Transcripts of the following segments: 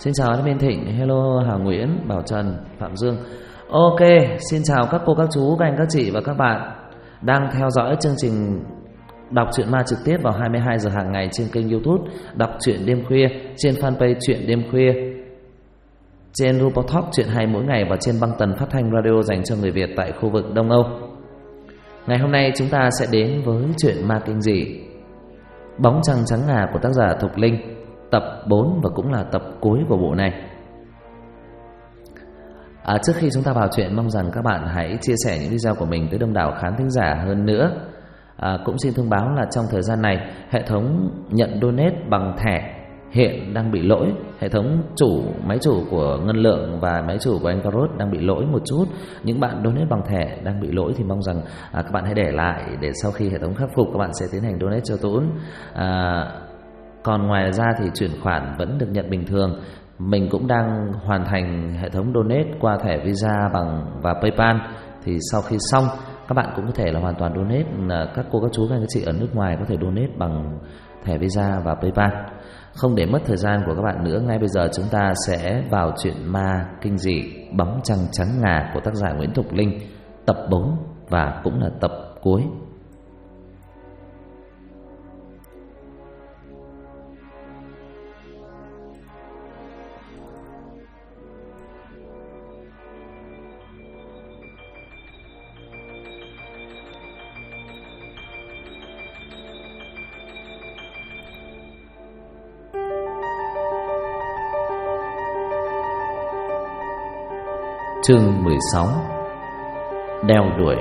Xin chào admin Thịnh, hello Hà Nguyễn, Bảo Trần, Phạm Dương. Ok, xin chào các cô, các chú, các anh, các chị và các bạn đang theo dõi chương trình đọc truyện ma trực tiếp vào 22 giờ hàng ngày trên kênh YouTube Đọc truyện đêm khuya, trên fanpage truyện đêm khuya, trên Robot Talk truyện hay mỗi ngày và trên băng tần phát thanh radio dành cho người Việt tại khu vực Đông Âu. Ngày hôm nay chúng ta sẽ đến với truyện ma kinh dị Bóng trăng trắng ngà của tác giả Thục Linh, tập 4 và cũng là tập cuối của bộ này. Trước khi chúng ta vào chuyện, mong rằng các bạn hãy chia sẻ những video của mình tới đông đảo khán thính giả hơn nữa. Cũng xin thông báo là trong thời gian này, hệ thống nhận donate bằng thẻ hiện đang bị lỗi. Hệ thống máy chủ của Ngân Lượng và máy chủ của anh Carrot đang bị lỗi một chút. Những bạn donate bằng thẻ đang bị lỗi thì mong rằng các bạn hãy để lại, để sau khi hệ thống khắc phục các bạn sẽ tiến hành donate cho Tún. Còn ngoài ra thì chuyển khoản vẫn được nhận bình thường. Mình cũng đang hoàn thành hệ thống donate qua thẻ Visa và PayPal. Thì sau khi xong, các bạn cũng có thể là hoàn toàn donate. Các cô, các chú, các anh, các chị ở nước ngoài có thể donate bằng thẻ Visa và PayPal. Không để mất thời gian của các bạn nữa, ngay bây giờ chúng ta sẽ vào chuyện ma kinh dị Bóng trăng trắng ngà của tác giả Nguyễn Thục Linh, tập 4 và cũng là tập cuối. Chương 16: Đeo đuổi.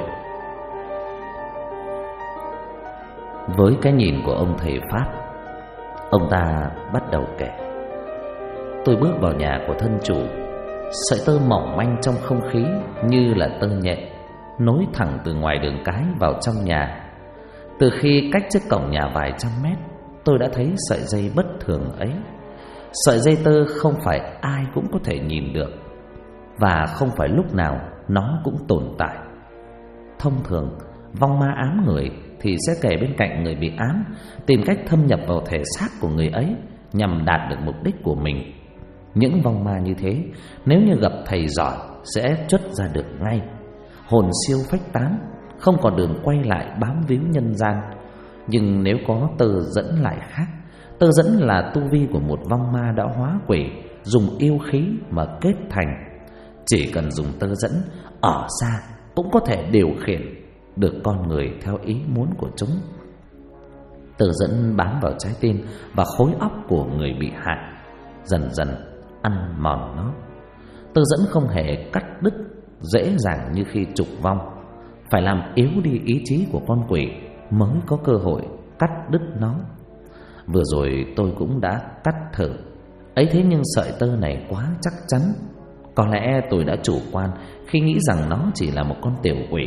Với cái nhìn của ông thầy Pháp, ông ta bắt đầu kể. Tôi bước vào nhà của thân chủ. Sợi tơ mỏng manh trong không khí như là tơ nhện, nối thẳng từ ngoài đường cái vào trong nhà. Từ khi cách trước cổng nhà vài trăm mét, tôi đã thấy sợi dây bất thường ấy. Sợi dây tơ không phải ai cũng có thể nhìn được, và không phải lúc nào nó cũng tồn tại. Thông thường, vong ma ám người thì sẽ kề bên cạnh người bị ám, tìm cách thâm nhập vào thể xác của người ấy nhằm đạt được mục đích của mình. Những vong ma như thế, nếu như gặp thầy giỏi sẽ chuất ra được ngay. Hồn siêu phách tán, không còn đường quay lại bám víu nhân gian. Nhưng nếu có tơ dẫn lại khác. Tơ dẫn là tu vi của một vong ma đã hóa quỷ, dùng yêu khí mà kết thành. Chỉ cần dùng tơ dẫn, ở xa cũng có thể điều khiển được con người theo ý muốn của chúng. Tơ dẫn bám vào trái tim và khối óc của người bị hại, dần dần ăn mòn nó. Tơ dẫn không hề cắt đứt dễ dàng như khi trục vong, phải làm yếu đi ý chí của con quỷ mới có cơ hội cắt đứt nó. Vừa rồi tôi cũng đã cắt thử ấy, thế nhưng sợi tơ này quá chắc chắn. Có lẽ tôi đã chủ quan khi nghĩ rằng nó chỉ là một con tiểu quỷ.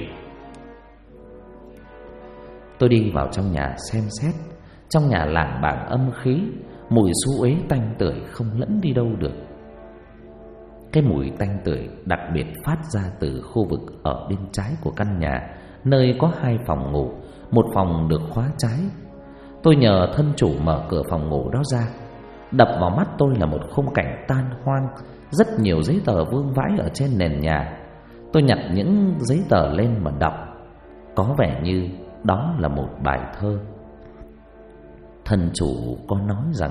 Tôi đi vào trong nhà xem xét. Trong nhà lảng bảng âm khí, mùi xú uế tanh tưởi không lẫn đi đâu được. Cái mùi tanh tưởi đặc biệt phát ra từ khu vực ở bên trái của căn nhà, nơi có 2 phòng ngủ, một phòng được khóa trái. Tôi nhờ thân chủ mở cửa phòng ngủ đó ra. Đập vào mắt tôi là một khung cảnh tan hoang, rất nhiều giấy tờ vương vãi ở trên nền nhà. Tôi nhặt những giấy tờ lên mà đọc. Có vẻ như đó là một bài thơ. Thân chủ có nói rằng: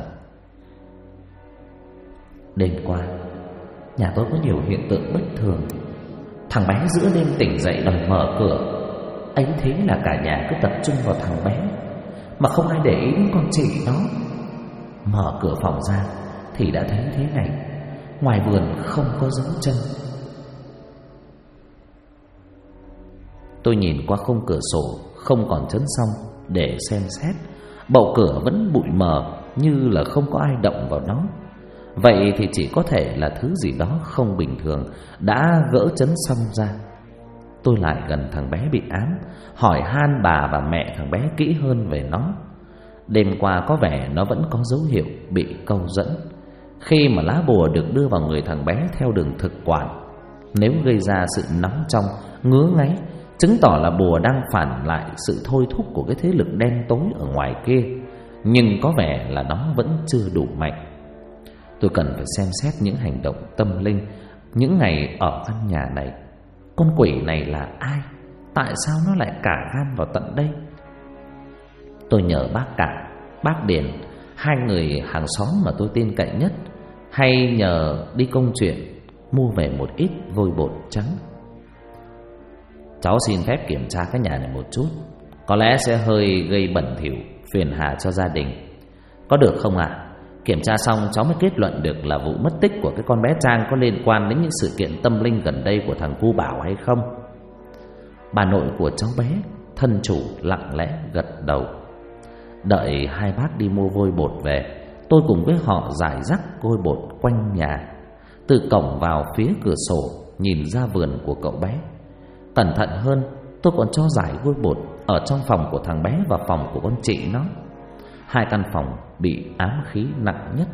đêm qua nhà tôi có nhiều hiện tượng bất thường. Thằng bé giữa đêm tỉnh dậy đòi mở cửa. Ấy thế là cả nhà cứ tập trung vào thằng bé, mà không ai để ý đến con chị đó. Mở cửa phòng ra thì đã thấy thế này. Ngoài vườn không có dấu chân. Tôi nhìn qua khung cửa sổ không còn chấn song để xem xét. Bậu cửa vẫn bụi mờ, như là không có ai động vào nó. Vậy thì chỉ có thể là thứ gì đó không bình thường đã gỡ chấn song ra. Tôi lại gần thằng bé bị ám, hỏi han bà và mẹ thằng bé kỹ hơn về nó. Đêm qua có vẻ nó vẫn có dấu hiệu bị câu dẫn. Khi mà lá bùa được đưa vào người thằng bé theo đường thực quản, nếu gây ra sự nóng trong, ngứa ngáy, chứng tỏ là bùa đang phản lại sự thôi thúc của cái thế lực đen tối ở ngoài kia. Nhưng có vẻ là nó vẫn chưa đủ mạnh. Tôi cần phải xem xét những hành động tâm linh những ngày ở căn nhà này. Con quỷ này là ai? Tại sao nó lại cả gan vào tận đây? Tôi nhờ bác Cả, bác Điền, hai người hàng xóm mà tôi tin cậy nhất, hay nhờ đi công chuyện mua về một ít vôi bột trắng. Cháu xin phép kiểm tra cái nhà này một chút, có lẽ sẽ hơi gây bẩn thỉu, phiền hà cho gia đình. Có được không ạ? Kiểm tra xong cháu mới kết luận được là vụ mất tích của cái con bé Trang có liên quan đến những sự kiện tâm linh gần đây của thằng Cu Bảo hay không. Bà nội của cháu bé, thân chủ, lặng lẽ gật đầu. Đợi hai bác đi mua vôi bột về, tôi cùng với họ rải rắc vôi bột quanh nhà, từ cổng vào phía cửa sổ nhìn ra vườn của cậu bé. Cẩn thận hơn, tôi còn cho rải vôi bột ở trong phòng của thằng bé và phòng của con chị nó. Hai căn phòng bị ám khí nặng nhất.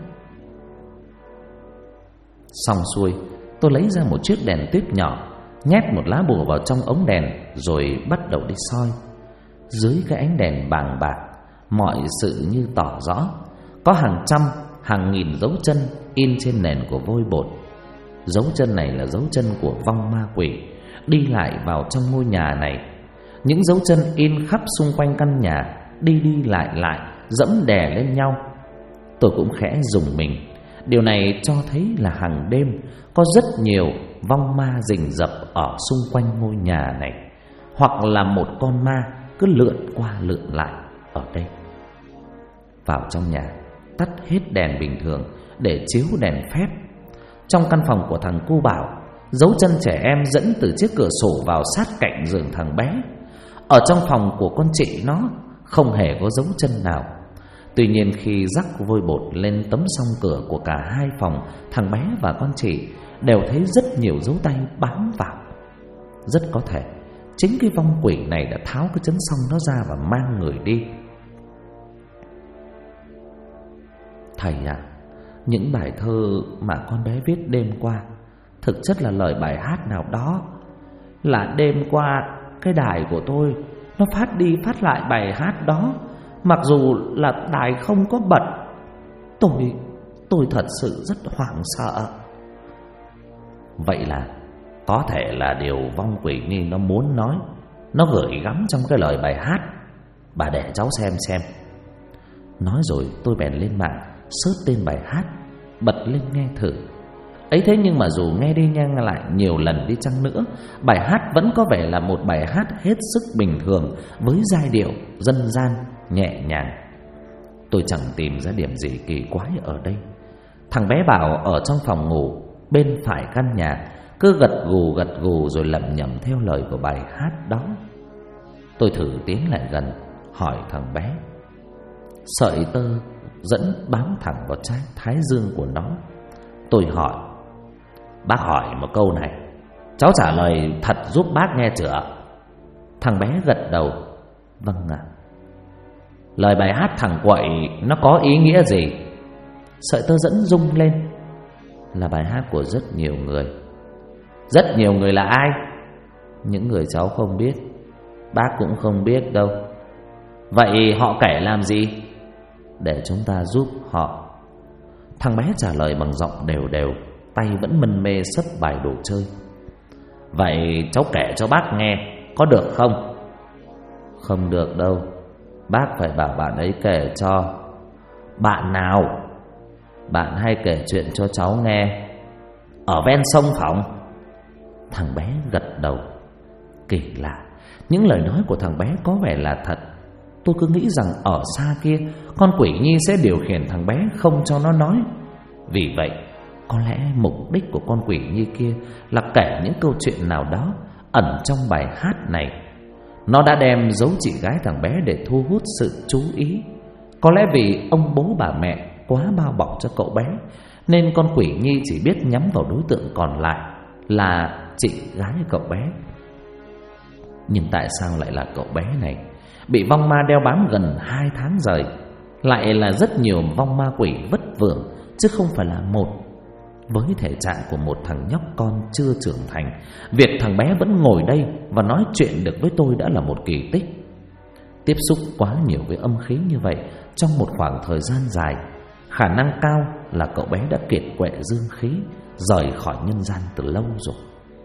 Xong xuôi, tôi lấy ra một chiếc đèn tuyếp nhỏ, nhét một lá bùa vào trong ống đèn, rồi bắt đầu đi soi. Dưới cái ánh đèn bàng bạc, mọi sự như tỏ rõ. Có hàng trăm, hàng nghìn dấu chân in trên nền của vôi bột. Dấu chân này là dấu chân của vong ma quỷ đi lại vào trong ngôi nhà này. Những dấu chân in khắp xung quanh căn nhà, đi đi lại, dẫm đè lên nhau. Tôi cũng khẽ rùng mình. Điều này cho thấy là hàng đêm có rất nhiều vong ma rình rập ở xung quanh ngôi nhà này, hoặc là một con ma cứ lượn qua lượn lại ở đây. Vào trong nhà, tắt hết đèn bình thường để chiếu đèn phép. Trong căn phòng của thằng Cu Bảo, dấu chân trẻ em dẫn từ chiếc cửa sổ vào sát cạnh giường thằng bé. Ở trong phòng của con chị nó không hề có dấu chân nào. Tuy nhiên khi rắc vôi bột lên tấm song cửa của cả hai phòng, thằng bé và con chị đều thấy rất nhiều dấu tay bám vào. Rất có thể chính cái vong quỷ này đã tháo cái chấn song nó ra và mang người đi. Thầy à, những bài thơ mà con bé viết đêm qua thực chất là lời bài hát nào đó. Là đêm qua cái đài của tôi nó phát đi phát lại bài hát đó, mặc dù là đài không có bật. Tôi thật sự rất hoảng sợ. Vậy là có thể là điều vong quỷ Nhi nó muốn nói, nó gửi gắm trong cái lời bài hát. Bà để cháu xem. Nói rồi tôi bèn lên mạng search tên bài hát, bật lên nghe thử. Ấy thế nhưng mà dù nghe đi nghe lại nhiều lần đi chăng nữa, bài hát vẫn có vẻ là một bài hát hết sức bình thường, với giai điệu dân gian nhẹ nhàng. Tôi chẳng tìm ra điểm gì kỳ quái ở đây. Thằng bé Bảo ở trong phòng ngủ bên phải căn nhà cứ gật gù rồi lẩm nhẩm theo lời của bài hát đó. Tôi thử tiến lại gần hỏi thằng bé. Sợi tơ dẫn bám thẳng vào trái thái dương của nó. Tôi hỏi: bác hỏi một câu này, cháu trả lời thật giúp bác nghe chưa? Thằng bé gật đầu: vâng ạ. Lời bài hát thằng quậy nó có ý nghĩa gì? Sợi tơ dẫn rung lên: là bài hát của rất nhiều người. Rất nhiều người là ai? Những người cháu không biết, bác cũng không biết đâu. Vậy họ kể làm gì? Để chúng ta giúp họ. Thằng bé trả lời bằng giọng đều, tay vẫn mân mê sấp bài đồ chơi. Vậy cháu kể cho bác nghe, có được không? Không được đâu, bác phải bảo bạn ấy kể cho. Bạn nào? Bạn hay kể chuyện cho cháu nghe. Ở ven sông phòng? Thằng bé gật đầu. Kỳ lạ, những lời nói của thằng bé có vẻ là thật. Tôi cứ nghĩ rằng ở xa kia con quỷ Nhi sẽ điều khiển thằng bé không cho nó nói. Vì vậy có lẽ mục đích của con quỷ Nhi kia là kể những câu chuyện nào đó ẩn trong bài hát này. Nó đã đem giấu chị gái thằng bé để thu hút sự chú ý. Có lẽ vì ông bố bà mẹ quá bao bọc cho cậu bé, nên con quỷ Nhi chỉ biết nhắm vào đối tượng còn lại là chị gái cậu bé. Nhưng tại sao lại là cậu bé này bị vong ma đeo bám gần 2 tháng rồi? Lại là rất nhiều vong ma quỷ vất vưởng, chứ không phải là một. Với thể trạng của một thằng nhóc con chưa trưởng thành, việc thằng bé vẫn ngồi đây và nói chuyện được với tôi đã là một kỳ tích. Tiếp xúc quá nhiều với âm khí như vậy trong một khoảng thời gian dài khả năng cao là cậu bé đã kiệt quệ dương khí, rời khỏi nhân gian từ lâu rồi.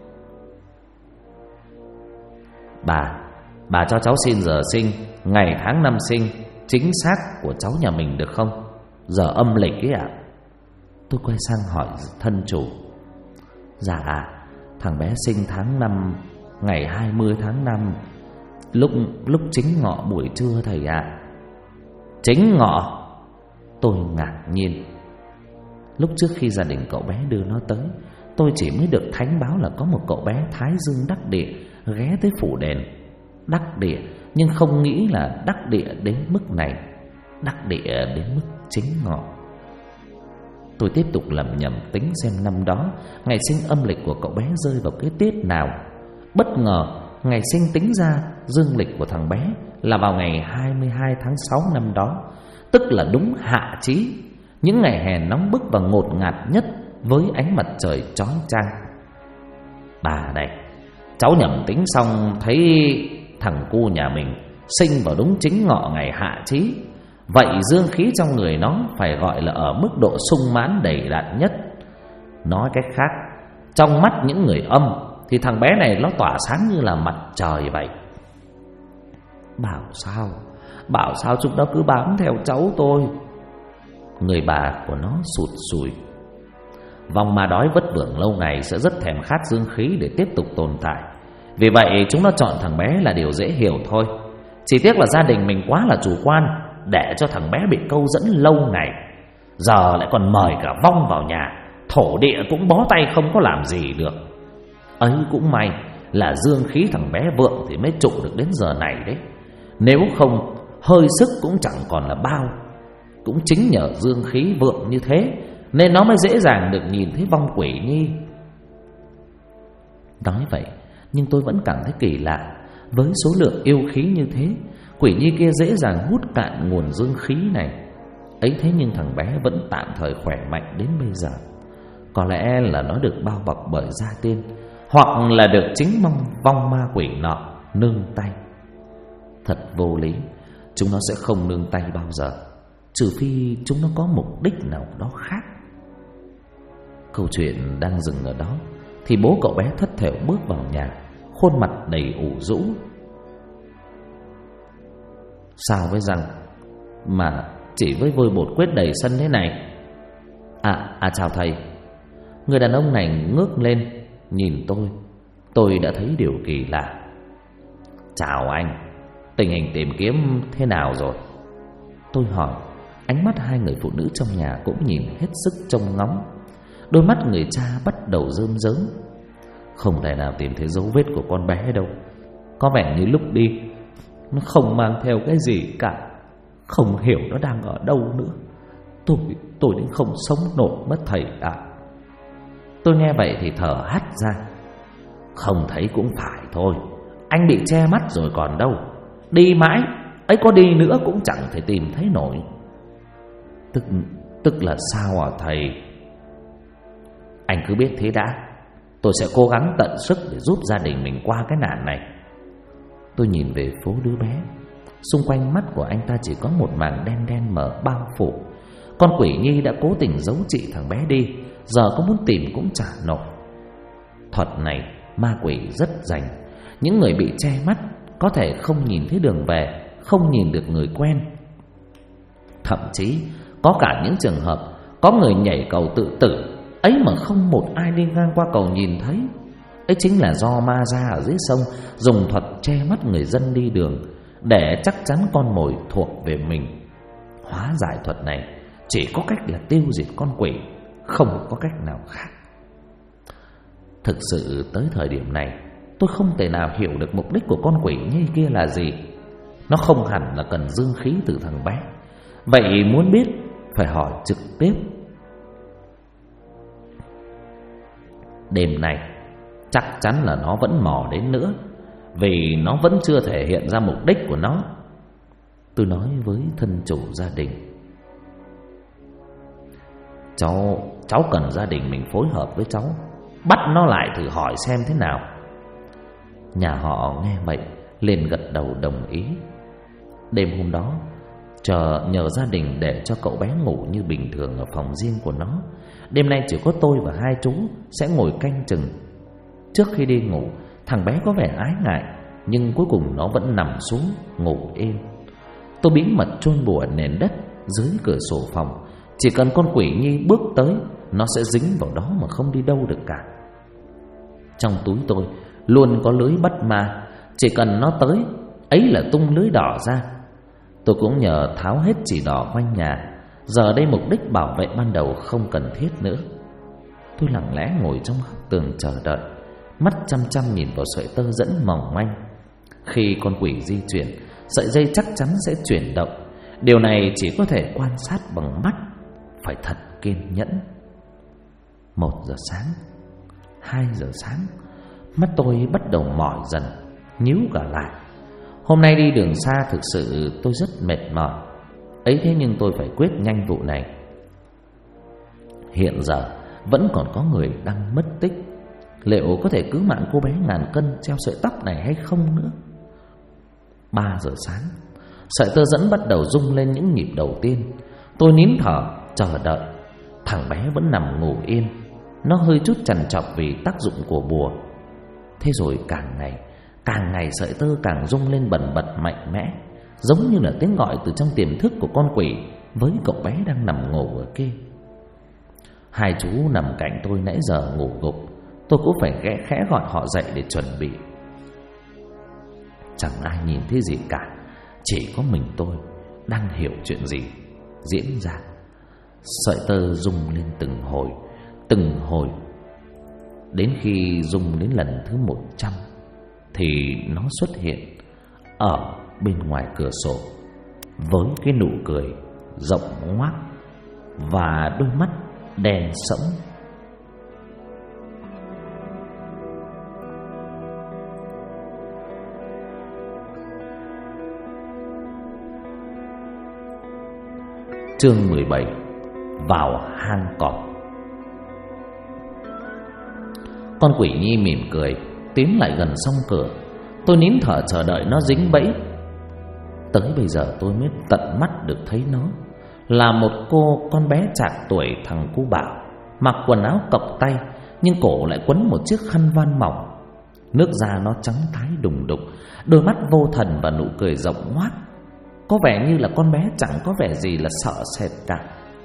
Bà cho cháu xin giờ sinh, ngày tháng năm sinh chính xác của cháu nhà mình được không? Giờ âm lịch ấy ạ. Tôi quay sang hỏi thân chủ. Dạ, thằng bé sinh tháng 5, ngày 20 tháng 5, lúc chính ngọ buổi trưa thầy ạ. Chính ngọ? Tôi ngạc nhiên. Lúc trước khi gia đình cậu bé đưa nó tới, tôi chỉ mới được thánh báo là có một cậu bé thái dương đắc địa ghé tới phủ đền. Đắc địa, nhưng không nghĩ là đắc địa đến mức này, đắc địa đến mức chính ngọ. Tôi tiếp tục lẩm nhẩm tính xem năm đó ngày sinh âm lịch của cậu bé rơi vào cái tiết nào. Bất ngờ ngày sinh tính ra dương lịch của thằng bé là vào ngày 22 tháng 6 năm đó, tức là đúng hạ chí, những ngày hè nóng bức và ngột ngạt nhất với ánh mặt trời chói chang. Bà này, cháu nhẩm tính xong thấy thằng cu nhà mình sinh vào đúng chính ngọ ngày hạ chí. Vậy dương khí trong người nó phải gọi là ở mức độ sung mãn đầy đặn nhất. Nói cách khác, trong mắt những người âm thì thằng bé này nó tỏa sáng như là mặt trời vậy. Bảo sao chúng nó cứ bám theo cháu tôi. Người bà của nó sụt sùi. Vong ma đói vất vưởng lâu ngày sẽ rất thèm khát dương khí để tiếp tục tồn tại. Vì vậy chúng nó chọn thằng bé là điều dễ hiểu thôi. Chỉ tiếc là gia đình mình quá là chủ quan, để cho thằng bé bị câu dẫn lâu ngày. Giờ lại còn mời cả vong vào nhà, thổ địa cũng bó tay không có làm gì được. Ấy cũng may là dương khí thằng bé vượng thì mới trụ được đến giờ này đấy. Nếu không hơi sức cũng chẳng còn là bao. Cũng chính nhờ dương khí vượng như thế nên nó mới dễ dàng được nhìn thấy vong quỷ nhi. Nói vậy nhưng tôi vẫn cảm thấy kỳ lạ. Với số lượng yêu khí như thế, quỷ nhi kia dễ dàng hút cạn nguồn dương khí này. Ấy thế nhưng thằng bé vẫn tạm thời khỏe mạnh đến bây giờ. Có lẽ là nó được bao bọc bởi gia tiên, hoặc là được chính vong ma quỷ nọ nương tay. Thật vô lý, chúng nó sẽ không nương tay bao giờ, trừ phi chúng nó có mục đích nào đó khác. Câu chuyện đang dừng ở đó thì bố cậu bé thất thểu bước vào nhà, khuôn mặt đầy ủ rũ. Sao với rằng mà chỉ với vôi bột quết đầy sân thế này? Chào thầy. Người đàn ông này ngước lên nhìn tôi đã thấy điều kỳ lạ. Chào anh, tình hình tìm kiếm thế nào rồi? Tôi hỏi. Ánh mắt hai người phụ nữ trong nhà cũng nhìn hết sức trông ngóng. Đôi mắt người cha bắt đầu rơm rớm. Không thể nào tìm thấy dấu vết của con bé đâu. Có vẻ như lúc đi nó không mang theo cái gì cả. Không hiểu nó đang ở đâu nữa. Tôi đến không sống nổi mất thầy ạ. Tôi nghe vậy thì thở hắt ra. Không thấy cũng phải thôi, anh bị che mắt rồi còn đâu. Đi mãi, ấy có đi nữa cũng chẳng thể tìm thấy nổi. Tức là sao hả thầy? Anh cứ biết thế đã. Tôi sẽ cố gắng tận sức để giúp gia đình mình qua cái nạn này. Tôi nhìn về phố đứa bé. Xung quanh mắt của anh ta chỉ có một mảng đen đen mờ bao phủ. Con quỷ nhi đã cố tình giấu chị thằng bé đi, giờ có muốn tìm cũng chả nổi. Thuật này ma quỷ rất rành. Những người bị che mắt có thể không nhìn thấy đường về, không nhìn được người quen. Thậm chí có cả những trường hợp có người nhảy cầu tự tử, ấy mà không một ai đi ngang qua cầu nhìn thấy. Ấy chính là do ma ra ở dưới sông dùng thuật che mắt người dân đi đường, để chắc chắn con mồi thuộc về mình. Hóa giải thuật này chỉ có cách là tiêu diệt con quỷ, không có cách nào khác. Thực sự tới thời điểm này, tôi không thể nào hiểu được mục đích của con quỷ nhi kia là gì. Nó không hẳn là cần dương khí từ thằng bé. Vậy muốn biết phải hỏi trực tiếp. Đêm này chắc chắn là nó vẫn mò đến nữa, vì nó vẫn chưa thể hiện ra mục đích của nó. Tôi nói với thân chủ gia đình. Cháu cần gia đình mình phối hợp với cháu, bắt nó lại thử hỏi xem thế nào. Nhà họ nghe vậy liền gật đầu đồng ý. Đêm hôm đó nhờ gia đình để cho cậu bé ngủ như bình thường ở phòng riêng của nó. Đêm nay chỉ có tôi và hai chú sẽ ngồi canh chừng. Trước khi đi ngủ, thằng bé có vẻ ái ngại, nhưng cuối cùng nó vẫn nằm xuống ngủ êm. Tôi bí mật chôn bùa nền đất dưới cửa sổ phòng. Chỉ cần con quỷ nhi bước tới, nó sẽ dính vào đó mà không đi đâu được cả. Trong túi tôi luôn có lưới bắt ma, chỉ cần nó tới, ấy là tung lưới đỏ ra. Tôi cũng nhờ tháo hết chỉ đỏ quanh nhà. Giờ đây mục đích bảo vệ ban đầu không cần thiết nữa. Tôi lặng lẽ ngồi trong góc tường chờ đợi, mắt chăm chăm nhìn vào sợi tơ dẫn mỏng manh. Khi con quỷ di chuyển, sợi dây chắc chắn sẽ chuyển động. Điều này chỉ có thể quan sát bằng mắt, phải thật kiên nhẫn. 1 giờ sáng, 2 giờ sáng, mắt tôi bắt đầu mỏi dần, nhíu cả lại. Hôm nay đi đường xa thực sự tôi rất mệt mỏi. Ấy thế nhưng tôi phải quyết nhanh vụ này. Hiện giờ vẫn còn có người đang mất tích. Liệu có thể cứu mạng cô bé ngàn cân treo sợi tóc này hay không nữa? 3 giờ sáng, sợi tơ dẫn bắt đầu rung lên những nhịp đầu tiên. Tôi nín thở chờ đợi. Thằng bé vẫn nằm ngủ yên. Nó hơi chút trằn trọc vì tác dụng của bùa. Thế rồi càng ngày sợi tơ càng rung lên bần bật mạnh mẽ, giống như là tiếng gọi từ trong tiềm thức của con quỷ với cậu bé đang nằm ngủ ở kia. Hai chú nằm cạnh tôi nãy giờ ngủ gục, tôi cũng phải khẽ gọi họ dậy để chuẩn bị. Chẳng ai nhìn thấy gì cả, chỉ có mình tôi đang hiểu chuyện gì diễn ra. Sợi tơ rung lên từng hồi, đến khi rung đến lần thứ 100 thì nó xuất hiện ở bên ngoài cửa sổ với cái nụ cười rộng ngoác và đôi mắt đen sẫm. Chương 17: Vào hang cọp. Con quỷ nhi mỉm cười tiến lại gần song cửa. Tôi nín thở chờ đợi nó dính bẫy. Tới bây giờ tôi mới tận mắt được thấy nó là một con bé trạc tuổi thằng Cu Bảo, mặc quần áo cộc tay nhưng cổ lại quấn một chiếc khăn voan mỏng. Nước da nó trắng tái đùng đục, đôi mắt vô thần và nụ cười rộng ngoác. Có vẻ như là con bé chẳng có vẻ gì là sợ sệt cả.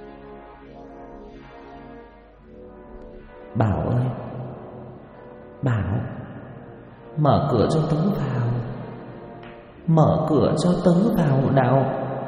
Bảo ơi, Bảo, mở cửa cho tớ vào, mở cửa cho tớ vào nào.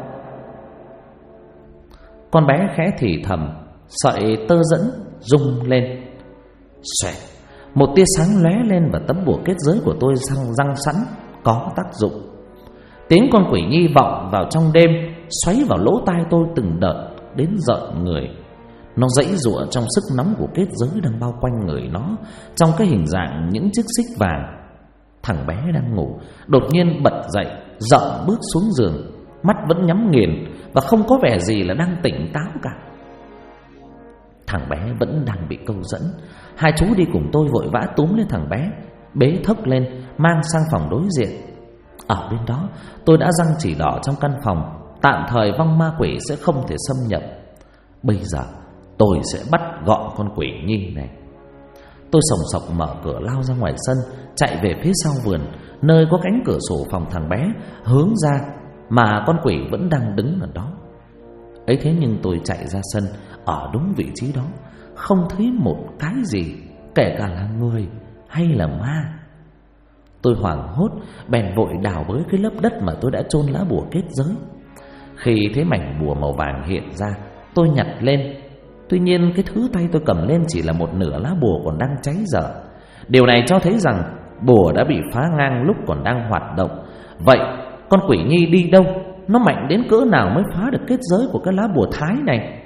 Con bé khẽ thì thầm, sợi tơ dẫn rung lên. Xoẹt, một tia sáng lóe lên và tấm bùa kết giới của tôi răng sẵn có tác dụng. Tiếng con quỷ nhi vọng vào trong đêm, xoáy vào lỗ tai tôi từng đợt đến rợn người. Nó giãy giụa trong sức nóng của kết giới đang bao quanh người nó, trong cái hình dạng những chiếc xích vàng. Thằng bé đang ngủ đột nhiên bật dậy, dậm bước xuống giường, mắt vẫn nhắm nghiền và không có vẻ gì là đang tỉnh táo cả. Thằng bé vẫn đang bị câu dẫn. Hai chú đi cùng tôi vội vã túm lên thằng bé, bế thốc lên mang sang phòng đối diện. Ở bên đó tôi đã giăng chỉ đỏ trong căn phòng, tạm thời vong ma quỷ sẽ không thể xâm nhập. Bây giờ tôi sẽ bắt gọn con quỷ nhi này. Tôi sòng sọc mở cửa lao ra ngoài sân, chạy về phía sau vườn, nơi có cánh cửa sổ phòng thằng bé hướng ra mà con quỷ vẫn đang đứng ở đó. Ấy thế nhưng tôi chạy ra sân, ở đúng vị trí đó, không thấy một cái gì, kể cả là người hay là ma. Tôi hoảng hốt bèn vội đào bới cái lớp đất mà tôi đã chôn lá bùa kết giới. Khi thấy mảnh bùa màu vàng hiện ra, tôi nhặt lên. Tuy nhiên cái thứ tay tôi cầm lên chỉ là một nửa lá bùa còn đang cháy dở. Điều này cho thấy rằng bùa đã bị phá ngang lúc còn đang hoạt động. Vậy con quỷ nhi đi đâu? Nó mạnh đến cỡ nào mới phá được kết giới của cái lá bùa thái này?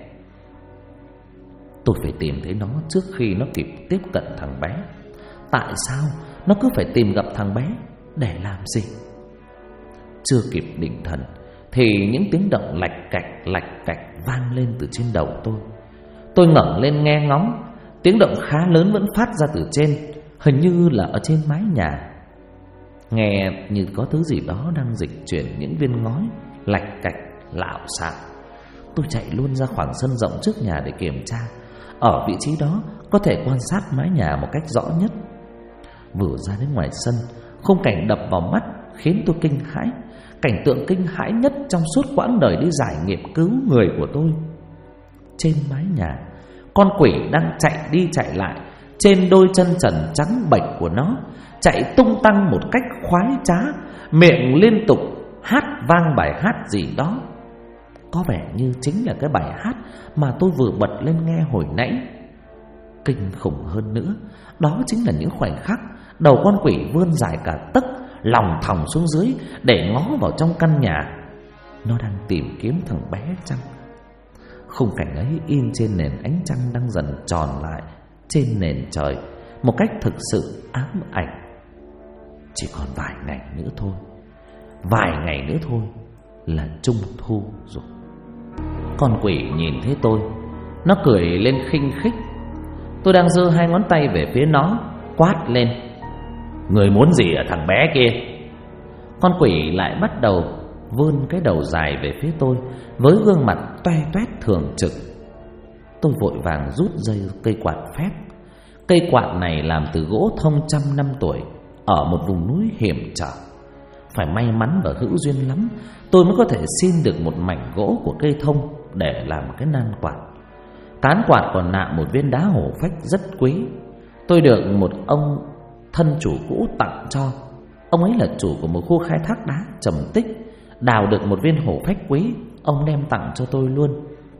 Tôi phải tìm thấy nó trước khi nó kịp tiếp cận thằng bé. Tại sao nó cứ phải tìm gặp thằng bé để làm gì? Chưa kịp định thần thì những tiếng động lạch cạch vang lên từ trên đầu tôi. Tôi ngẩng lên nghe ngóng. Tiếng động khá lớn vẫn phát ra từ trên, hình như là ở trên mái nhà. Nghe như có thứ gì đó đang dịch chuyển những viên ngói lạch cạch lạo xạo. Tôi chạy luôn ra khoảng sân rộng trước nhà để kiểm tra. Ở vị trí đó có thể quan sát mái nhà một cách rõ nhất. Vừa ra đến ngoài sân, khung cảnh đập vào mắt khiến tôi kinh hãi. Cảnh tượng kinh hãi nhất trong suốt quãng đời đi giải nghiệp cứu người của tôi. Trên mái nhà, con quỷ đang chạy đi chạy lại trên đôi chân trần trắng bệch của nó, chạy tung tăng một cách khoái trá, miệng liên tục hát vang bài hát gì đó. Có vẻ như chính là cái bài hát mà tôi vừa bật lên nghe hồi nãy. Kinh khủng hơn nữa, đó chính là những khoảnh khắc đầu con quỷ vươn dài cả tấc, lòng thòng xuống dưới để ngó vào trong căn nhà. Nó đang tìm kiếm thằng bé Trăng. Khung cảnh ấy in trên nền ánh trăng đang dần tròn lại trên nền trời một cách thực sự ám ảnh. Chỉ còn vài ngày nữa thôi, vài ngày nữa thôi là Trung thu rồi. Con quỷ nhìn thấy tôi, nó cười lên khinh khích. Tôi đang giơ hai ngón tay về phía nó, quát lên: "Người muốn gì ở thằng bé kia?" Con quỷ lại bắt đầu vươn cái đầu dài về phía tôi với gương mặt toe toét thường trực. Tôi vội vàng rút dây cây quạt phép. Cây quạt này làm từ gỗ thông trăm năm tuổi, ở một vùng núi hiểm trở. Phải may mắn và hữu duyên lắm tôi mới có thể xin được một mảnh gỗ của cây thông để làm cái nan quạt. Cán quạt còn nạm một viên đá hổ phách rất quý. Tôi được một ông thân chủ cũ tặng cho. Ông ấy là chủ của một khu khai thác đá trầm tích, đào được một viên hổ phách quý, ông đem tặng cho tôi luôn.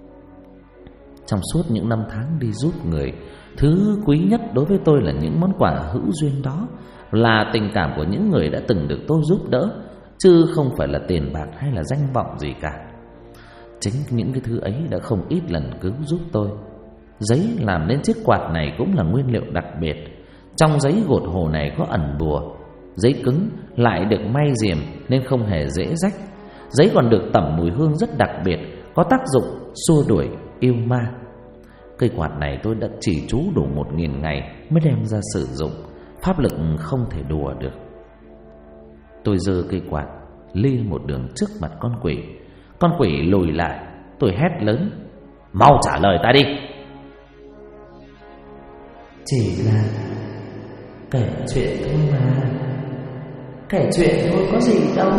Trong suốt những năm tháng đi giúp người, thứ quý nhất đối với tôi là những món quà hữu duyên đó, là tình cảm của những người đã từng được tôi giúp đỡ, chứ không phải là tiền bạc hay là danh vọng gì cả. Chính những cái thứ ấy đã không ít lần cứu giúp tôi. Giấy làm nên chiếc quạt này cũng là nguyên liệu đặc biệt. Trong giấy gột hồ này có ẩn bùa. Giấy cứng lại được may diềm nên không hề dễ rách. Giấy còn được tẩm mùi hương rất đặc biệt, có tác dụng xua đuổi yêu ma. Cây quạt này tôi đã chỉ trú đủ 1000 ngày mới đem ra sử dụng. Pháp lực không thể đùa được. Tôi giơ cây quạt lia một đường trước mặt con quỷ. Con quỷ lùi lại. Tôi hét lớn: "Mau trả lời ta đi!" "Chỉ là kể chuyện thôi mà. Kể chuyện thôi có gì đâu."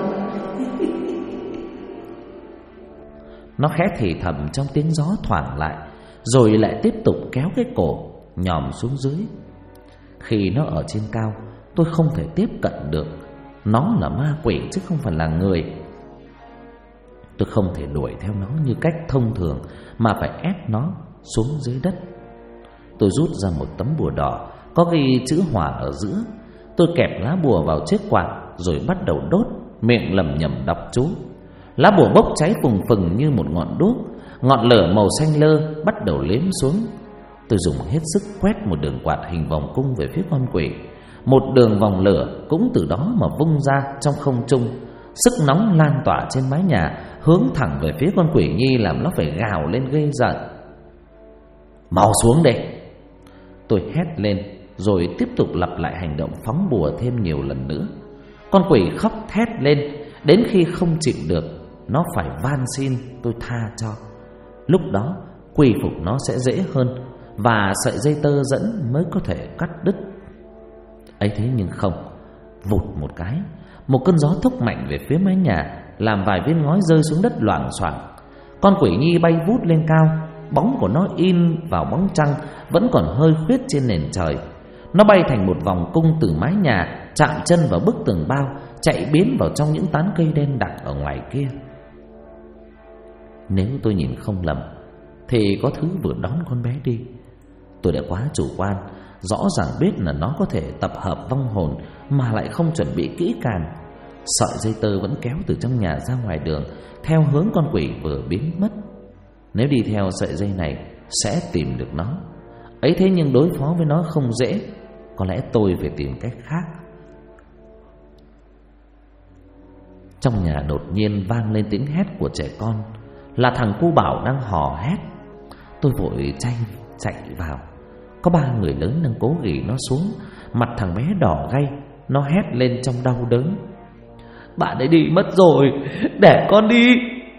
Nó khẽ thì thầm trong tiếng gió thoảng lại, rồi lại tiếp tục kéo cái cổ nhòm xuống dưới. Khi nó ở trên cao, tôi không thể tiếp cận được. Nó là ma quỷ chứ không phải là người. Tôi không thể đuổi theo nó như cách thông thường, mà phải ép nó xuống dưới đất. Tôi rút ra một tấm bùa đỏ có ghi chữ hỏa ở giữa. Tôi kẹp lá bùa vào chiếc quạt rồi bắt đầu đốt, miệng lẩm nhẩm đọc chú. Lá bùa bốc cháy phừng phừng như một ngọn đuốc. Ngọn lửa màu xanh lơ bắt đầu liếm xuống. Tôi dùng hết sức quét một đường quạt hình vòng cung về phía con quỷ. Một đường vòng lửa cũng từ đó mà vung ra trong không trung. Sức nóng lan tỏa trên mái nhà, hướng thẳng về phía con quỷ nhi, làm nó phải gào lên ghê giận. "Mau xuống đây!" Tôi hét lên, rồi tiếp tục lặp lại hành động phóng bùa thêm nhiều lần nữa. Con quỷ khóc thét lên, đến khi không chịu được, nó phải van xin tôi tha cho. Lúc đó quy phục nó sẽ dễ hơn, và sợi dây tơ dẫn mới có thể cắt đứt. Ấy thế nhưng không. Vụt một cái, một cơn gió thốc mạnh về phía mái nhà, làm vài viên ngói rơi xuống đất loảng xoảng. Con quỷ nhi bay vút lên cao. Bóng của nó in vào bóng trăng vẫn còn hơi khuyết trên nền trời. Nó bay thành một vòng cung từ mái nhà, chạm chân vào bức tường bao, chạy biến vào trong những tán cây đen đặc ở ngoài kia. Nếu tôi nhìn không lầm thì có thứ vừa đón con bé đi. Tôi đã quá chủ quan, rõ ràng biết là nó có thể tập hợp vong hồn mà lại không chuẩn bị kỹ càng. Sợi dây tơ vẫn kéo từ trong nhà ra ngoài đường theo hướng con quỷ vừa biến mất. Nếu đi theo sợi dây này sẽ tìm được nó. Ấy thế nhưng đối phó với nó không dễ. Có lẽ tôi phải tìm cách khác. Trong nhà đột nhiên vang lên tiếng hét của trẻ con. Là thằng cu Bảo đang hò hét. Tôi vội chạy vào. Có 3 người lớn đang cố ghì nó xuống. Mặt thằng bé đỏ gay. Nó hét lên trong đau đớn: "Bạn ấy đi mất rồi, để con đi."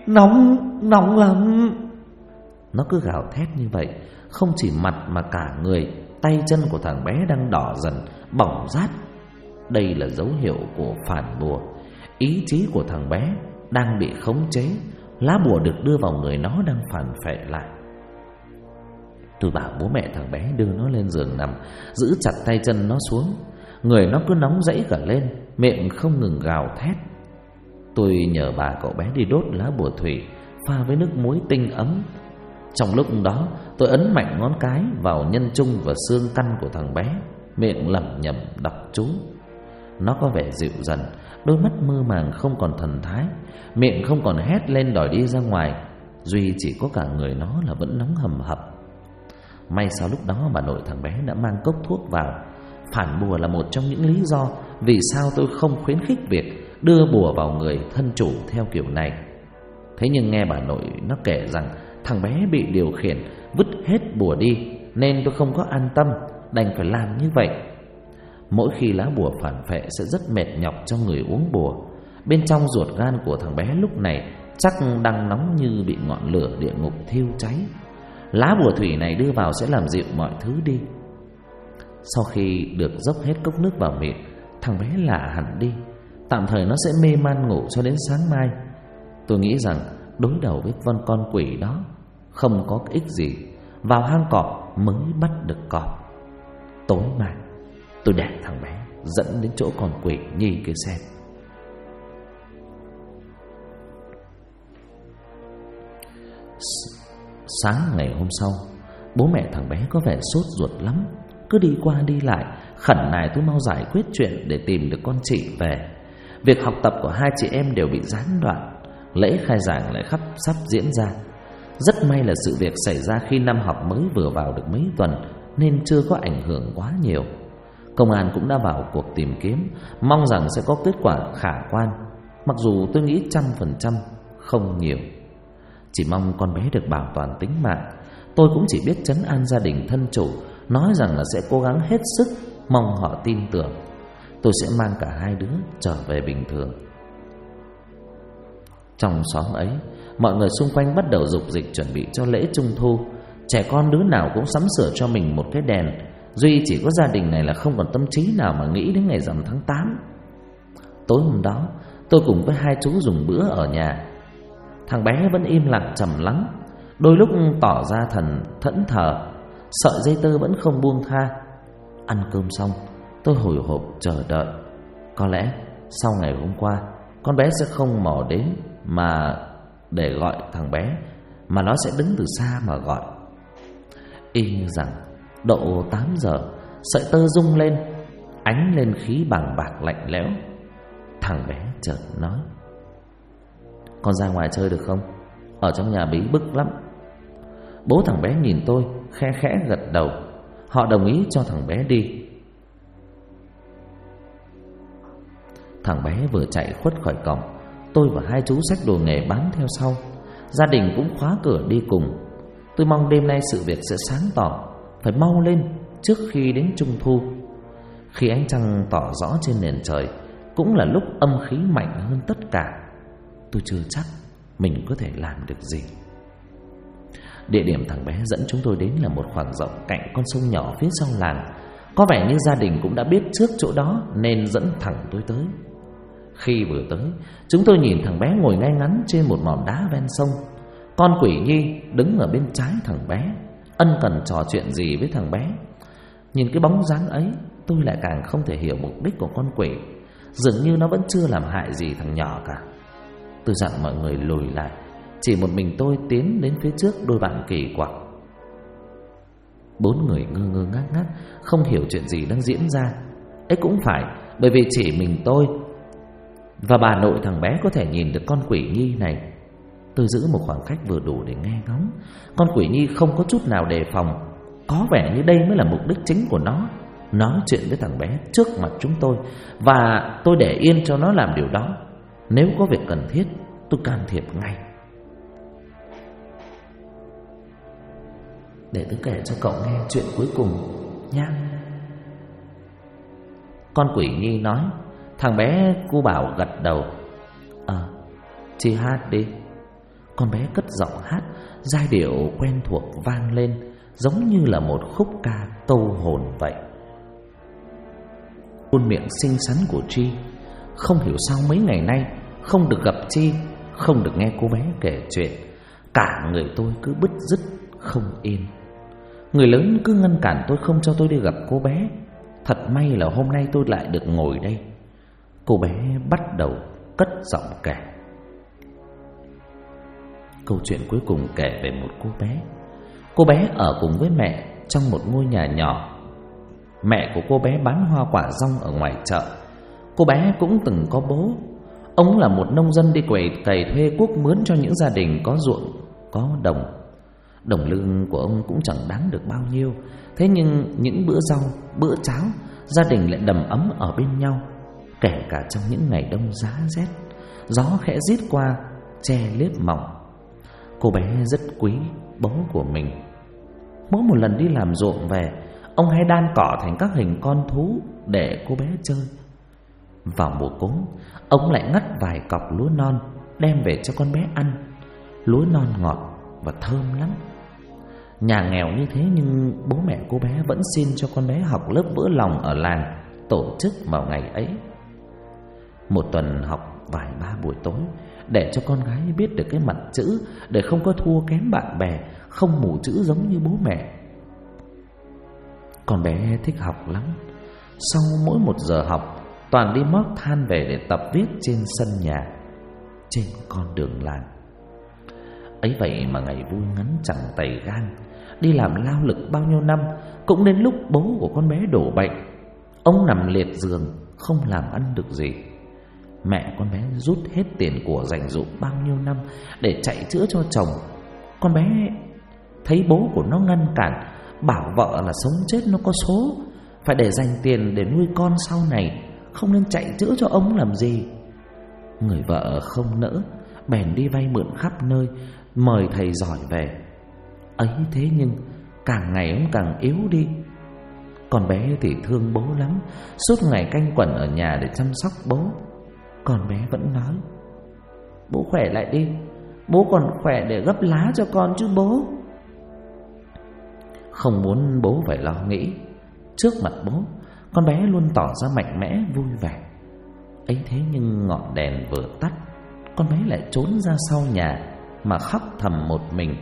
nóng lắm. Nó cứ gào thét như vậy, không chỉ mặt mà cả người, tay chân của thằng bé đang đỏ dần, bỏng rát. Đây là dấu hiệu của phản bùa. Ý chí của thằng bé đang bị khống chế, lá bùa được đưa vào người nó đang phản phệ lại. Tôi bảo bố mẹ thằng bé đưa nó lên giường nằm, giữ chặt tay chân nó xuống. Người nó cứ nóng rẫy cả lên, miệng không ngừng gào thét. Tôi nhờ bà cậu bé đi đốt lá bùa thủy pha với nước muối tinh ấm. Trong lúc đó tôi ấn mạnh ngón cái vào nhân trung và xương căn của thằng bé, miệng lẩm nhẩm đọc chú. Nó có vẻ dịu dần, đôi mắt mơ màng không còn thần thái, miệng không còn hét lên đòi đi ra ngoài, duy chỉ có cả người nó là vẫn nóng hầm hập. May sao lúc đó bà nội thằng bé đã mang cốc thuốc vào. Phản bùa là một trong những lý do vì sao tôi không khuyến khích việc đưa bùa vào người thân chủ theo kiểu này. Thế nhưng nghe bà nội nó kể rằng thằng bé bị điều khiển vứt hết bùa đi, nên tôi không có an tâm, đành phải làm như vậy. Mỗi khi lá bùa phản phệ sẽ rất mệt nhọc cho người uống bùa. Bên trong ruột gan của thằng bé lúc này chắc đang nóng như bị ngọn lửa địa ngục thiêu cháy. Lá bùa thủy này đưa vào sẽ làm dịu mọi thứ đi. Sau khi được dốc hết cốc nước vào miệng, thằng bé lạ hẳn đi. Tạm thời nó sẽ mê man ngủ cho đến sáng mai. Tôi nghĩ rằng đối đầu với con quỷ đó không có ích gì, vào hang cọp mới bắt được cọp. Tối mai tôi để thằng bé dẫn đến chỗ con quỷ nhi kia xem. Sáng ngày hôm sau, bố mẹ thằng bé có vẻ sốt ruột lắm, cứ đi qua đi lại khẩn nài tôi mau giải quyết chuyện để tìm được con chị về. Việc học tập của hai chị em đều bị gián đoạn, lễ khai giảng lại sắp diễn ra. Rất may là sự việc xảy ra khi năm học mới vừa vào được mấy tuần, nên chưa có ảnh hưởng quá nhiều. Công an cũng đã vào cuộc tìm kiếm, mong rằng sẽ có kết quả khả quan. Mặc dù tôi nghĩ 100% không nhiều, chỉ mong con bé được bảo toàn tính mạng. Tôi cũng chỉ biết trấn an gia đình thân chủ, nói rằng là sẽ cố gắng hết sức, mong họ tin tưởng. Tôi sẽ mang cả hai đứa trở về bình thường. Trong xóm ấy, mọi người xung quanh bắt đầu dục dịch chuẩn bị cho lễ trung thu. Trẻ con đứa nào cũng sắm sửa cho mình một cái đèn, duy chỉ có gia đình này là không còn tâm trí nào mà nghĩ đến ngày rằm tháng 8. Tối hôm đó, tôi cùng với hai chú dùng bữa ở nhà. Thằng bé vẫn im lặng trầm lắng, đôi lúc tỏ ra thẫn thờ, sợi dây tơ vẫn không buông tha. Ăn cơm xong, tôi hồi hộp chờ đợi. Có lẽ sau ngày hôm qua, con bé sẽ không mò đến mà để gọi thằng bé, mà nó sẽ đứng từ xa mà gọi. Y như rằng độ 8 giờ, sợi tơ rung lên, ánh lên khí bàng bạc lạnh lẽo. Thằng bé chợt nói: "Con ra ngoài chơi được không? Ở trong nhà bí bức lắm." Bố thằng bé nhìn tôi, khẽ khẽ gật đầu. Họ đồng ý cho thằng bé đi. Thằng bé vừa chạy khuất khỏi cổng, tôi và hai chú xách đồ nghề bám theo sau. Gia đình cũng khóa cửa đi cùng. Tôi mong đêm nay sự việc sẽ sáng tỏ, phải mau lên trước khi đến Trung thu. Khi ánh trăng tỏ rõ trên nền trời, cũng là lúc âm khí mạnh hơn tất cả. Tôi chưa chắc mình có thể làm được gì. Địa điểm thằng bé dẫn chúng tôi đến là một khoảng rộng cạnh con sông nhỏ phía sau làng. Có vẻ như gia đình cũng đã biết trước chỗ đó nên dẫn thẳng tôi tới. Khi vừa tới, chúng tôi nhìn thằng bé ngồi ngay ngắn trên một mỏm đá ven sông. Con quỷ nhi đứng ở bên trái thằng bé, ân cần trò chuyện gì với thằng bé. Nhìn cái bóng dáng ấy, tôi lại càng không thể hiểu mục đích của con quỷ. Dường như nó vẫn chưa làm hại gì thằng nhỏ cả. Tôi dặn mọi người lùi lại, chỉ một mình tôi tiến đến phía trước đôi bạn kỳ quặc. 4 người ngơ ngơ ngác ngác, không hiểu chuyện gì đang diễn ra. Ấy cũng phải, bởi vì chỉ mình tôi và bà nội thằng bé có thể nhìn được con quỷ nhi này. Tôi giữ một khoảng cách vừa đủ để nghe ngóng. Con quỷ nhi không có chút nào đề phòng, có vẻ như đây mới là mục đích chính của nó, nói chuyện với thằng bé trước mặt chúng tôi. Và tôi để yên cho nó làm điều đó. Nếu có việc cần thiết, tôi can thiệp ngay. Để tôi kể cho cậu nghe chuyện cuối cùng nha. Con quỷ nhi nói. Thằng bé cu bảo gật đầu. Chị hát đi. Con bé cất giọng hát, giai điệu quen thuộc vang lên, giống như là một khúc ca câu hồn vậy. Khuôn miệng xinh xắn của Chi, không hiểu sao mấy ngày nay không được gặp Chi, không được nghe cô bé kể chuyện, cả người tôi cứ bứt rứt không yên. Người lớn cứ ngăn cản tôi không cho tôi đi gặp cô bé. Thật may là hôm nay tôi lại được ngồi đây. Cô bé bắt đầu cất giọng kể. Câu chuyện cuối cùng kể về một cô bé. Cô bé ở cùng với mẹ trong một ngôi nhà nhỏ. Mẹ của cô bé bán hoa quả rong ở ngoài chợ. Cô bé cũng từng có bố. Ông là một nông dân đi cày thuê cuốc mướn cho những gia đình có ruộng, có đồng. Đồng lương của ông cũng chẳng đáng được bao nhiêu. Thế nhưng những bữa rau, bữa cháo, gia đình lại đầm ấm ở bên nhau. Kể cả trong những ngày đông giá rét, gió khẽ rít qua che liếp mỏng. Cô bé rất quý bố của mình. Mỗi một lần đi làm ruộng về, ông hay đan cỏ thành các hình con thú để cô bé chơi. Vào mùa cốm, ông lại ngắt vài cọc lúa non đem về cho con bé ăn. Lúa non ngọt và thơm lắm. Nhà nghèo như thế nhưng bố mẹ cô bé vẫn xin cho con bé học lớp vỡ lòng ở làng tổ chức vào ngày ấy. Một tuần học vài ba buổi tối để cho con gái biết được cái mặt chữ, để không có thua kém bạn bè, không mù chữ giống như bố mẹ. Con bé thích học lắm. Sau mỗi một giờ học, toàn đi mót than về để tập viết trên sân nhà, trên con đường làng. Ấy vậy mà ngày vui ngắn chẳng tày gang. Đi làm lao lực bao nhiêu năm, cũng đến lúc bố của con bé đổ bệnh. Ông nằm liệt giường, không làm ăn được gì. Mẹ con bé rút hết tiền của dành dụm bao nhiêu năm để chạy chữa cho chồng. Con bé thấy bố của nó ngăn cản, bảo vợ là sống chết nó có số, phải để dành tiền để nuôi con sau này, không nên chạy chữa cho ông làm gì. Người vợ không nỡ, bèn đi vay mượn khắp nơi, mời thầy giỏi về. Ấy thế nhưng càng ngày ông càng yếu đi. Con bé thì thương bố lắm, suốt ngày canh quẩn ở nhà để chăm sóc bố. Con bé vẫn nói: bố khỏe lại đi, bố còn khỏe để gấp lá cho con chứ bố. Không muốn bố phải lo nghĩ. Trước mặt bố, con bé luôn tỏ ra mạnh mẽ vui vẻ. Ấy thế nhưng ngọn đèn vừa tắt, con bé lại trốn ra sau nhà mà khóc thầm một mình.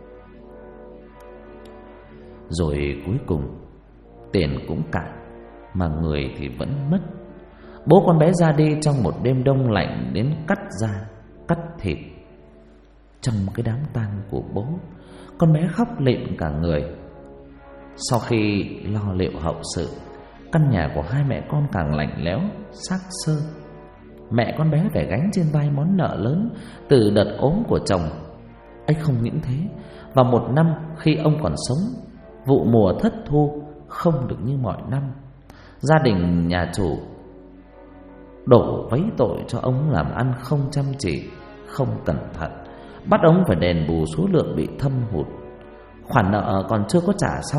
Rồi cuối cùng tiền cũng cạn, mà người thì vẫn mất. Bố con bé ra đi trong một đêm đông lạnh đến cắt da, cắt thịt. Trong cái đám tang của bố, con bé khóc lịm cả người. Sau khi lo liệu hậu sự, căn nhà của hai mẹ con càng lạnh lẽo, xác xơ. Mẹ con bé phải gánh trên vai món nợ lớn từ đợt ốm của chồng. Ấy không những thế, vào một năm khi ông còn sống, vụ mùa thất thu không được như mọi năm. Gia đình nhà chủ đổ vấy tội cho ông làm ăn không chăm chỉ, không cẩn thận, bắt ông phải đền bù số lượng bị thâm hụt. Khoản nợ còn chưa có trả xong.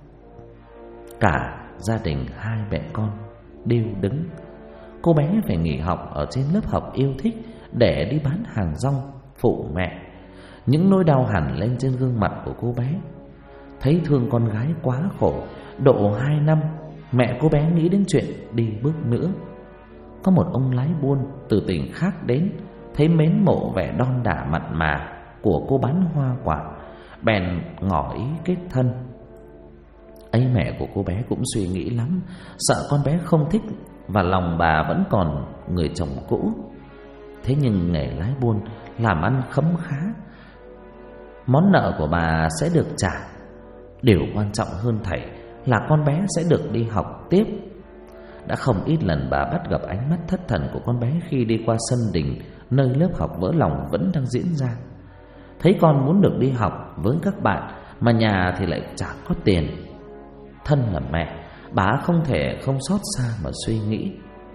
Cả gia đình hai mẹ con đều đứng. Cô bé phải nghỉ học ở trên lớp học yêu thích để đi bán hàng rong phụ mẹ. Những nỗi đau hằn lên trên gương mặt của cô bé. Thấy thương con gái quá khổ, độ 2 năm, mẹ cô bé nghĩ đến chuyện đi bước nữa. Có một ông lái buôn từ tỉnh khác đến, thấy mến mộ vẻ đon đả mặn mà của cô bán hoa quả, bèn ngỏ ý kết thân. Ấy mẹ của cô bé cũng suy nghĩ lắm, sợ con bé không thích và lòng bà vẫn còn người chồng cũ. Thế nhưng nghề lái buôn làm ăn khấm khá, món nợ của bà sẽ được trả. Điều quan trọng hơn thảy là con bé sẽ được đi học tiếp. Đã không ít lần bà bắt gặp ánh mắt thất thần của con bé khi đi qua sân đình nơi lớp học vỡ lòng vẫn đang diễn ra. Thấy con muốn được đi học với các bạn mà nhà thì lại chả có tiền. Thân là mẹ, bà không thể không xót xa mà suy nghĩ.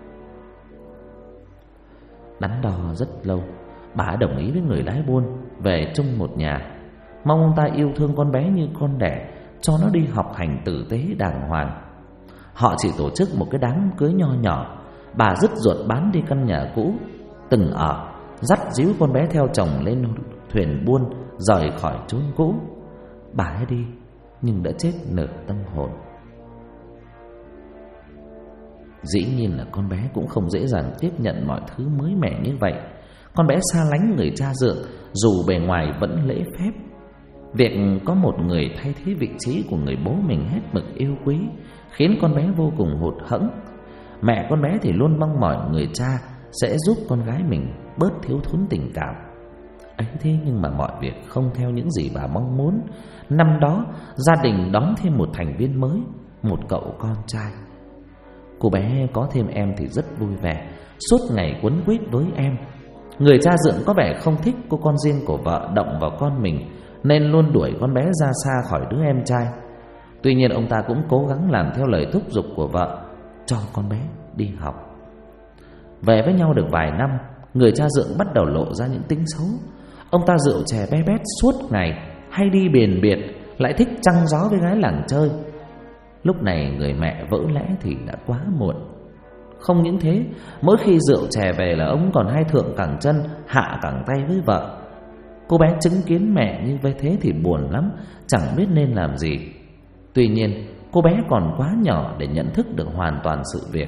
Đắn đo rất lâu, bà đồng ý với người lái buôn về chung một nhà, mong ông ta yêu thương con bé như con đẻ, cho nó đi học hành tử tế đàng hoàng. Họ chỉ tổ chức một cái đám cưới nho nhỏ. Bà dứt ruột bán đi căn nhà cũ từng ở, dắt díu con bé theo chồng lên thuyền buôn rời khỏi chốn cũ. Bà ấy đi nhưng đã chết nửa tâm hồn. Dĩ nhiên là con bé cũng không dễ dàng tiếp nhận mọi thứ mới mẻ như vậy. Con bé xa lánh người cha dượng, dù bề ngoài vẫn lễ phép. Việc có một người thay thế vị trí của người bố mình hết mực yêu quý khiến con bé vô cùng hụt hẫng. Mẹ con bé thì luôn mong mỏi người cha sẽ giúp con gái mình bớt thiếu thốn tình cảm. Ấy thế nhưng mà mọi việc không theo những gì bà mong muốn. Năm đó gia đình đón thêm một thành viên mới, một cậu con trai. Cô bé có thêm em thì rất vui vẻ, suốt ngày quấn quýt với em. Người cha dượng có vẻ không thích cô con riêng của vợ động vào con mình, nên luôn đuổi con bé ra xa khỏi đứa em trai. Tuy nhiên ông ta cũng cố gắng làm theo lời thúc giục của vợ, cho con bé đi học. Về với nhau được vài năm, người cha dượng bắt đầu lộ ra những tính xấu. Ông ta rượu chè be bét suốt ngày, hay đi biền biệt, lại thích chăng gió với gái làng chơi. Lúc này người mẹ vỡ lẽ thì đã quá muộn. Không những thế, mỗi khi rượu chè về là ông còn hay thượng cẳng chân hạ cẳng tay với vợ. Cô bé chứng kiến mẹ như vậy thế thì buồn lắm, chẳng biết nên làm gì. Tuy nhiên cô bé còn quá nhỏ để nhận thức được hoàn toàn sự việc.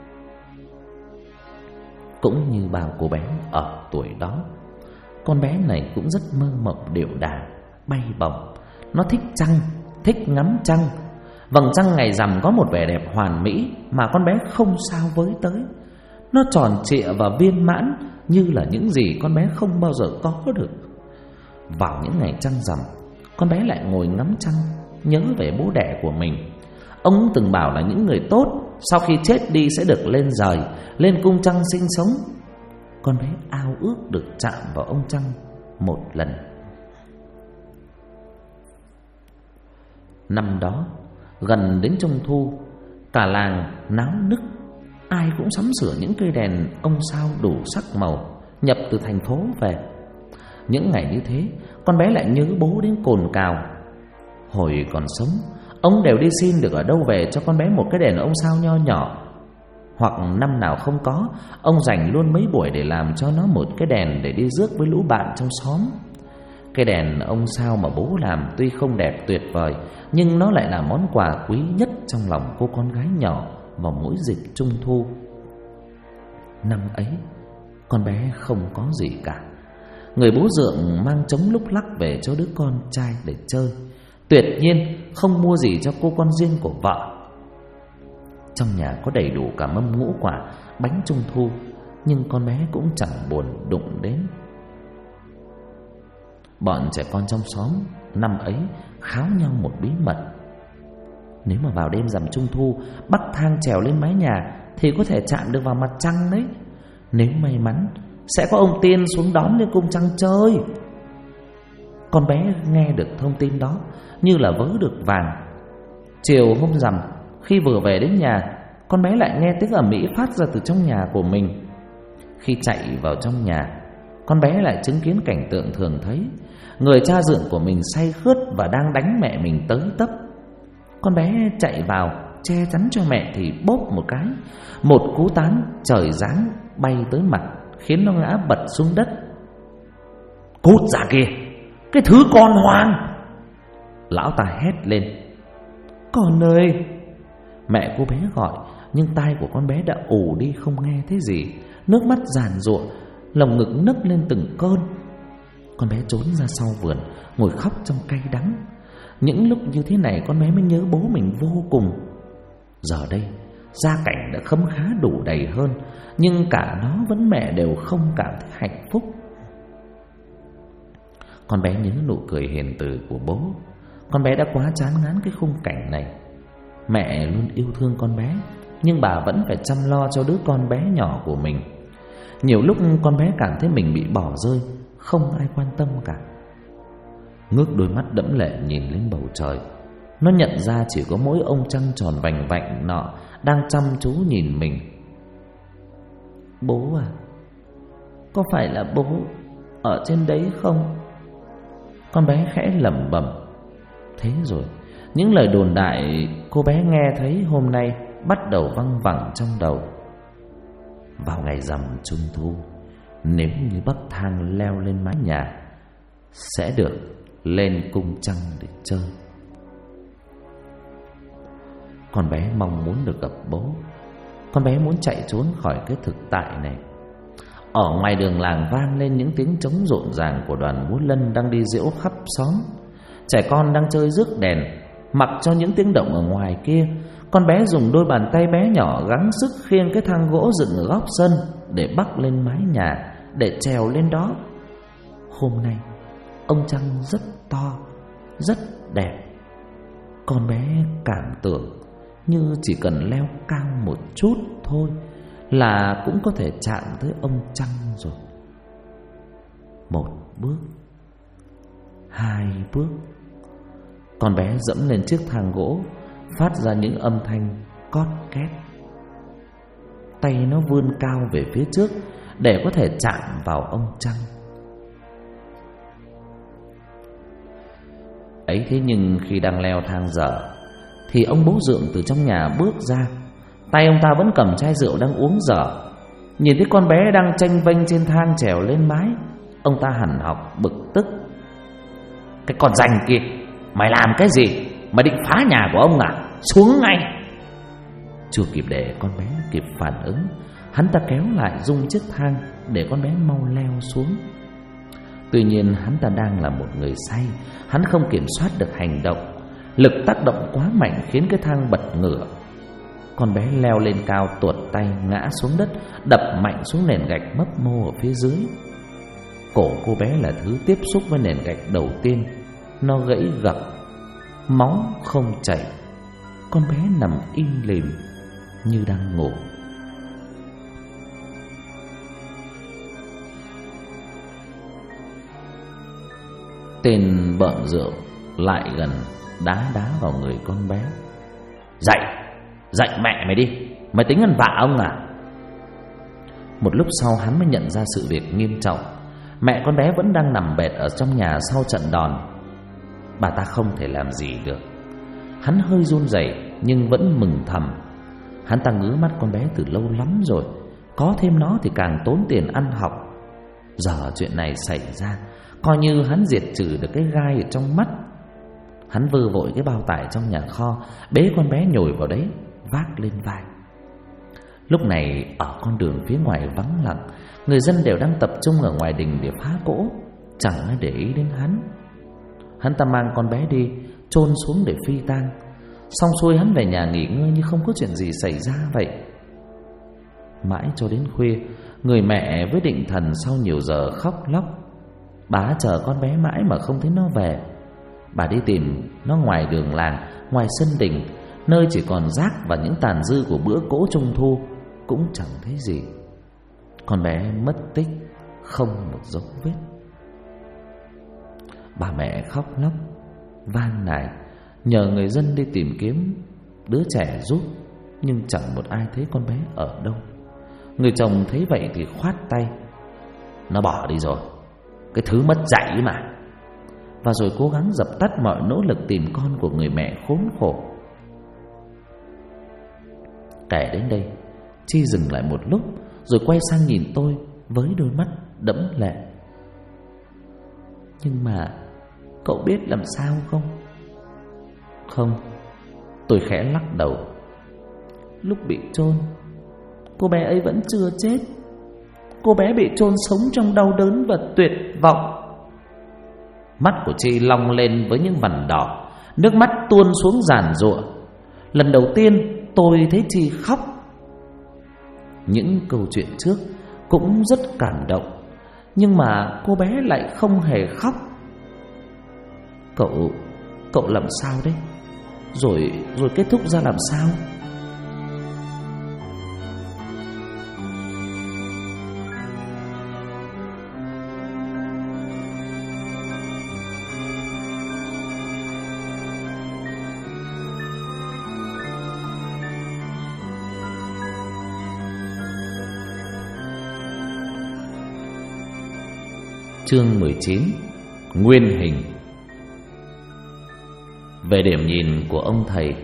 Cũng như bao cô bé ở tuổi đó, con bé này cũng rất mơ mộng điệu đà, bay bổng. Nó thích trăng, thích ngắm trăng. Vầng trăng ngày rằm có một vẻ đẹp hoàn mỹ mà con bé không sao với tới. Nó tròn trịa và viên mãn như là những gì con bé không bao giờ có được. Vào những ngày trăng rằm, con bé lại ngồi ngắm trăng, nhớ về bố đẻ của mình. Ông từng bảo là những người tốt sau khi chết đi sẽ được lên giời, lên cung trăng sinh sống. Con bé ao ước được chạm vào ông trăng một lần. Năm đó, gần đến Trung thu, cả làng náo nức. Ai cũng sắm sửa những cây đèn ông sao đủ sắc màu nhập từ thành phố về. Những ngày như thế, con bé lại nhớ bố đến cồn cào. Hồi còn sống, ông đều đi xin được ở đâu về cho con bé một cái đèn ông sao nho nhỏ. Hoặc năm nào không có, ông dành luôn mấy buổi để làm cho nó một cái đèn để đi rước với lũ bạn trong xóm. Cái đèn ông sao mà bố làm tuy không đẹp tuyệt vời, nhưng nó lại là món quà quý nhất trong lòng cô con gái nhỏ vào mỗi dịp Trung thu. Năm ấy, con bé không có gì cả. Người bố dượng mang trống lúc lắc về cho đứa con trai để chơi. Tuyệt nhiên không mua gì cho cô con riêng của vợ. Trong nhà có đầy đủ cả mâm ngũ quả, bánh Trung thu, nhưng con bé cũng chẳng buồn đụng đến. Bọn trẻ con trong xóm năm ấy kháo nhau một bí mật. Nếu mà vào đêm rằm Trung thu bắc thang trèo lên mái nhà thì có thể chạm được vào mặt trăng đấy. Nếu may mắn sẽ có ông tiên xuống đón lên cung trăng chơi. Con bé nghe được thông tin đó như là vớ được vàng. Chiều hôm rằm, khi vừa về đến nhà, con bé lại nghe tiếng ầm ĩ phát ra từ trong nhà của mình. Khi chạy vào trong nhà, con bé lại chứng kiến cảnh tượng thường thấy. Người cha dượng của mình say khướt và đang đánh mẹ mình tới tấp. Con bé chạy vào che chắn cho mẹ thì bốp một cái, một cú tán trời giáng bay tới mặt, khiến nó ngã bật xuống đất. Cút ra kìa, cái thứ con hoang! Lão ta hét lên. Con ơi! Mẹ cô bé gọi, nhưng tai của con bé đã ù đi không nghe thấy gì. Nước mắt giàn giụa, lồng ngực nấc lên từng cơn. Con bé trốn ra sau vườn, ngồi khóc trong cay đắng. Những lúc như thế này con bé mới nhớ bố mình vô cùng. Giờ đây gia cảnh đã khấm khá đủ đầy hơn, nhưng cả nó vẫn mẹ đều không cảm thấy hạnh phúc. Con bé nhớ nụ cười hiền từ của bố. Con bé đã quá chán ngán cái khung cảnh này. Mẹ luôn yêu thương con bé, nhưng bà vẫn phải chăm lo cho đứa con bé nhỏ của mình. Nhiều lúc con bé cảm thấy mình bị bỏ rơi, không ai quan tâm cả. Ngước đôi mắt đẫm lệ nhìn lên bầu trời, nó nhận ra chỉ có mỗi ông trăng tròn vành vạnh nọ đang chăm chú nhìn mình. Bố à, có phải là bố ở trên đấy không? Con bé khẽ lẩm bẩm. Thế rồi những lời đồn đại cô bé nghe thấy hôm nay bắt đầu văng vẳng trong đầu. Vào ngày rằm Trung thu, nếu như bắc thang leo lên mái nhà, sẽ được lên cung trăng để chơi. Con bé mong muốn được gặp bố. Con bé muốn chạy trốn khỏi cái thực tại này. Ở ngoài đường làng vang lên những tiếng trống rộn ràng của đoàn múa lân đang đi diễu khắp xóm. Trẻ con đang chơi rước đèn. Mặc cho những tiếng động ở ngoài kia, con bé dùng đôi bàn tay bé nhỏ gắng sức khiêng cái thang gỗ dựng ở góc sân để bắc lên mái nhà, để trèo lên đó. Hôm nay ông trăng rất to, rất đẹp. Con bé cảm tưởng như chỉ cần leo cao một chút thôi là cũng có thể chạm tới ông trăng rồi. 1 bước, 2 bước, con bé dẫm lên chiếc thang gỗ, phát ra những âm thanh cót két. Tay nó vươn cao về phía trước để có thể chạm vào ông trăng. Ấy thế nhưng khi đang leo thang dở thì ông bố Dượng từ trong nhà bước ra. Tay ông ta vẫn cầm chai rượu đang uống dở. Nhìn thấy con bé đang chênh vênh trên thang trèo lên mái, ông ta hằn học bực tức. Cái con ranh kia, mày làm cái gì? Mày định phá nhà của ông à? Xuống ngay! Chưa kịp để con bé kịp phản ứng, hắn ta kéo lại rung chiếc thang để con bé mau leo xuống. Tuy nhiên hắn ta đang là một người say, hắn không kiểm soát được hành động. Lực tác động quá mạnh khiến cái thang bật ngửa. Con bé leo lên cao tuột tay ngã xuống đất, đập mạnh xuống nền gạch mấp mô ở phía dưới. Cổ cô bé là thứ tiếp xúc với nền gạch đầu tiên. Nó gãy gập, máu không chảy. Con bé nằm im lìm như đang ngủ. Tên bợm rượu lại gần đá vào người con bé. Dậy mẹ mày đi, mày tính ăn vạ ông à? Một lúc sau hắn mới nhận ra sự việc nghiêm trọng. Mẹ con bé vẫn đang nằm bệt ở trong nhà sau trận đòn. Bà ta không thể làm gì được. Hắn hơi run rẩy nhưng vẫn mừng thầm. Hắn ta ngứa mắt con bé từ lâu lắm rồi. Có thêm nó thì càng tốn tiền ăn học. Giờ chuyện này xảy ra, coi như hắn diệt trừ được cái gai ở trong mắt. Hắn vơ vội cái bao tải trong nhà kho, bế con bé nhồi vào đấy, vác lên vai. Lúc này ở con đường phía ngoài vắng lặng, người dân đều đang tập trung ở ngoài đình để phá cỗ, chẳng ai để ý đến hắn. Hắn ta mang con bé đi, chôn xuống để phi tang. Xong xuôi hắn về nhà nghỉ ngơi như không có chuyện gì xảy ra vậy. Mãi cho đến khuya, người mẹ với định thần sau nhiều giờ khóc lóc. Bà chờ con bé mãi mà không thấy nó về. Bà đi tìm nó ngoài đường làng, ngoài sân đình, nơi chỉ còn rác và những tàn dư của bữa cỗ trung thu, cũng chẳng thấy gì. Con bé mất tích, không một dấu vết. Bà mẹ khóc lóc, van nài, nhờ người dân đi tìm kiếm đứa trẻ giúp, nhưng chẳng một ai thấy con bé ở đâu. Người chồng thấy vậy thì khoát tay. Nó bỏ đi rồi, cái thứ mất dạy mà. Và rồi cố gắng dập tắt mọi nỗ lực tìm con của người mẹ khốn khổ. Kể đến đây, Chi dừng lại một lúc, rồi quay sang nhìn tôi với đôi mắt đẫm lệ. Nhưng mà cậu biết làm sao không? Không, tôi khẽ lắc đầu. Lúc bị chôn, cô bé ấy vẫn chưa chết. Cô bé bị chôn sống trong đau đớn và tuyệt vọng. Mắt của Chi long lên với những vằn đỏ, nước mắt tuôn xuống giàn giụa. Lần đầu tiên tôi thấy Chi khóc. Những câu chuyện trước cũng rất cảm động, nhưng mà cô bé lại không hề khóc. Cậu làm sao đấy? Rồi kết thúc ra làm sao? Chương 19: Nguyên hình. Về điểm nhìn của ông thầy.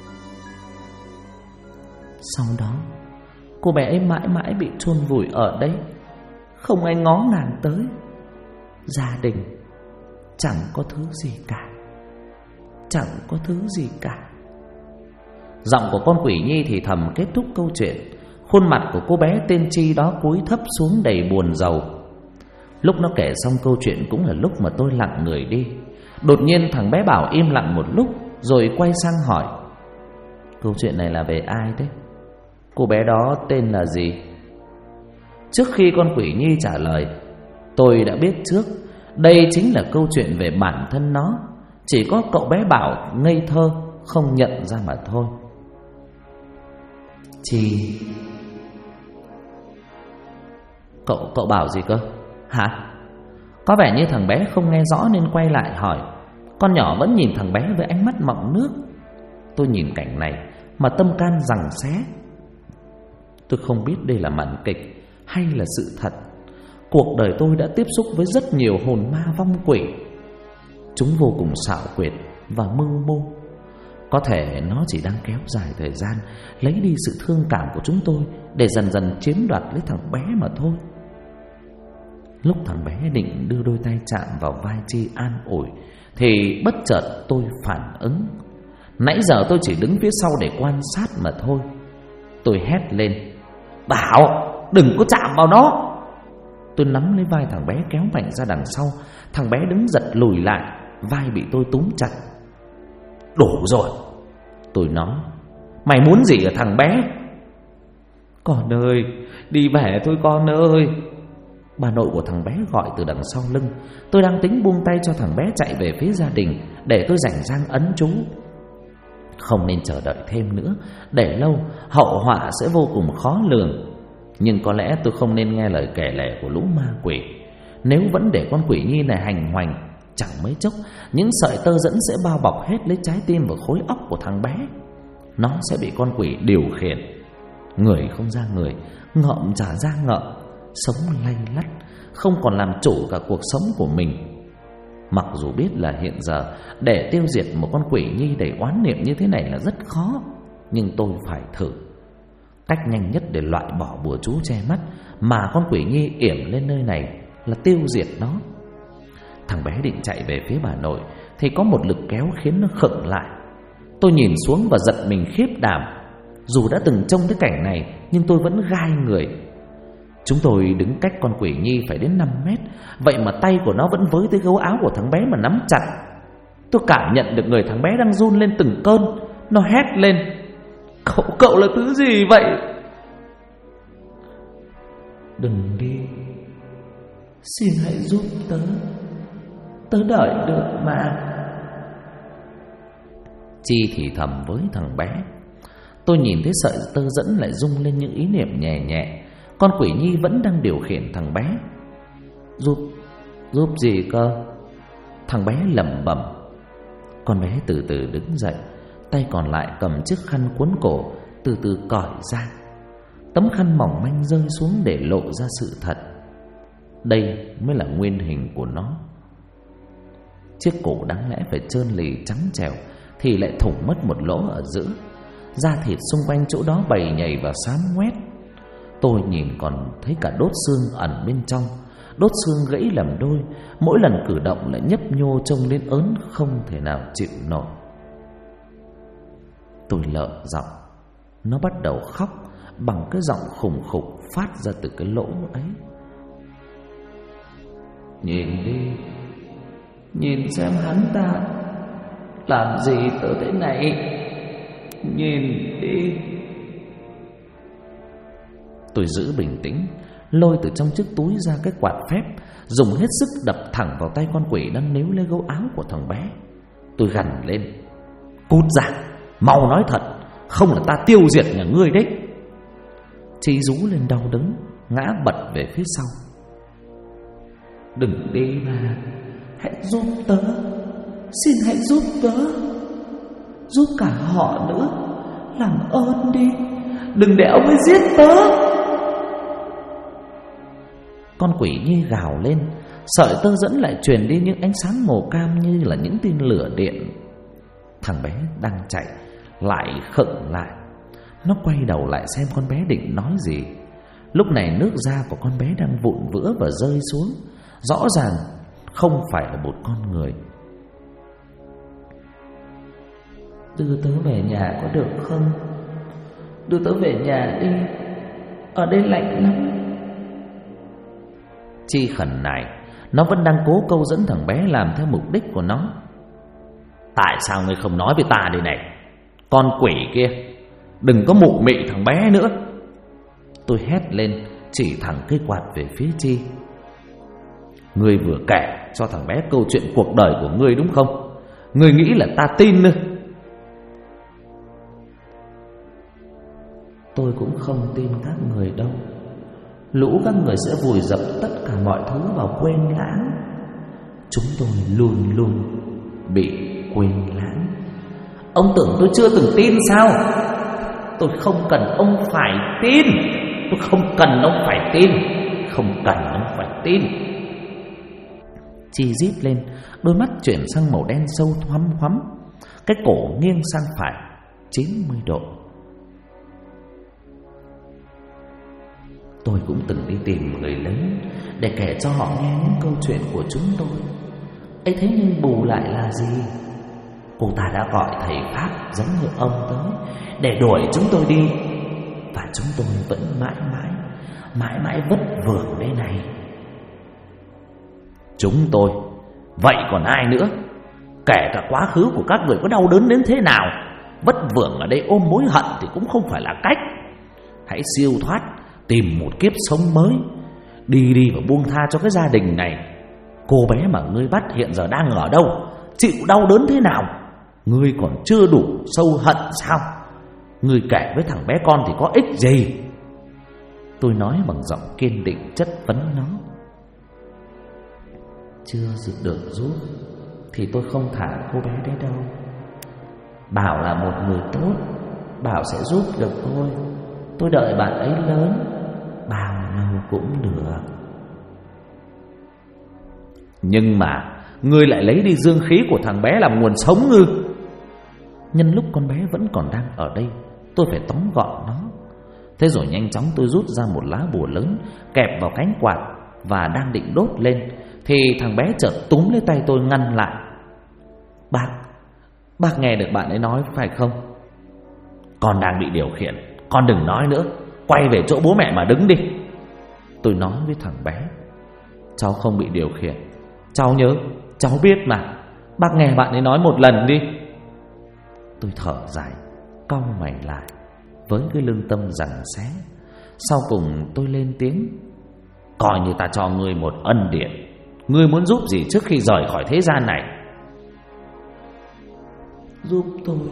Sau đó, cô bé ấy mãi mãi bị chôn vùi ở đấy, không ai ngó ngàng tới. Gia đình Chẳng có thứ gì cả. Chẳng có thứ gì cả. Giọng của con quỷ nhi thì thầm kết thúc câu chuyện. Khuôn mặt của cô bé tên Chi đó cúi thấp xuống đầy buồn rầu. Lúc nó kể xong câu chuyện cũng là lúc mà tôi lặng người đi. Đột nhiên thằng bé Bảo im lặng một lúc rồi quay sang hỏi: câu chuyện này là về ai thế? Cô bé đó tên là gì? Trước khi con quỷ nhi trả lời, tôi đã biết trước đây chính là câu chuyện về bản thân nó. Chỉ có cậu bé Bảo ngây thơ không nhận ra mà thôi. Chi. Cậu bảo gì cơ? Hả? Có vẻ như thằng bé không nghe rõ nên quay lại hỏi. Con nhỏ vẫn nhìn thằng bé với ánh mắt mọng nước. Tôi nhìn cảnh này mà tâm can giằng xé. Tôi không biết đây là màn kịch hay là sự thật. Cuộc đời tôi đã tiếp xúc với rất nhiều hồn ma vong quỷ. Chúng vô cùng xảo quyệt và mưu mô. Có thể nó chỉ đang kéo dài thời gian, lấy đi sự thương cảm của chúng tôi để dần dần chiếm đoạt lấy thằng bé mà thôi. Lúc thằng bé định đưa đôi tay chạm vào vai Chi an ủi thì bất chợt tôi phản ứng. Nãy giờ tôi chỉ đứng phía sau để quan sát mà thôi. Tôi hét lên: Bảo, đừng có chạm vào nó. Tôi nắm lấy vai thằng bé kéo mạnh ra đằng sau. Thằng bé đứng giật lùi lại, vai bị tôi túm chặt. Đủ rồi, tôi nói. Mày muốn gì ở thằng bé? Con ơi, đi về thôi con ơi. Bà nội của thằng bé gọi từ đằng sau lưng. Tôi đang tính buông tay cho thằng bé chạy về phía gia đình để tôi rảnh rang ấn chú. Không nên chờ đợi thêm nữa, để lâu hậu họa sẽ vô cùng khó lường. Nhưng có lẽ tôi không nên nghe lời kể lể của lũ ma quỷ. Nếu vẫn để con quỷ nhi này hành hoành, chẳng mấy chốc những sợi tơ dẫn sẽ bao bọc hết lấy trái tim và khối óc của thằng bé. Nó sẽ bị con quỷ điều khiển. Người không ra người, ngợm chả ra ngợm, sống lay lắt, không còn làm chủ cả cuộc sống của mình. Mặc dù biết là hiện giờ để tiêu diệt một con quỷ nhi đầy oán niệm như thế này là rất khó, nhưng tôi phải thử. Cách nhanh nhất để loại bỏ bùa chú che mắt mà con quỷ nhi yểm lên nơi này là tiêu diệt nó. Thằng bé định chạy về phía bà nội thì có một lực kéo khiến nó khựng lại. Tôi nhìn xuống và giật mình khiếp đảm. Dù đã từng trông thấy cảnh này nhưng tôi vẫn gai người. Chúng tôi đứng cách con quỷ nhi phải đến 5 mét, vậy mà tay của nó vẫn với tới gấu áo của thằng bé mà nắm chặt. Tôi cảm nhận được người thằng bé đang run lên từng cơn. Nó hét lên: Cậu là thứ gì vậy? Đừng đi, xin hãy giúp tớ. Tớ đợi được mà. Chi thì thầm với thằng bé. Tôi nhìn thấy sợi tơ dẫn lại rung lên những ý niệm nhẹ nhẹ. Con quỷ nhi vẫn đang điều khiển thằng bé. Giúp gì cơ? Thằng bé lẩm bẩm. Con bé từ từ đứng dậy, tay còn lại cầm chiếc khăn cuốn cổ, từ từ cởi ra. Tấm khăn mỏng manh rơi xuống để lộ ra sự thật. Đây mới là nguyên hình của nó. Chiếc cổ đáng lẽ phải trơn lì trắng trẻo thì lại thủng mất một lỗ ở giữa. Da thịt xung quanh chỗ đó bầy nhầy và xám ngoét. Tôi nhìn còn thấy cả đốt xương ẩn bên trong. Đốt xương gãy làm đôi, mỗi lần cử động lại nhấp nhô trông đến ớn không thể nào chịu nổi. Tôi lợ giọng. Nó bắt đầu khóc bằng cái giọng khủng khục phát ra từ cái lỗ ấy. Nhìn đi, nhìn xem hắn ta làm gì tớ thế này. Nhìn đi. Tôi giữ bình tĩnh, lôi từ trong chiếc túi ra cái quạt phép, dùng hết sức đập thẳng vào tay con quỷ đang níu lấy gấu áo của thằng bé. Tôi gằn lên: Cút ra, mau nói thật, không là ta tiêu diệt nhà ngươi đấy. Chi rú lên đau đớn, ngã bật về phía sau. Đừng đi mà, hãy giúp tớ. Xin hãy giúp tớ. Giúp cả họ nữa. Làm ơn đi, đừng để ông ấy giết tớ. Con quỷ nhi gào lên. Sợi tơ dẫn lại truyền đi những ánh sáng màu cam như là những tia lửa điện. Thằng bé đang chạy lại khựng lại. Nó quay đầu lại xem con bé định nói gì. Lúc này nước da của con bé đang vụn vỡ và rơi xuống. Rõ ràng không phải là một con người. Đưa tớ về nhà có được không? Đưa tớ về nhà đi, ở đây lạnh lắm. Chi khẩn nài. Nó vẫn đang cố câu dẫn thằng bé làm theo mục đích của nó. Tại sao ngươi không nói với ta đây này? Con quỷ kia, đừng có mụ mị thằng bé nữa. Tôi hét lên, chỉ thẳng cây quạt về phía Chi. Ngươi vừa kể cho thằng bé câu chuyện cuộc đời của ngươi đúng không? Ngươi nghĩ là ta tin nữa? Tôi cũng không tin các người đâu. Lũ các người sẽ vùi dập tất cả mọi thứ vào quên lãng. Chúng tôi luôn luôn bị quên lãng. Ông tưởng tôi chưa từng tin sao? Tôi không cần ông phải tin. Tôi không cần ông phải tin. Không cần ông phải tin. Chi rít lên, đôi mắt chuyển sang màu đen sâu thoắm hoắm, cái cổ nghiêng sang phải 90 độ. Tôi cũng từng đi tìm người lớn để kể cho họ nghe những câu chuyện của chúng tôi. ấy thế nhưng bù lại là gì? Cô ta đã gọi thầy Pháp giống như ông tới để đuổi chúng tôi đi. Và chúng tôi vẫn mãi mãi vất vưởng đây này. Chúng tôi? Vậy còn ai nữa? Kể cả quá khứ của các người có đau đớn đến thế nào, vất vưởng ở đây ôm mối hận thì cũng không phải là cách. Hãy siêu thoát, tìm một kiếp sống mới. Đi và buông tha cho cái gia đình này. Cô bé mà ngươi bắt hiện giờ đang ở đâu? Chịu đau đớn thế nào? Ngươi còn chưa đủ sâu hận sao? Ngươi kể với thằng bé con thì có ích gì? Tôi nói bằng giọng kiên định chất vấn nó. Chưa được giúp thì tôi không thả cô bé đấy đâu. Bảo là một người tốt, Bảo sẽ giúp được tôi. Tôi đợi bạn ấy lớn, bao lâu cũng được. Nhưng mà ngươi lại lấy đi dương khí của thằng bé làm nguồn sống ư? Nhân lúc con bé vẫn còn đang ở đây, tôi phải tóm gọn nó. Thế rồi nhanh chóng tôi rút ra một lá bùa lớn, kẹp vào cánh quạt và đang định đốt lên thì thằng bé chợt túm lấy tay tôi ngăn lại. Bác nghe được bạn ấy nói phải không? Con đang bị điều khiển, con đừng nói nữa, quay về chỗ bố mẹ mà đứng đi. Tôi nói với thằng bé. Cháu không bị điều khiển, cháu nhớ, cháu biết mà. Bác nghe bạn ấy nói một lần đi. Tôi thở dài, cau mày lại với cái lương tâm giằng xé. Sau cùng tôi lên tiếng. Coi như ta cho ngươi một ân điển. Ngươi muốn giúp gì trước khi rời khỏi thế gian này? Giúp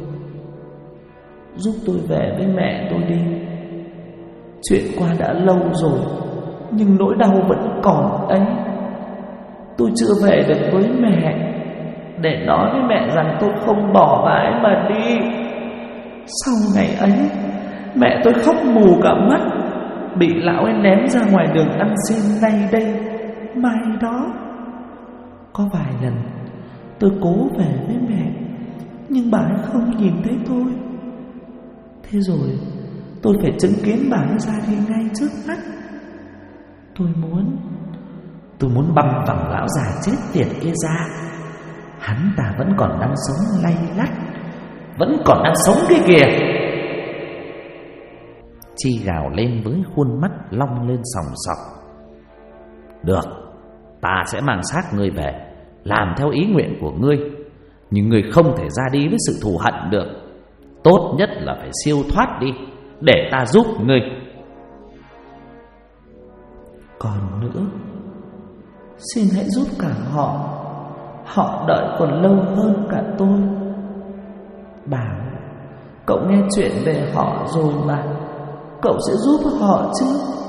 tôi về với mẹ tôi đi. Chuyện qua đã lâu rồi, nhưng nỗi đau vẫn còn ấy. Tôi chưa về được với mẹ để nói với mẹ rằng tôi không bỏ bà ấy mà đi. Sau ngày ấy, mẹ tôi khóc mù cả mắt, bị lão ấy ném ra ngoài đường ăn xin nay đây mai đó. Có vài lần tôi cố về với mẹ, nhưng bà ấy không nhìn thấy tôi. Thế rồi tôi phải chứng kiến bà ấy ra đi ngay trước mắt. Tôi muốn băm vẳng lão già chết tiệt kia ra. Hắn ta vẫn còn đang sống lay lắt, vẫn còn đang sống kia kìa. Chi gào lên với khuôn mắt long lên sòng sọc. Được, ta sẽ mang xác ngươi về, làm theo ý nguyện của ngươi. Nhưng ngươi không thể ra đi với sự thù hận được. Tốt nhất là phải siêu thoát đi, để ta giúp ngươi. Còn nữa, xin hãy giúp cả họ. Họ đợi còn lâu hơn cả tôi. Bảo, cậu nghe chuyện về họ rồi mà, cậu sẽ giúp họ chứ?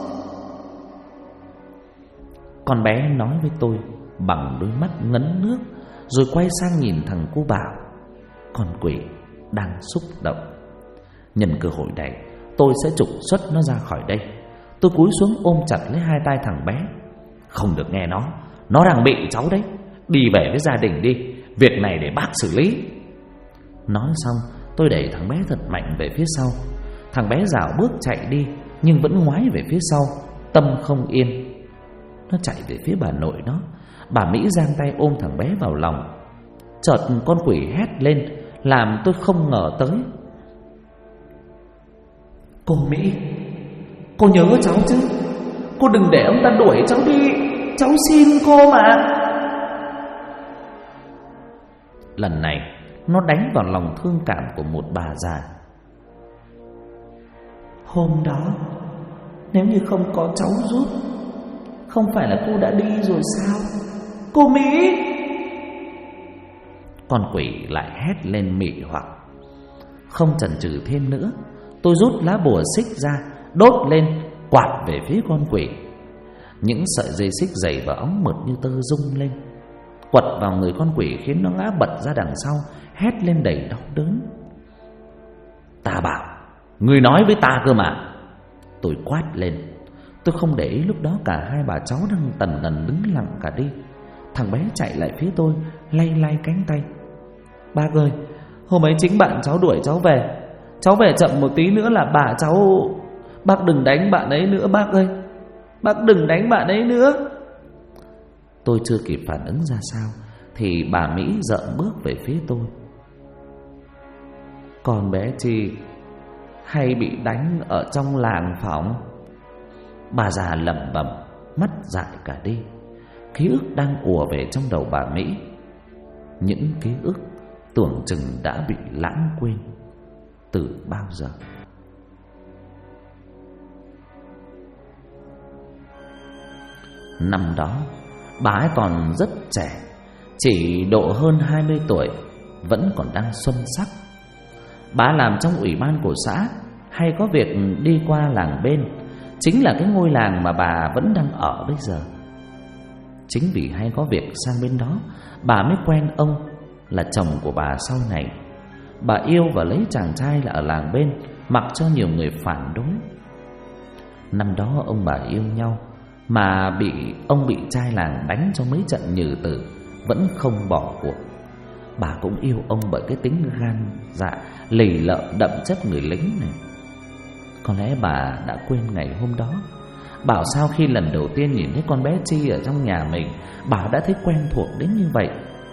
Con bé nói với tôi bằng đôi mắt ngấn nước, rồi quay sang nhìn thằng cô Bảo. Con quỷ đang xúc động. Nhân cơ hội này, tôi sẽ trục xuất nó ra khỏi đây. Tôi cúi xuống ôm chặt lấy hai tay thằng bé. Không được nghe nó đang bị cháu đấy. Đi về với gia đình đi, việc này để bác xử lý. Nói xong, tôi đẩy thằng bé thật mạnh về phía sau. Thằng bé rảo bước chạy đi, nhưng vẫn ngoái về phía sau, tâm không yên. Nó chạy về phía bà nội nó. Bà Mỹ giang tay ôm thằng bé vào lòng. Chợt con quỷ hét lên làm tôi không ngờ tới. Cô Mỹ, cô nhớ cháu chứ? Cô đừng để ông ta đuổi cháu đi, cháu xin cô mà. Lần này nó đánh vào lòng thương cảm của một bà già. Hôm đó nếu như không có cháu giúp, không phải là cô đã đi rồi sao? Cô Mỹ! Con quỷ lại hét lên mị hoặc. Không chần chừ thêm nữa, tôi rút lá bùa xích ra, đốt lên, quạt về phía con quỷ. Những sợi dây xích dày và óng mượt như tơ rung lên, quật vào người con quỷ khiến nó ngã bật ra đằng sau, hét lên đầy đau đớn. Ta bảo, ngươi nói với ta cơ mà. Tôi quát lên. Tôi không để ý lúc đó cả hai bà cháu đang tần ngần đứng lặng cả đi. Thằng bé chạy lại phía tôi, lay lay cánh tay. Bác ơi, hôm ấy chính bạn cháu đuổi cháu về. Cháu về chậm một tí nữa là bà cháu. Bác đừng đánh bạn ấy nữa bác ơi. Bác đừng đánh bạn ấy nữa. Tôi chưa kịp phản ứng ra sao thì bà Mỹ dợm bước về phía tôi. Con bé Chi hay bị đánh ở trong làng phòng? Bà già lẩm bẩm, mắt dại cả đi. Ký ức đang ùa về trong đầu bà Mỹ. Những ký ức tưởng chừng đã bị lãng quên từ bao giờ. Năm đó bà ấy còn rất trẻ, chỉ độ hơn 20 tuổi, vẫn còn đang xuân sắc. Bà làm trong ủy ban của xã, hay có việc đi qua làng bên, chính là cái ngôi làng mà bà vẫn đang ở bây giờ. Chính vì hay có việc sang bên đó, bà mới quen ông là chồng của bà sau này. Bà yêu và lấy chàng trai là ở làng bên, mặc cho nhiều người phản đối. Năm đó ông bà yêu nhau mà ông bị trai làng đánh cho mấy trận nhừ tử, vẫn không bỏ cuộc. Bà cũng yêu ông bởi cái tính gan dạ lì lợm đậm chất người lính này. Có lẽ bà đã quên ngày hôm đó. Bảo sao khi lần đầu tiên nhìn thấy con bé Chi ở trong nhà mình, bà đã thấy quen thuộc đến như vậy.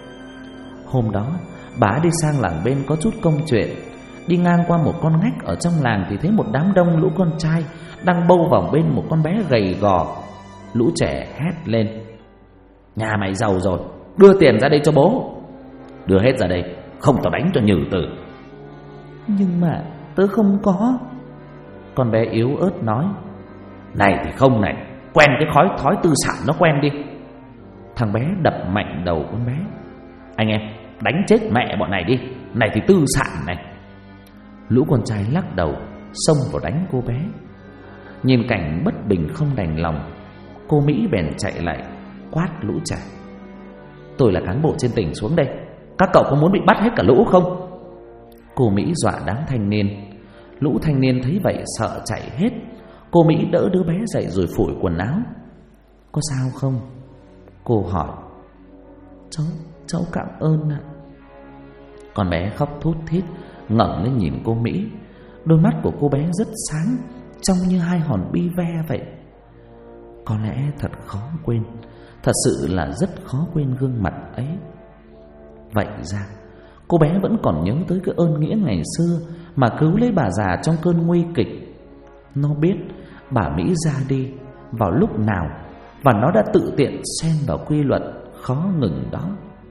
Hôm đó bà đi sang làng bên có chút công chuyện, đi ngang qua một con ngách ở trong làng thì thấy một đám đông lũ con trai đang bâu vào bên một con bé gầy gò. Lũ trẻ hét lên: nhà mày giàu rồi, đưa tiền ra đây cho bố. Đưa hết ra đây, không tao đánh cho nhừ tử. Nhưng mà tớ không có. Con bé yếu ớt nói. Này thì không này, quen cái thói tư sản nó quen đi. Thằng bé đập mạnh đầu con bé. Anh em, đánh chết mẹ bọn này đi, này thì tư sản này. Lũ con trai lắc đầu, xông vào đánh cô bé. Nhìn cảnh bất bình không đành lòng, cô Mỹ bèn chạy lại quát lũ trẻ. Tôi là cán bộ trên tỉnh xuống đây, các cậu có muốn bị bắt hết cả lũ không? Cô Mỹ dọa đám thanh niên. Lũ thanh niên thấy vậy sợ chạy hết. Cô Mỹ đỡ đứa bé dậy rồi phủi quần áo. Có sao không? Cô hỏi. Cháu cảm ơn ạ. Con bé khóc thút thít, ngẩng lên nhìn cô Mỹ. Đôi mắt của cô bé rất sáng, trông như hai hòn bi ve vậy. Có lẽ thật khó quên, thật sự là rất khó quên gương mặt ấy. Vậy ra cô bé vẫn còn nhớ tới cái ơn nghĩa ngày xưa mà cứu lấy bà già trong cơn nguy kịch. Nó biết bà Mỹ ra đi vào lúc nào, và nó đã tự tiện xen vào quy luật khó ngừng đó.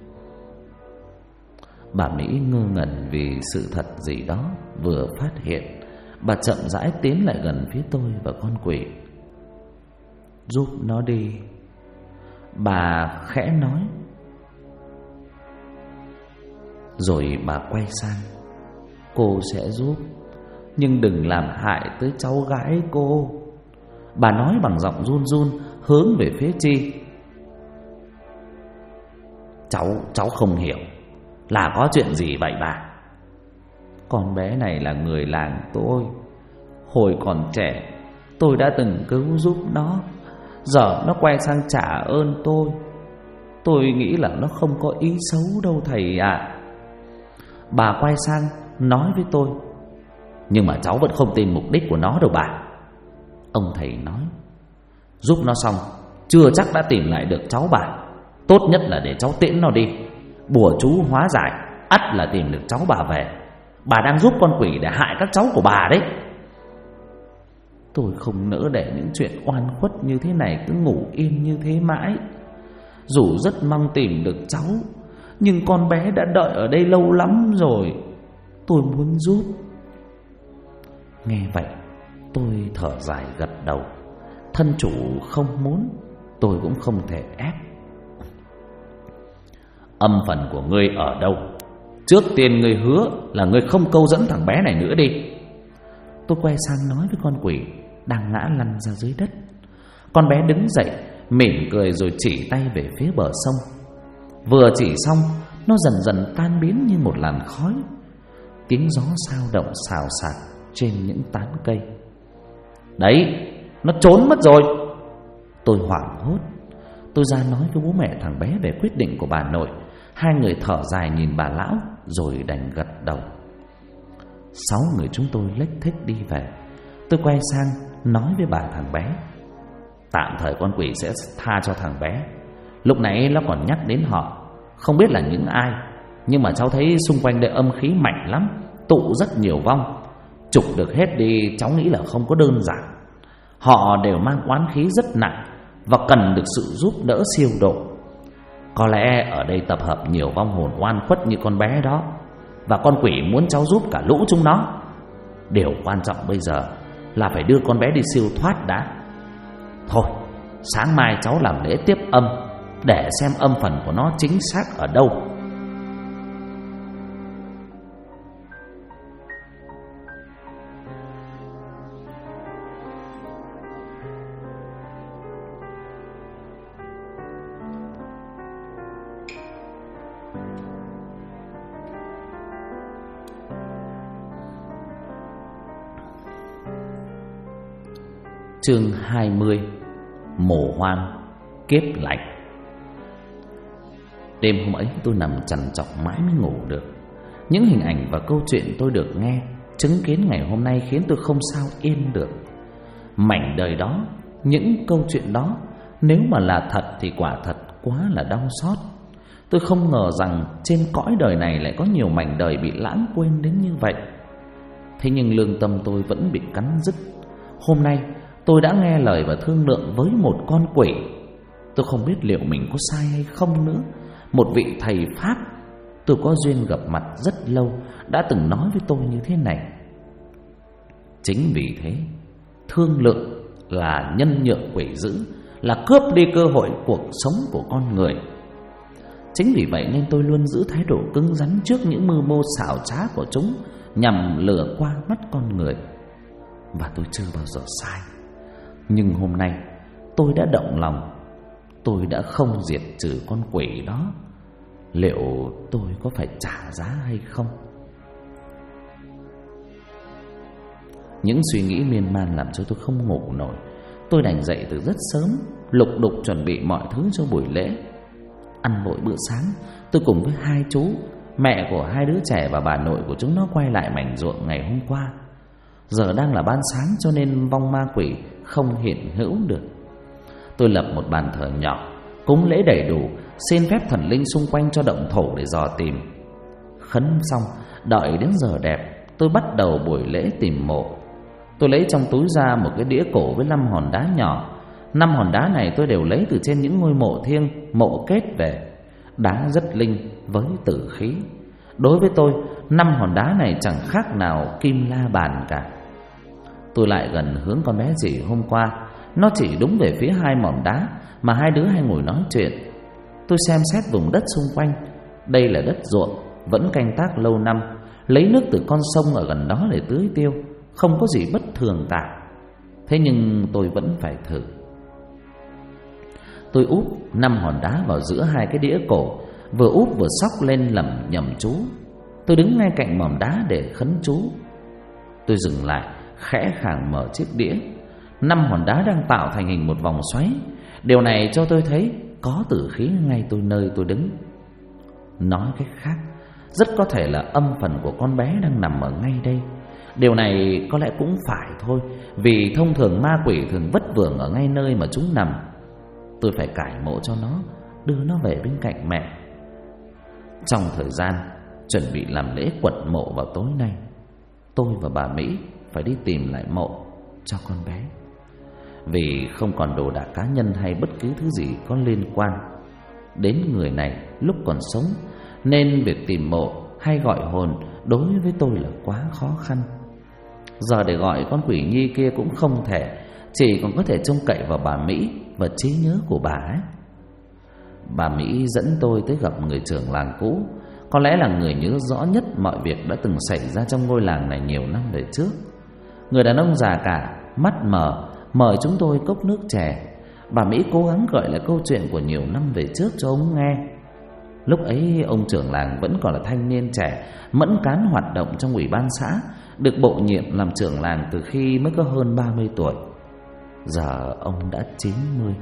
Bà Mỹ ngơ ngẩn vì sự thật gì đó vừa phát hiện. Bà chậm rãi tiến lại gần phía tôi và con quỷ. Giúp nó đi, bà khẽ nói. Rồi bà quay sang. Cô sẽ giúp, nhưng đừng làm hại tới cháu gái cô. Bà nói bằng giọng run run, hướng về phía Chi. Cháu không hiểu, là có chuyện gì vậy bà? Con bé này là người làng tôi. Hồi còn trẻ tôi đã từng cứu giúp nó, giờ nó quay sang trả ơn tôi. Tôi nghĩ là nó không có ý xấu đâu thầy ạ. Bà quay sang nói với tôi. Nhưng mà cháu vẫn không tin mục đích của nó đâu bà. Ông thầy nói. Giúp nó xong chưa chắc đã tìm lại được cháu bà. Tốt nhất là để cháu tiễn nó đi. Bùa chú hóa giải, ắt là tìm được cháu bà về. Bà đang giúp con quỷ để hại các cháu của bà đấy. Tôi không nỡ để những chuyện oan khuất như thế này cứ ngủ yên như thế mãi. Dù rất mong tìm được cháu, nhưng con bé đã đợi ở đây lâu lắm rồi. Tôi muốn giúp. Nghe vậy, tôi thở dài gật đầu. Thân chủ không muốn, tôi cũng không thể ép. Âm phần của ngươi ở đâu? Trước tiên ngươi hứa là ngươi không câu dẫn thằng bé này nữa đi. Tôi quay sang nói với con quỷ đang ngã lăn ra dưới đất. Con bé đứng dậy, mỉm cười rồi chỉ tay về phía bờ sông. Vừa chỉ xong, nó dần dần tan biến như một làn khói. Tiếng gió sao động xào xạc trên những tán cây. Đấy, nó trốn mất rồi. Tôi hoảng hốt. Tôi ra nói với bố mẹ thằng bé về quyết định của bà nội. Hai người thở dài nhìn bà lão rồi đành gật đầu. 6 người chúng tôi lếch thếch đi về. Tôi quay sang nói với bà thằng bé: Tạm thời con quỷ sẽ tha cho thằng bé. Lúc nãy nó còn nhắc đến họ, không biết là những ai, nhưng mà cháu thấy xung quanh đây âm khí mạnh lắm, tụ rất nhiều vong. Trục được hết đi cháu nghĩ là không có đơn giản. Họ đều mang oán khí rất nặng và cần được sự giúp đỡ siêu độ. Có lẽ ở đây tập hợp nhiều vong hồn oan khuất như con bé đó, và con quỷ muốn cháu giúp cả lũ chúng nó. Điều quan trọng bây giờ là phải đưa con bé đi siêu thoát đã. Thôi, sáng mai cháu làm lễ tiếp âm để xem âm phần của nó chính xác ở đâu. Chương 20: Mồ hoang kiếp lạnh. Đêm hôm ấy tôi nằm trằn trọc mãi mới ngủ được. Những hình ảnh và câu chuyện tôi được nghe, chứng kiến ngày hôm nay khiến tôi không sao yên được. Mảnh đời đó, những câu chuyện đó, nếu mà là thật thì quả thật quá là đau xót. Tôi không ngờ rằng trên cõi đời này lại có nhiều mảnh đời bị lãng quên đến như vậy. Thế nhưng lương tâm tôi vẫn bị cắn rứt. Hôm nay tôi đã nghe lời và thương lượng với một con quỷ. Tôi không biết liệu mình có sai hay không nữa. Một vị thầy Pháp tôi có duyên gặp mặt rất lâu đã từng nói với tôi như thế này: chính vì thế, thương lượng là nhân nhượng quỷ dữ, là cướp đi cơ hội cuộc sống của con người. Chính vì vậy nên tôi luôn giữ thái độ cứng rắn trước những mưu mô xảo trá của chúng nhằm lừa qua mắt con người. Và tôi chưa bao giờ sai. Nhưng hôm nay tôi đã động lòng. Tôi đã không diệt trừ con quỷ đó. Liệu tôi có phải trả giá hay không? Những suy nghĩ miên man làm cho tôi không ngủ nổi. Tôi đành dậy từ rất sớm, lục đục chuẩn bị mọi thứ cho buổi lễ. Ăn vội bữa sáng, tôi cùng với hai chú, mẹ của hai đứa trẻ và bà nội của chúng nó quay lại mảnh ruộng ngày hôm qua. Giờ đang là ban sáng cho nên vong ma quỷ không hiện hữu được. Tôi lập một bàn thờ nhỏ, cúng lễ đầy đủ, xin phép thần linh xung quanh cho động thổ để dò tìm. Khấn xong, đợi đến giờ đẹp, tôi bắt đầu buổi lễ tìm mộ. Tôi lấy trong túi ra một cái đĩa cổ với 5 hòn đá nhỏ. 5 hòn đá này tôi đều lấy từ trên những ngôi mộ thiêng, mộ kết về. Đá rất linh với tử khí. Đối với tôi, 5 hòn đá này chẳng khác nào kim la bàn cả. Tôi lại gần hướng con bé dì hôm qua. Nó chỉ đúng về phía 2 mỏm đá mà hai đứa hay ngồi nói chuyện. Tôi xem xét vùng đất xung quanh. Đây là đất ruộng, vẫn canh tác lâu năm, lấy nước từ con sông ở gần đó để tưới tiêu, không có gì bất thường cả. Thế nhưng tôi vẫn phải thử. Tôi úp 5 hòn đá vào giữa 2 cái đĩa cổ, vừa úp vừa xóc lên lẩm nhẩm chú. Tôi đứng ngay cạnh mỏm đá để khấn chú. Tôi dừng lại, khẽ khàng mở chiếc đĩa. 5 hòn đá đang tạo thành hình một vòng xoáy. Điều này cho tôi thấy có tử khí ngay nơi tôi đứng. Nói cách khác, rất có thể là âm phần của con bé đang nằm ở ngay đây. Điều này có lẽ cũng phải thôi, vì thông thường ma quỷ thường vất vưởng ở ngay nơi mà chúng nằm. Tôi phải cải mộ cho nó đưa nó về bên cạnh mẹ. Trong thời gian chuẩn bị làm lễ quật mộ vào tối nay, tôi và bà Mỹ phải đi tìm lại mộ cho con bé. Vì không còn đồ đạc cá nhân hay bất cứ thứ gì có liên quan đến người này lúc còn sống, nên việc tìm mộ hay gọi hồn đối với tôi là quá khó khăn. Giờ để gọi con quỷ nhi kia cũng không thể, chỉ còn có thể trông cậy vào bà Mỹ và trí nhớ của bà ấy. Bà Mỹ dẫn tôi tới gặp người trưởng làng cũ, có lẽ là người nhớ rõ nhất mọi việc đã từng xảy ra trong ngôi làng này nhiều năm về trước. Người đàn ông già cả, mắt mờ, mời chúng tôi cốc nước chè. Bà Mỹ cố gắng gợi lại câu chuyện của nhiều năm về trước cho ông nghe. Lúc ấy ông trưởng làng vẫn còn là thanh niên trẻ, mẫn cán hoạt động trong ủy ban xã, được bổ nhiệm làm trưởng làng từ khi mới có hơn 30 tuổi. Giờ ông đã 90.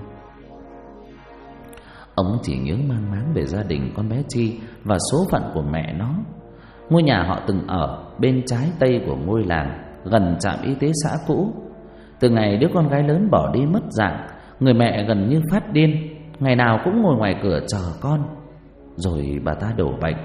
Ông chỉ nhớ mang máng về gia đình con bé Chi và số phận của mẹ nó. Ngôi nhà họ từng ở bên trái tây của ngôi làng, gần trạm y tế xã cũ. Từ ngày đứa con gái lớn bỏ đi mất dạng, người mẹ gần như phát điên, ngày nào cũng ngồi ngoài cửa chờ con. Rồi bà ta đổ bệnh,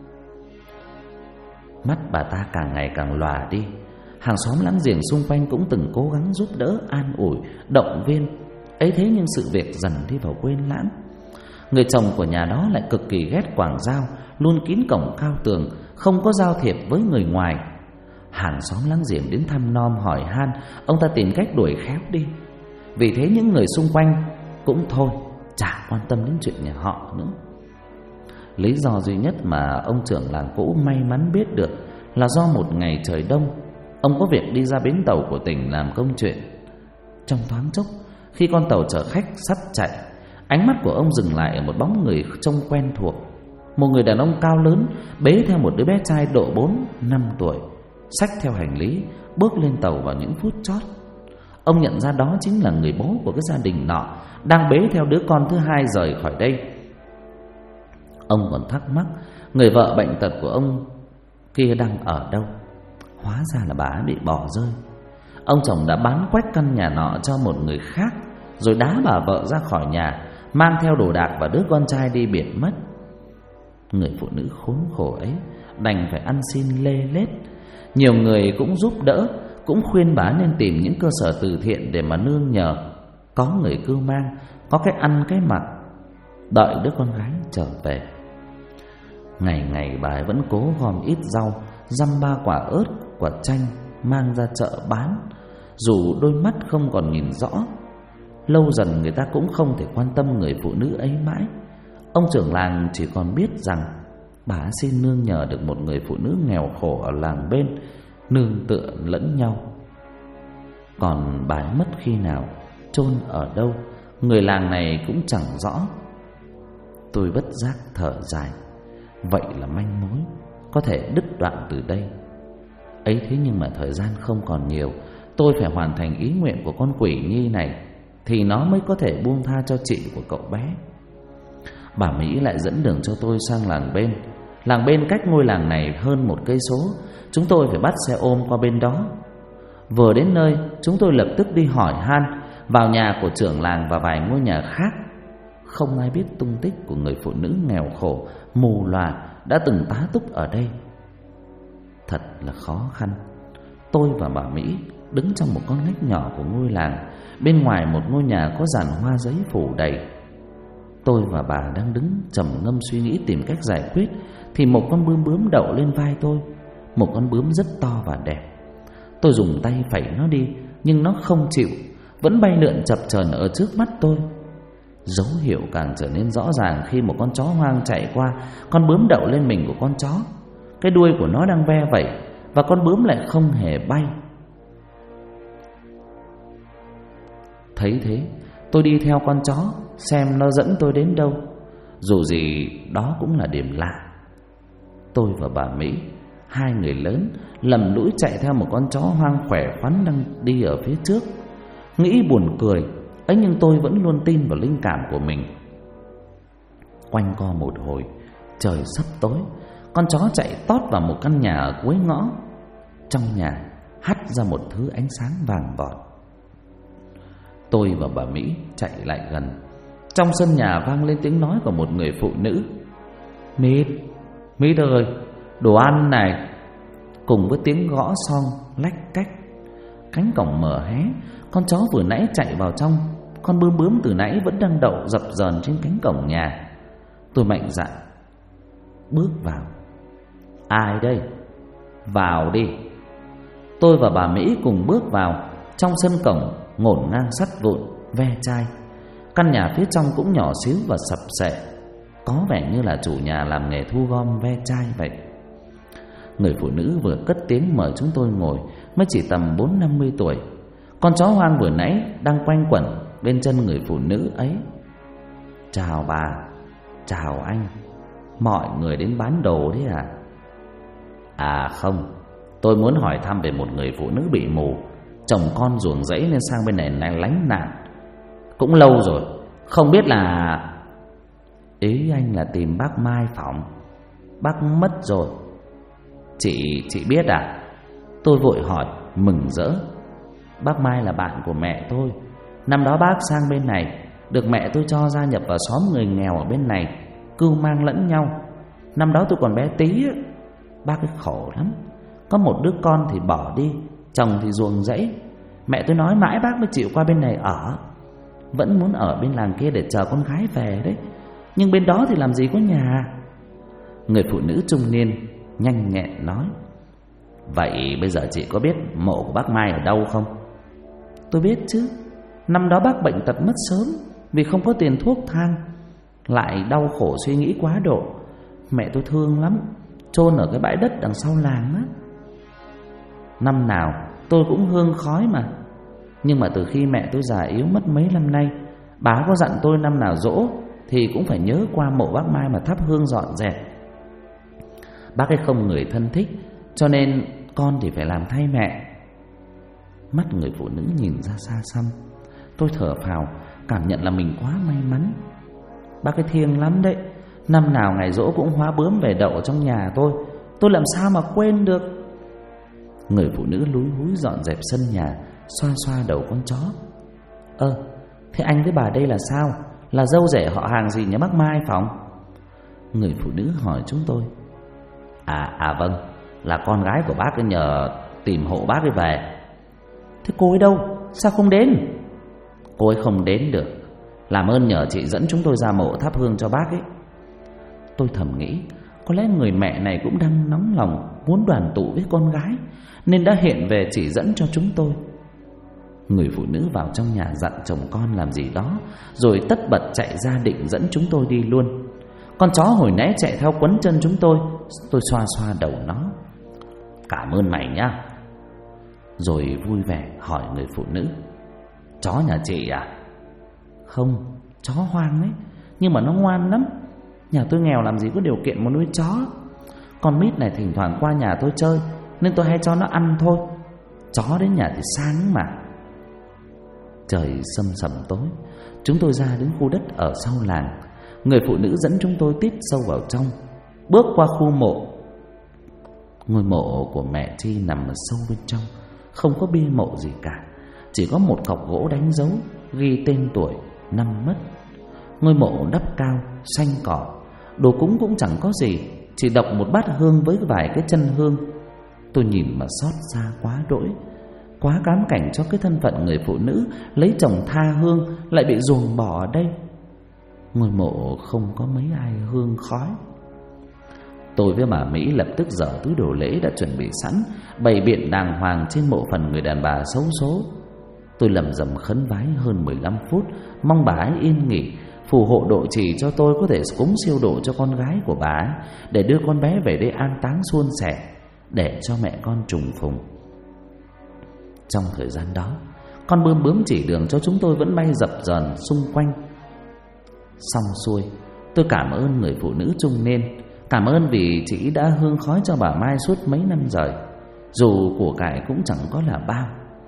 mắt bà ta càng ngày càng lòa đi. Hàng xóm láng giềng xung quanh cũng từng cố gắng giúp đỡ, an ủi, động viên. Ấy thế nhưng sự việc dần đi vào quên lãng. Người chồng của nhà đó lại cực kỳ ghét quảng giao, luôn kín cổng cao tường, không có giao thiệp với người ngoài. Hàng xóm láng giềng đến thăm nom hỏi han, ông ta tìm cách đuổi khéo đi. Vì thế những người xung quanh cũng thôi, chả quan tâm đến chuyện nhà họ nữa. Lý do duy nhất mà ông trưởng làng cũ may mắn biết được là do một ngày trời đông, ông có việc đi ra bến tàu của tỉnh làm công chuyện. Trong thoáng chốc, khi con tàu chở khách sắp chạy, ánh mắt của ông dừng lại ở một bóng người trông quen thuộc. Một người đàn ông cao lớn bế theo một đứa bé trai độ 4-5 tuổi, xách theo hành lý bước lên tàu vào những phút chót. Ông nhận ra đó chính là người bố của cái gia đình nọ đang bế theo đứa con thứ hai rời khỏi đây. Ông còn thắc mắc người vợ bệnh tật của ông kia đang ở đâu. Hóa ra là bà ấy bị bỏ rơi. Ông chồng đã bán quách căn nhà nọ cho một người khác, rồi đá bà vợ ra khỏi nhà, mang theo đồ đạc và đứa con trai đi biệt mất. Người phụ nữ khốn khổ ấy đành phải ăn xin lê lết. Nhiều người cũng giúp đỡ, cũng khuyên bà nên tìm những cơ sở từ thiện để mà nương nhờ, có người cưu mang, có cái ăn cái mặc, đợi đứa con gái trở về. Ngày ngày bà ấy vẫn cố gom ít rau, dăm ba quả ớt, quả chanh mang ra chợ bán, dù đôi mắt không còn nhìn rõ. Lâu dần người ta cũng không thể quan tâm người phụ nữ ấy mãi. Ông trưởng làng chỉ còn biết rằng bà xin nương nhờ được một người phụ nữ nghèo khổ ở làng bên, nương tựa lẫn nhau. Còn bà ấy mất khi nào, chôn ở đâu, người làng này cũng chẳng rõ. Tôi bất giác thở dài. Vậy là manh mối có thể đứt đoạn từ đây. Ấy thế nhưng mà thời gian không còn nhiều. Tôi phải hoàn thành ý nguyện của con quỷ nhi này, thì nó mới có thể buông tha cho chị của cậu bé. Bà Mỹ lại dẫn đường cho tôi sang làng bên. Làng bên cách ngôi làng này hơn 1 cây số. Chúng tôi phải bắt xe ôm qua bên đó. Vừa đến nơi, chúng tôi lập tức đi hỏi han vào nhà của trưởng làng và vài ngôi nhà khác. Không ai biết tung tích của người phụ nữ nghèo khổ, mù lòa đã từng tá túc ở đây. Thật là khó khăn. Tôi và bà Mỹ đứng trong một con ngách nhỏ của ngôi làng, bên ngoài một ngôi nhà có dàn hoa giấy phủ đầy. Tôi và bà đang đứng trầm ngâm suy nghĩ tìm cách giải quyết, thì một con bướm bướm đậu lên vai tôi. Một con bướm rất to và đẹp. Tôi dùng tay phẩy nó đi, nhưng nó không chịu, vẫn bay lượn chập chờn ở trước mắt tôi. Dấu hiệu càng trở nên rõ ràng khi một con chó hoang chạy qua. Con bướm đậu lên mình của con chó, cái đuôi của nó đang ve vẩy, và con bướm lại không hề bay. Thấy thế, tôi đi theo con chó xem nó dẫn tôi đến đâu. Dù gì đó cũng là điểm lạ. Tôi và bà Mỹ, hai người lớn, lầm lũi chạy theo một con chó hoang khỏe khoắn đang đi ở phía trước. Nghĩ buồn cười ấy, nhưng tôi vẫn luôn tin vào linh cảm của mình. Quanh co một hồi, trời sắp tối, con chó chạy tót vào một căn nhà ở cuối ngõ. Trong nhà hắt ra một thứ ánh sáng vàng vọt. Tôi và bà Mỹ chạy lại gần. Trong sân nhà vang lên tiếng nói của một người phụ nữ: Mít ơi, đồ ăn này. Cùng với tiếng gõ son lách cách. Cánh cổng mở hé. Con chó vừa nãy chạy vào trong. Con bướm từ nãy vẫn đang đậu dập dờn trên cánh cổng nhà. Tôi mạnh dạn bước vào. Ai đây? Vào đi. Tôi và bà Mỹ cùng bước vào. Trong sân cổng ngổn ngang sắt vụn, ve chai. Căn nhà phía trong cũng nhỏ xíu và sập sệ, có vẻ như là chủ nhà làm nghề thu gom ve chai vậy. Người phụ nữ vừa cất tiếng mời chúng tôi ngồi, mới chỉ tầm 40-50 tuổi. Con chó hoang vừa nãy đang quanh quẩn bên chân người phụ nữ ấy. Chào bà, chào anh. Mọi người đến bán đồ đấy à? À không, tôi muốn hỏi thăm về một người phụ nữ bị mù, chồng con ruồng rẫy nên sang bên này lánh nạn. Cũng lâu rồi, không biết là... Ý anh là tìm bác Mai phỏng. Bác mất rồi. Chị biết à? Tôi vội hỏi mừng rỡ. Bác Mai là bạn của mẹ tôi. Năm đó bác sang bên này, được mẹ tôi cho gia nhập vào xóm người nghèo ở bên này, cưu mang lẫn nhau. Năm đó tôi còn bé tí. Bác ấy khổ lắm. Có một đứa con thì bỏ đi, chồng thì ruồng rẫy. Mẹ tôi nói mãi bác mới chịu qua bên này ở. Vẫn muốn ở bên làng kia để chờ con gái về đấy, nhưng bên đó thì làm gì có nhà. Người phụ nữ trung niên nhanh nhẹn nói: Vậy bây giờ chị có biết mộ của bác Mai ở đâu không? Tôi biết chứ. Năm đó bác bệnh tật mất sớm vì không có tiền thuốc thang, lại đau khổ suy nghĩ quá độ. Mẹ tôi thương lắm, chôn ở cái bãi đất đằng sau làng á. Năm nào tôi cũng hương khói mà. Nhưng mà từ khi mẹ tôi già yếu mất mấy năm nay, bà có dặn tôi năm nào giỗ thì cũng phải nhớ qua mộ bác Mai mà thắp hương dọn dẹp. Bác ấy không người thân thích, cho nên con thì phải làm thay mẹ. Mắt người phụ nữ nhìn ra xa xăm. Tôi thở phào, cảm nhận là mình quá may mắn. Bác ấy thiêng lắm đấy. Năm nào ngày giỗ cũng hóa bướm về đậu trong nhà tôi làm sao mà quên được. Người phụ nữ lúi húi dọn dẹp sân nhà, xoa xoa đầu con chó. Thế anh với bà đây là sao? Là dâu rể họ hàng gì nhà bác Mai phỏng? Người phụ nữ hỏi chúng tôi. Vâng, là con gái của bác ấy nhờ tìm hộ bác ấy về. Thế cô ấy đâu? Sao không đến? Cô ấy không đến được. Làm ơn nhờ chị dẫn chúng tôi ra mộ thắp hương cho bác ấy. Tôi thầm nghĩ, có lẽ người mẹ này cũng đang nóng lòng muốn đoàn tụ với con gái, nên đã hiện về chỉ dẫn cho chúng tôi. Người phụ nữ vào trong nhà dặn chồng con làm gì đó, rồi tất bật chạy ra định dẫn chúng tôi đi luôn. Con chó hồi nãy chạy theo quấn chân chúng tôi xoa xoa đầu nó. Cảm ơn mày nhá. Rồi vui vẻ hỏi người phụ nữ: Chó nhà chị à? Không, chó hoang ấy, nhưng mà nó ngoan lắm. Nhà tôi nghèo làm gì có điều kiện mà nuôi chó. Con Mít này thỉnh thoảng qua nhà tôi chơi, nên tôi hay cho nó ăn thôi. Chó đến nhà thì sáng mà. Trời sầm sầm tối, chúng tôi ra đến khu đất ở sau làng. Người phụ nữ dẫn chúng tôi tiếp sâu vào trong, bước qua khu mộ. Ngôi mộ của mẹ Chi nằm ở sâu bên trong, không có bia mộ gì cả, chỉ có một cọc gỗ đánh dấu ghi tên tuổi, năm mất. Ngôi mộ đắp cao, xanh cỏ, đồ cúng cũng chẳng có gì, chỉ độc một bát hương với vài cái chân hương. Tôi nhìn mà xót xa quá đỗi, quá cám cảnh cho cái thân phận người phụ nữ lấy chồng tha hương lại bị ruồng bỏ ở đây. Ngôi mộ không có mấy ai hương khói. Tôi với bà Mỹ lập tức dở túi đồ lễ đã chuẩn bị sẵn, bày biện đàng hoàng trên mộ phần người đàn bà xấu số. Tôi lầm rầm khấn vái hơn 15 phút, mong bà ấy yên nghỉ, phù hộ độ trì cho tôi có thể cúng siêu độ cho con gái của bà ấy, để đưa con bé về đây an táng suôn sẻ, để cho mẹ con trùng phùng. Trong thời gian đó, con bướm chỉ đường cho chúng tôi vẫn bay dập dờn xung quanh. Xong xuôi, tôi cảm ơn người phụ nữ trung niên, cảm ơn vì chị đã hương khói cho bà Mai suốt mấy năm rồi, dù của cải cũng chẳng có là bao.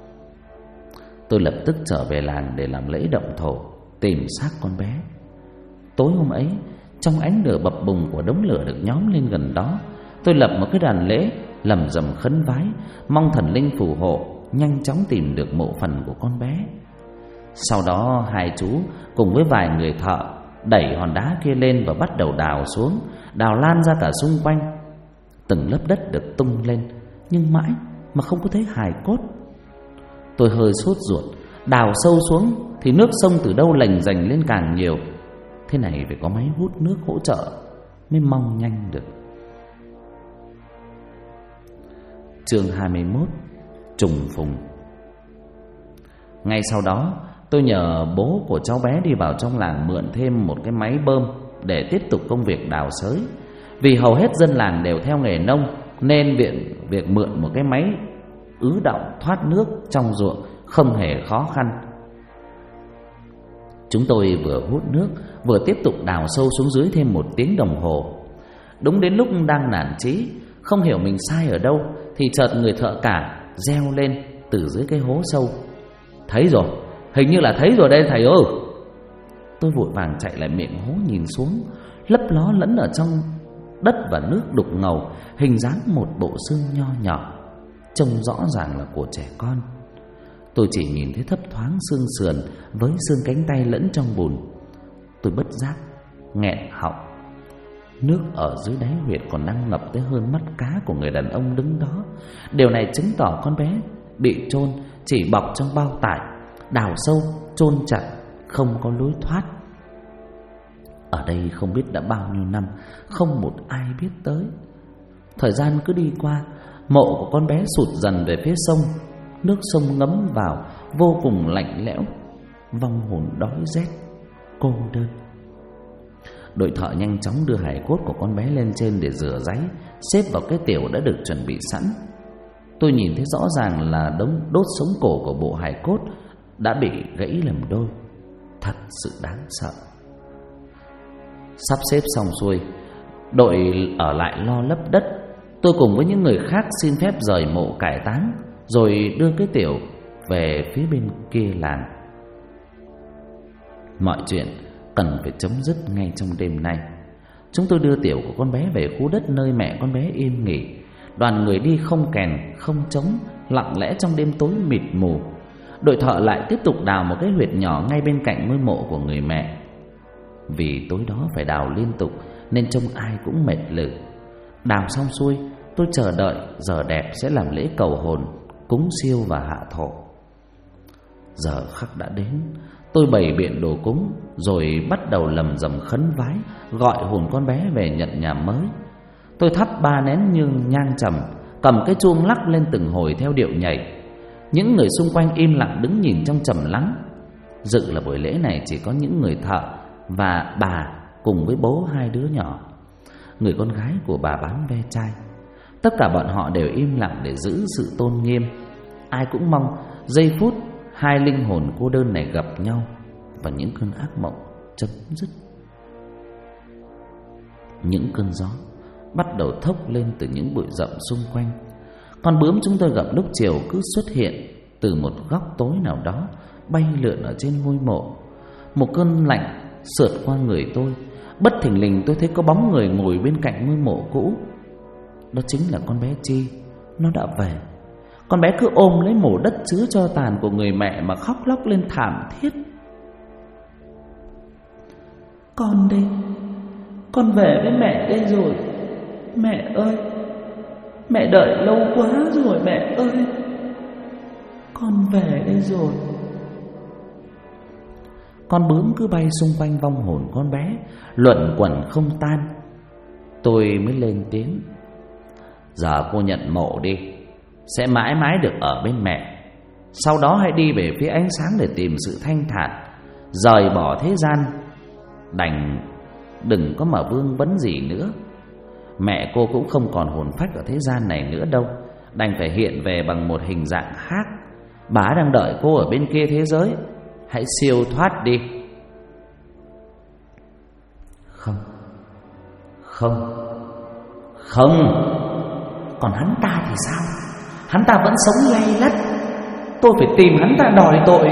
Tôi lập tức trở về làng để làm lễ động thổ, tìm xác con bé. Tối hôm ấy, trong ánh lửa bập bùng của đống lửa được nhóm lên gần đó, tôi lập một cái đàn lễ, lầm rầm khấn vái, mong thần linh phù hộ, nhanh chóng tìm được mộ phần của con bé. Sau đó hai chú cùng với vài người thợ đẩy hòn đá kia lên và bắt đầu đào xuống, đào lan ra cả xung quanh. Từng lớp đất được tung lên, nhưng mãi mà không có thấy hài cốt. Tôi hơi sốt ruột, đào sâu xuống thì nước sông từ đâu lành dành lên càng nhiều. Thế này phải có máy hút nước hỗ trợ mới mong nhanh được. Chương 21: Trùng phùng. Ngay sau đó, tôi nhờ bố của cháu bé đi vào trong làng mượn thêm một cái máy bơm để tiếp tục công việc đào xới. Vì hầu hết dân làng đều theo nghề nông nên việc mượn một cái máy ứ đọng thoát nước trong ruộng không hề khó khăn. Chúng tôi vừa hút nước vừa tiếp tục đào sâu xuống dưới thêm 1 tiếng đồng hồ. Đúng đến lúc đang nản chí, không hiểu mình sai ở đâu, thì chợt người thợ cả reo lên từ dưới cái hố sâu: "Thấy rồi, hình như là thấy rồi đây thầy ơi." Tôi vội vàng chạy lại miệng hố nhìn xuống. Lấp ló lẫn ở trong đất và nước đục ngầu, hình dáng một bộ xương nho nhỏ, trông rõ ràng là của trẻ con. Tôi chỉ nhìn thấy thấp thoáng xương sườn với xương cánh tay lẫn trong bùn. Tôi bất giác nghẹn họng. Nước ở dưới đáy huyệt còn đang ngập tới hơn mắt cá của người đàn ông đứng đó. Điều này chứng tỏ con bé bị chôn chỉ bọc trong bao tải, đào sâu chôn chặt, không có lối thoát. Ở đây không biết đã bao nhiêu năm, không một ai biết tới. Thời gian cứ đi qua, mộ của con bé sụt dần về phía sông. Nước sông ngấm vào vô cùng lạnh lẽo, vong hồn đói rét, cô đơn. Đội thợ nhanh chóng đưa hài cốt của con bé lên trên để rửa ráy, xếp vào cái tiểu đã được chuẩn bị sẵn. Tôi nhìn thấy rõ ràng là đống đốt sống cổ của bộ hài cốt đã bị gãy làm đôi. Thật sự đáng sợ. Sắp xếp xong xuôi, đội ở lại lo lấp đất. Tôi cùng với những người khác xin phép rời mộ cải táng, rồi đưa cái tiểu về phía bên kia làng. Mọi chuyện cần phải chấm dứt ngay trong đêm nay. Chúng tôi đưa tiểu của con bé về khu đất nơi mẹ con bé yên nghỉ. Đoàn người đi không kèn, không trống, lặng lẽ trong đêm tối mịt mù. Đội thợ lại tiếp tục đào một cái huyệt nhỏ ngay bên cạnh ngôi mộ của người mẹ. Vì tối đó phải đào liên tục nên trông ai cũng mệt lử. Đào xong xuôi, tôi chờ đợi giờ đẹp sẽ làm lễ cầu hồn, cúng siêu và hạ thổ. Giờ khắc đã đến. Tôi bày biện đồ cúng, rồi bắt đầu lầm rầm khấn vái, gọi hồn con bé về nhận nhà mới. Tôi thắp 3 nén nhang trầm, cầm cái chuông lắc lên từng hồi theo điệu nhảy. Những người xung quanh im lặng đứng nhìn trong trầm lắng. Dự là buổi lễ này chỉ có những người thợ và bà cùng với bố 2 đứa nhỏ, người con gái của bà bán ve chai. Tất cả bọn họ đều im lặng để giữ sự tôn nghiêm. Ai cũng mong giây phút 2 linh hồn cô đơn này gặp nhau và những cơn ác mộng chấm dứt. Những cơn gió bắt đầu thốc lên từ những bụi rậm xung quanh. Con bướm chúng tôi gặp lúc chiều cứ xuất hiện từ một góc tối nào đó, bay lượn ở trên ngôi mộ. Một cơn lạnh sượt qua người tôi. Bất thình lình tôi thấy có bóng người ngồi bên cạnh ngôi mộ cũ. Đó chính là con bé Chi. Nó đã về. Con bé cứ ôm lấy mổ đất chứa tro tàn của người mẹ mà khóc lóc lên thảm thiết. Con đây, con về với mẹ đây rồi. Mẹ ơi, mẹ đợi lâu quá rồi mẹ ơi. Con về đây rồi. Con bướm cứ bay xung quanh vong hồn con bé, luẩn quẩn không tan. Tôi mới lên tiếng: "Giờ cô nhận mộ đi, sẽ mãi mãi được ở bên mẹ. Sau đó hãy đi về phía ánh sáng để tìm sự thanh thản, rời bỏ thế gian. Đừng có mà vương vấn gì nữa. Mẹ cô cũng không còn hồn phách ở thế gian này nữa đâu, đành phải hiện về bằng một hình dạng khác. Bà đang đợi cô ở bên kia thế giới. Hãy siêu thoát đi." Không. Còn hắn ta thì sao? Hắn ta vẫn sống lay lắt. Tôi phải tìm hắn ta đòi tội.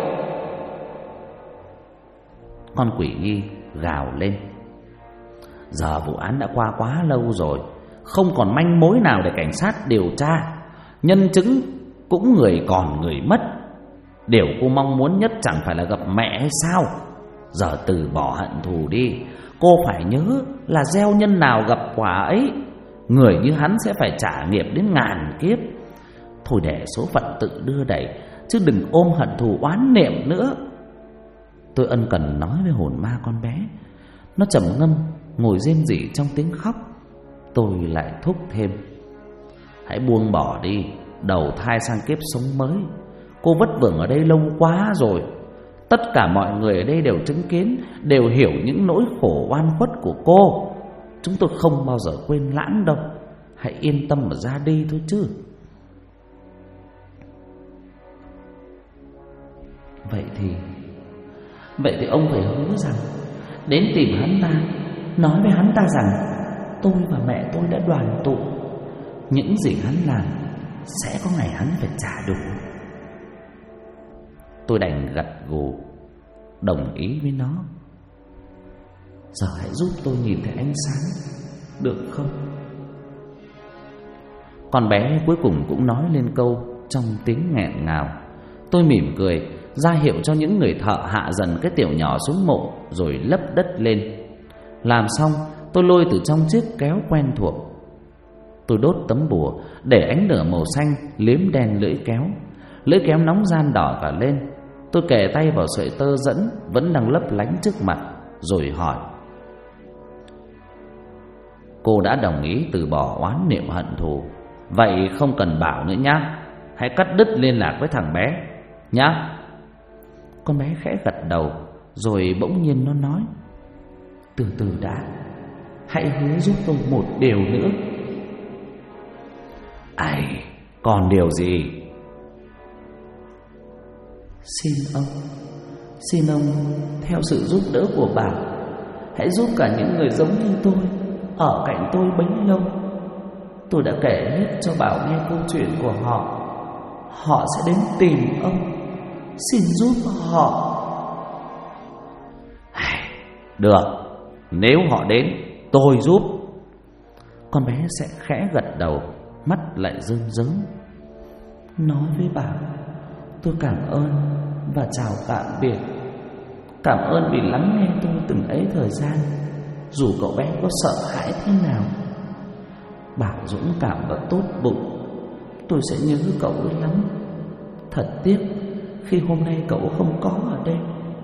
Con quỷ nhi gào lên: "Giờ vụ án đã qua quá lâu rồi, không còn manh mối nào để cảnh sát điều tra. Nhân chứng cũng người còn người mất. Điều cô mong muốn nhất chẳng phải là gặp mẹ hay sao? Giờ từ bỏ hận thù đi. Cô phải nhớ là gieo nhân nào gặp quả ấy. Người như hắn sẽ phải trả nghiệp đến ngàn kiếp. Thôi để số phận tự đưa đẩy, chứ đừng ôm hận thù oán niệm nữa. Tôi ân cần nói với hồn ma con bé. Nó trầm ngâm ngồi rên rỉ trong tiếng khóc. Tôi lại thúc thêm: hãy buông bỏ đi, đầu thai sang kiếp sống mới. Cô vất vưởng ở đây lâu quá rồi. Tất cả mọi người ở đây đều chứng kiến, đều hiểu những nỗi khổ oan khuất của cô. Chúng tôi không bao giờ quên lãng đâu. Hãy yên tâm mà ra đi thôi chứ. Vậy thì ông phải hứa rằng đến tìm hắn ta, nói với hắn ta rằng tôi và mẹ tôi đã đoàn tụ. Những gì hắn làm sẽ có ngày hắn phải trả đủ. Tôi đành gật gù đồng ý với nó. Giờ hãy giúp tôi nhìn thấy ánh sáng, được không? Con bé cuối cùng cũng nói lên câu trong tiếng nghẹn ngào. Tôi mỉm cười, ra hiệu cho những người thợ hạ dần cái tiểu nhỏ xuống mộ, rồi lấp đất lên. Làm xong, tôi lôi từ trong chiếc kéo quen thuộc. Tôi đốt tấm bùa để ánh lửa màu xanh liếm đen lưỡi kéo. Lưỡi kéo nóng ran đỏ cả lên. Tôi kề tay vào sợi tơ dẫn vẫn đang lấp lánh trước mặt, rồi hỏi: cô đã đồng ý từ bỏ oán niệm hận thù, vậy không cần bảo nữa nhá. Hãy cắt đứt liên lạc với thằng bé nhá. Con bé khẽ gật đầu, rồi bỗng nhiên nó nói: từ từ đã, hãy hứa giúp tôi một điều nữa. Ai, còn điều gì? Xin ông theo sự giúp đỡ của bà, hãy giúp cả những người giống như tôi ở cạnh tôi bấy lâu. Tôi đã kể hết cho Bảo nghe câu chuyện của họ. Họ sẽ đến tìm ông. Xin giúp họ. Được, nếu họ đến tôi giúp. Con bé sẽ khẽ gật đầu, mắt lại rơm rớm. Nói với bà tôi cảm ơn và chào tạm biệt. Cảm ơn vì lắng nghe tôi từng ấy thời gian, dù cậu bé có sợ hãi thế nào. Bảo dũng cảm và tốt bụng. Tôi sẽ nhớ cậu ấy lắm. Thật tiếc khi hôm nay cậu không có ở đây.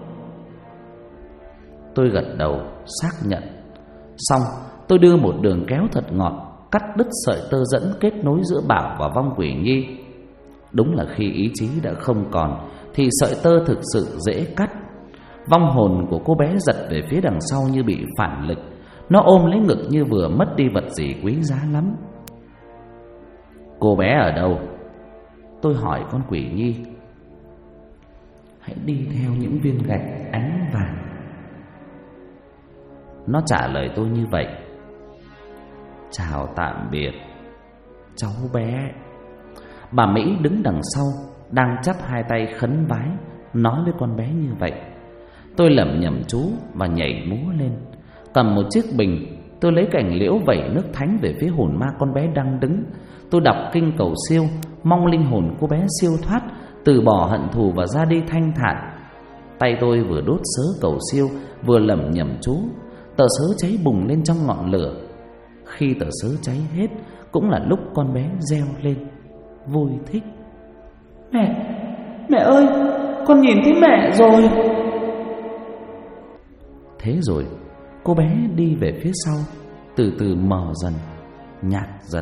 Tôi gật đầu xác nhận. Xong tôi đưa một đường kéo thật ngọt, cắt đứt sợi tơ dẫn kết nối giữa Bảo và vong quỷ nhi. Đúng là khi ý chí đã không còn thì sợi tơ thực sự dễ cắt. Vong hồn của cô bé giật về phía đằng sau như bị phản lực. Nó ôm lấy ngực như vừa mất đi vật gì quý giá lắm. Cô bé ở đâu? Tôi hỏi con quỷ nhi. Hãy đi theo những viên gạch ánh vàng. Nó trả lời tôi như vậy. Chào tạm biệt cháu bé. Bà Mỹ đứng đằng sau, đang chắp hai tay khấn vái, nói với con bé như vậy. Tôi lẩm nhẩm chú và nhảy múa lên. Cầm một chiếc bình, tôi lấy cành liễu vẩy nước thánh về phía hồn ma con bé đang đứng. Tôi đọc kinh cầu siêu, mong linh hồn cô bé siêu thoát, từ bỏ hận thù và ra đi thanh thản. Tay tôi vừa đốt sớ cầu siêu, vừa lẩm nhẩm chú. Tờ sớ cháy bùng lên trong ngọn lửa. Khi tờ sớ cháy hết, cũng là lúc con bé reo lên vui thích. Mẹ ơi, con nhìn thấy mẹ rồi. Thế rồi cô bé đi về phía sau, từ từ mờ dần, nhạt dần.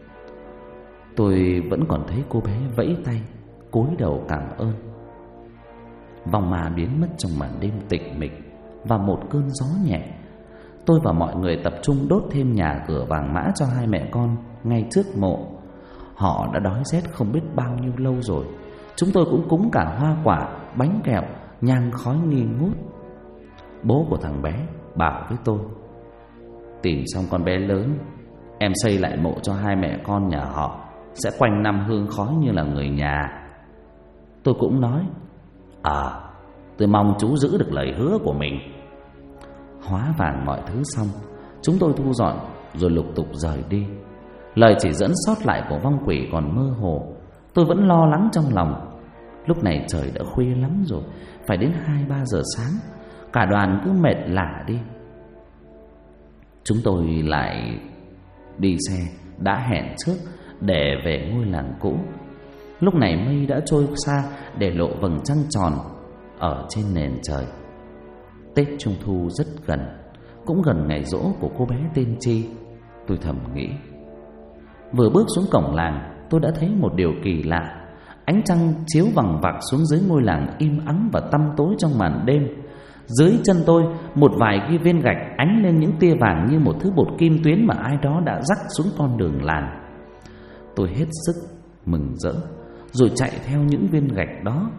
Tôi vẫn còn thấy cô bé vẫy tay, cúi đầu cảm ơn. Vòng ma biến mất trong màn đêm tịch mịch và một cơn gió nhẹ. Tôi và mọi người tập trung đốt thêm nhà cửa vàng mã cho hai mẹ con ngay trước mộ. Họ đã đói rét không biết bao nhiêu lâu rồi. Chúng tôi cũng cúng cả hoa quả, bánh kẹo, nhang khói nghi ngút. Bố của thằng bé bảo với tôi: tìm xong con bé lớn, em xây lại mộ cho hai mẹ con nhà họ, sẽ quanh năm hương khói như là người nhà. Tôi cũng nói: tôi mong chú giữ được lời hứa của mình. Hóa vàng mọi thứ xong, chúng tôi thu dọn rồi lục tục rời đi. Lời chỉ dẫn sót lại của vong quỷ còn mơ hồ. Tôi vẫn lo lắng trong lòng. Lúc này trời đã khuya lắm rồi, phải đến 2-3 giờ sáng. Cả đoàn cứ mệt lả đi. Chúng tôi lại đi xe đã hẹn trước để về ngôi làng cũ. Lúc này mây đã trôi xa để lộ vầng trăng tròn ở trên nền trời. Tết Trung Thu rất gần, cũng gần ngày giỗ của cô bé tên Chi. Tôi thầm nghĩ. Vừa bước xuống cổng làng, tôi đã thấy một điều kỳ lạ. Ánh trăng chiếu vằng vặc xuống dưới ngôi làng im ắng và tăm tối trong màn đêm. Dưới chân tôi, một vài cái viên gạch ánh lên những tia vàng như một thứ bột kim tuyến mà ai đó đã rắc xuống con đường làng. Tôi hết sức mừng rỡ, rồi chạy theo những viên gạch đó.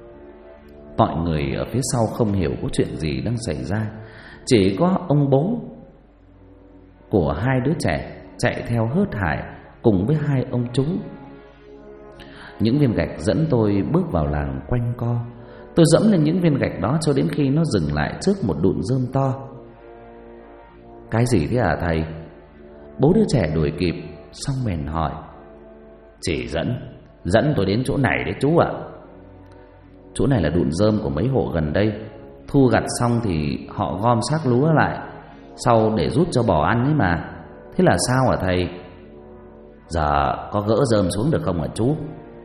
Mọi người ở phía sau không hiểu có chuyện gì đang xảy ra. Chỉ có ông bố của hai đứa trẻ chạy theo hớt hải cùng với hai ông chú. Những viên gạch dẫn tôi bước vào làng quanh co. Tôi dẫm lên những viên gạch đó cho đến khi nó dừng lại trước một đụn rơm to. Cái gì thế hả thầy? Bố đứa trẻ đuổi kịp, xong bèn hỏi. Chỉ dẫn tôi đến chỗ này đấy chú ạ. Chỗ này là đụn rơm của mấy hộ gần đây. Thu gặt xong thì họ gom xác lúa lại, sau để rút cho bò ăn ấy mà. Thế là sao hả thầy? Giờ có gỡ rơm xuống được không hả chú?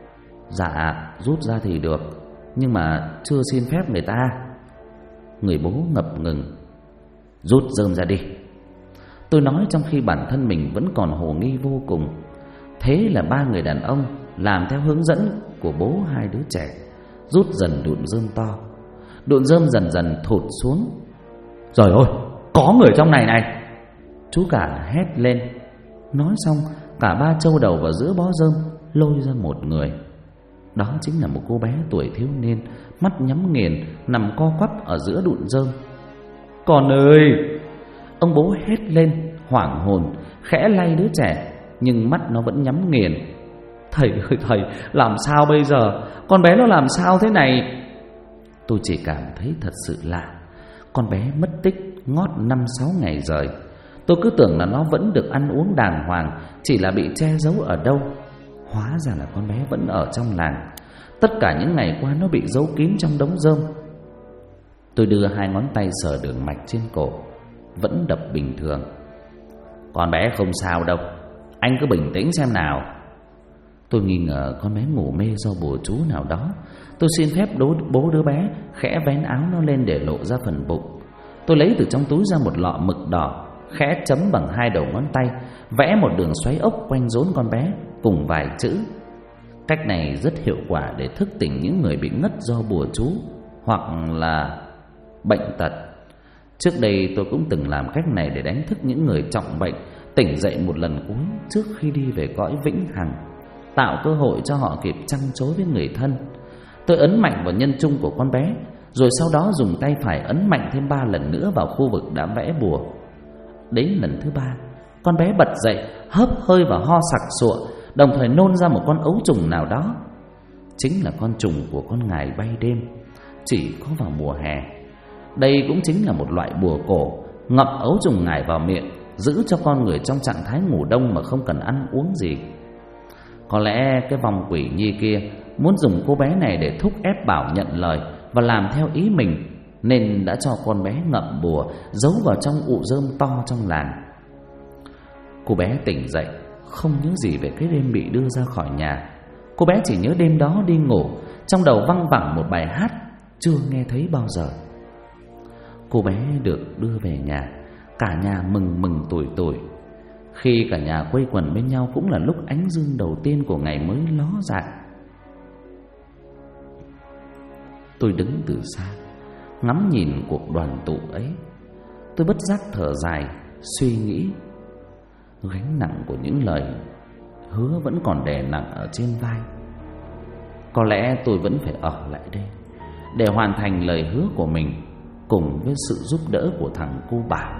Dạ, rút ra thì được, nhưng mà chưa xin phép người ta. Người bố ngập ngừng. Rút rơm ra đi. Tôi nói trong khi bản thân mình vẫn còn hồ nghi vô cùng. Thế là ba người đàn ông làm theo hướng dẫn của bố hai đứa trẻ, rút dần đụn rơm to. Đụn rơm dần dần thụt xuống. Trời ơi, có người trong này này! Chú cả hét lên. Nói xong, cả ba châu đầu vào giữa bó rơm, lôi ra một người. Đó chính là một cô bé tuổi thiếu niên, mắt nhắm nghiền, nằm co quắp ở giữa đụn rơm. Con ơi! Ông bố hét lên, hoảng hồn, khẽ lay đứa trẻ, nhưng mắt nó vẫn nhắm nghiền. Thầy ơi thầy, làm sao bây giờ? Con bé nó làm sao thế này? Tôi chỉ cảm thấy thật sự lạ. Con bé mất tích ngót 5-6 ngày rồi. Tôi cứ tưởng là nó vẫn được ăn uống đàng hoàng, chỉ là bị che giấu ở đâu. Hóa ra là con bé vẫn ở trong làng. Tất cả những ngày qua nó bị giấu kín trong đống rơm. Tôi đưa hai ngón tay sờ đường mạch trên cổ, vẫn đập bình thường. Con bé không sao đâu, anh cứ bình tĩnh xem nào. Tôi nghi ngờ con bé ngủ mê do bùa chú nào đó. Tôi xin phép bố đứa bé khẽ vén áo nó lên để lộ ra phần bụng. Tôi lấy từ trong túi ra một lọ mực đỏ, khẽ chấm bằng hai đầu ngón tay, vẽ một đường xoáy ốc quanh rốn con bé cùng vài chữ. Cách này rất hiệu quả để thức tỉnh những người bị ngất do bùa chú hoặc là bệnh tật. Trước đây tôi cũng từng làm cách này để đánh thức những người trọng bệnh tỉnh dậy một lần cuối trước khi đi về cõi vĩnh hằng, tạo cơ hội cho họ kịp trăng trối với người thân. Tôi ấn mạnh vào nhân trung của con bé, rồi sau đó dùng tay phải ấn mạnh thêm 3 lần nữa vào khu vực đã vẽ bùa. Đến lần thứ 3, con bé bật dậy, hớp hơi và ho sặc sụa, đồng thời nôn ra một con ấu trùng nào đó. Chính là con trùng của con ngài bay đêm, chỉ có vào mùa hè. Đây cũng chính là một loại bùa cổ, ngậm ấu trùng ngài vào miệng, giữ cho con người trong trạng thái ngủ đông mà không cần ăn uống gì. Có lẽ cái vong quỷ nhi kia muốn dùng cô bé này để thúc ép Bảo nhận lời và làm theo ý mình, nên đã cho con bé ngậm bùa giấu vào trong ụ rơm to trong làng. Cô bé tỉnh dậy không nhớ gì về cái đêm bị đưa ra khỏi nhà. Cô bé chỉ nhớ đêm đó đi ngủ, trong đầu văng vẳng một bài hát chưa nghe thấy bao giờ. Cô bé được đưa về nhà, cả nhà mừng mừng tủi tủi. Khi cả nhà quây quần bên nhau cũng là lúc ánh dương đầu tiên của ngày mới ló dạng. Tôi đứng từ xa, ngắm nhìn cuộc đoàn tụ ấy. Tôi bất giác thở dài, suy nghĩ. Gánh nặng của những lời hứa vẫn còn đè nặng ở trên vai. Có lẽ tôi vẫn phải ở lại đây để hoàn thành lời hứa của mình, cùng với sự giúp đỡ của thằng cu Bảo.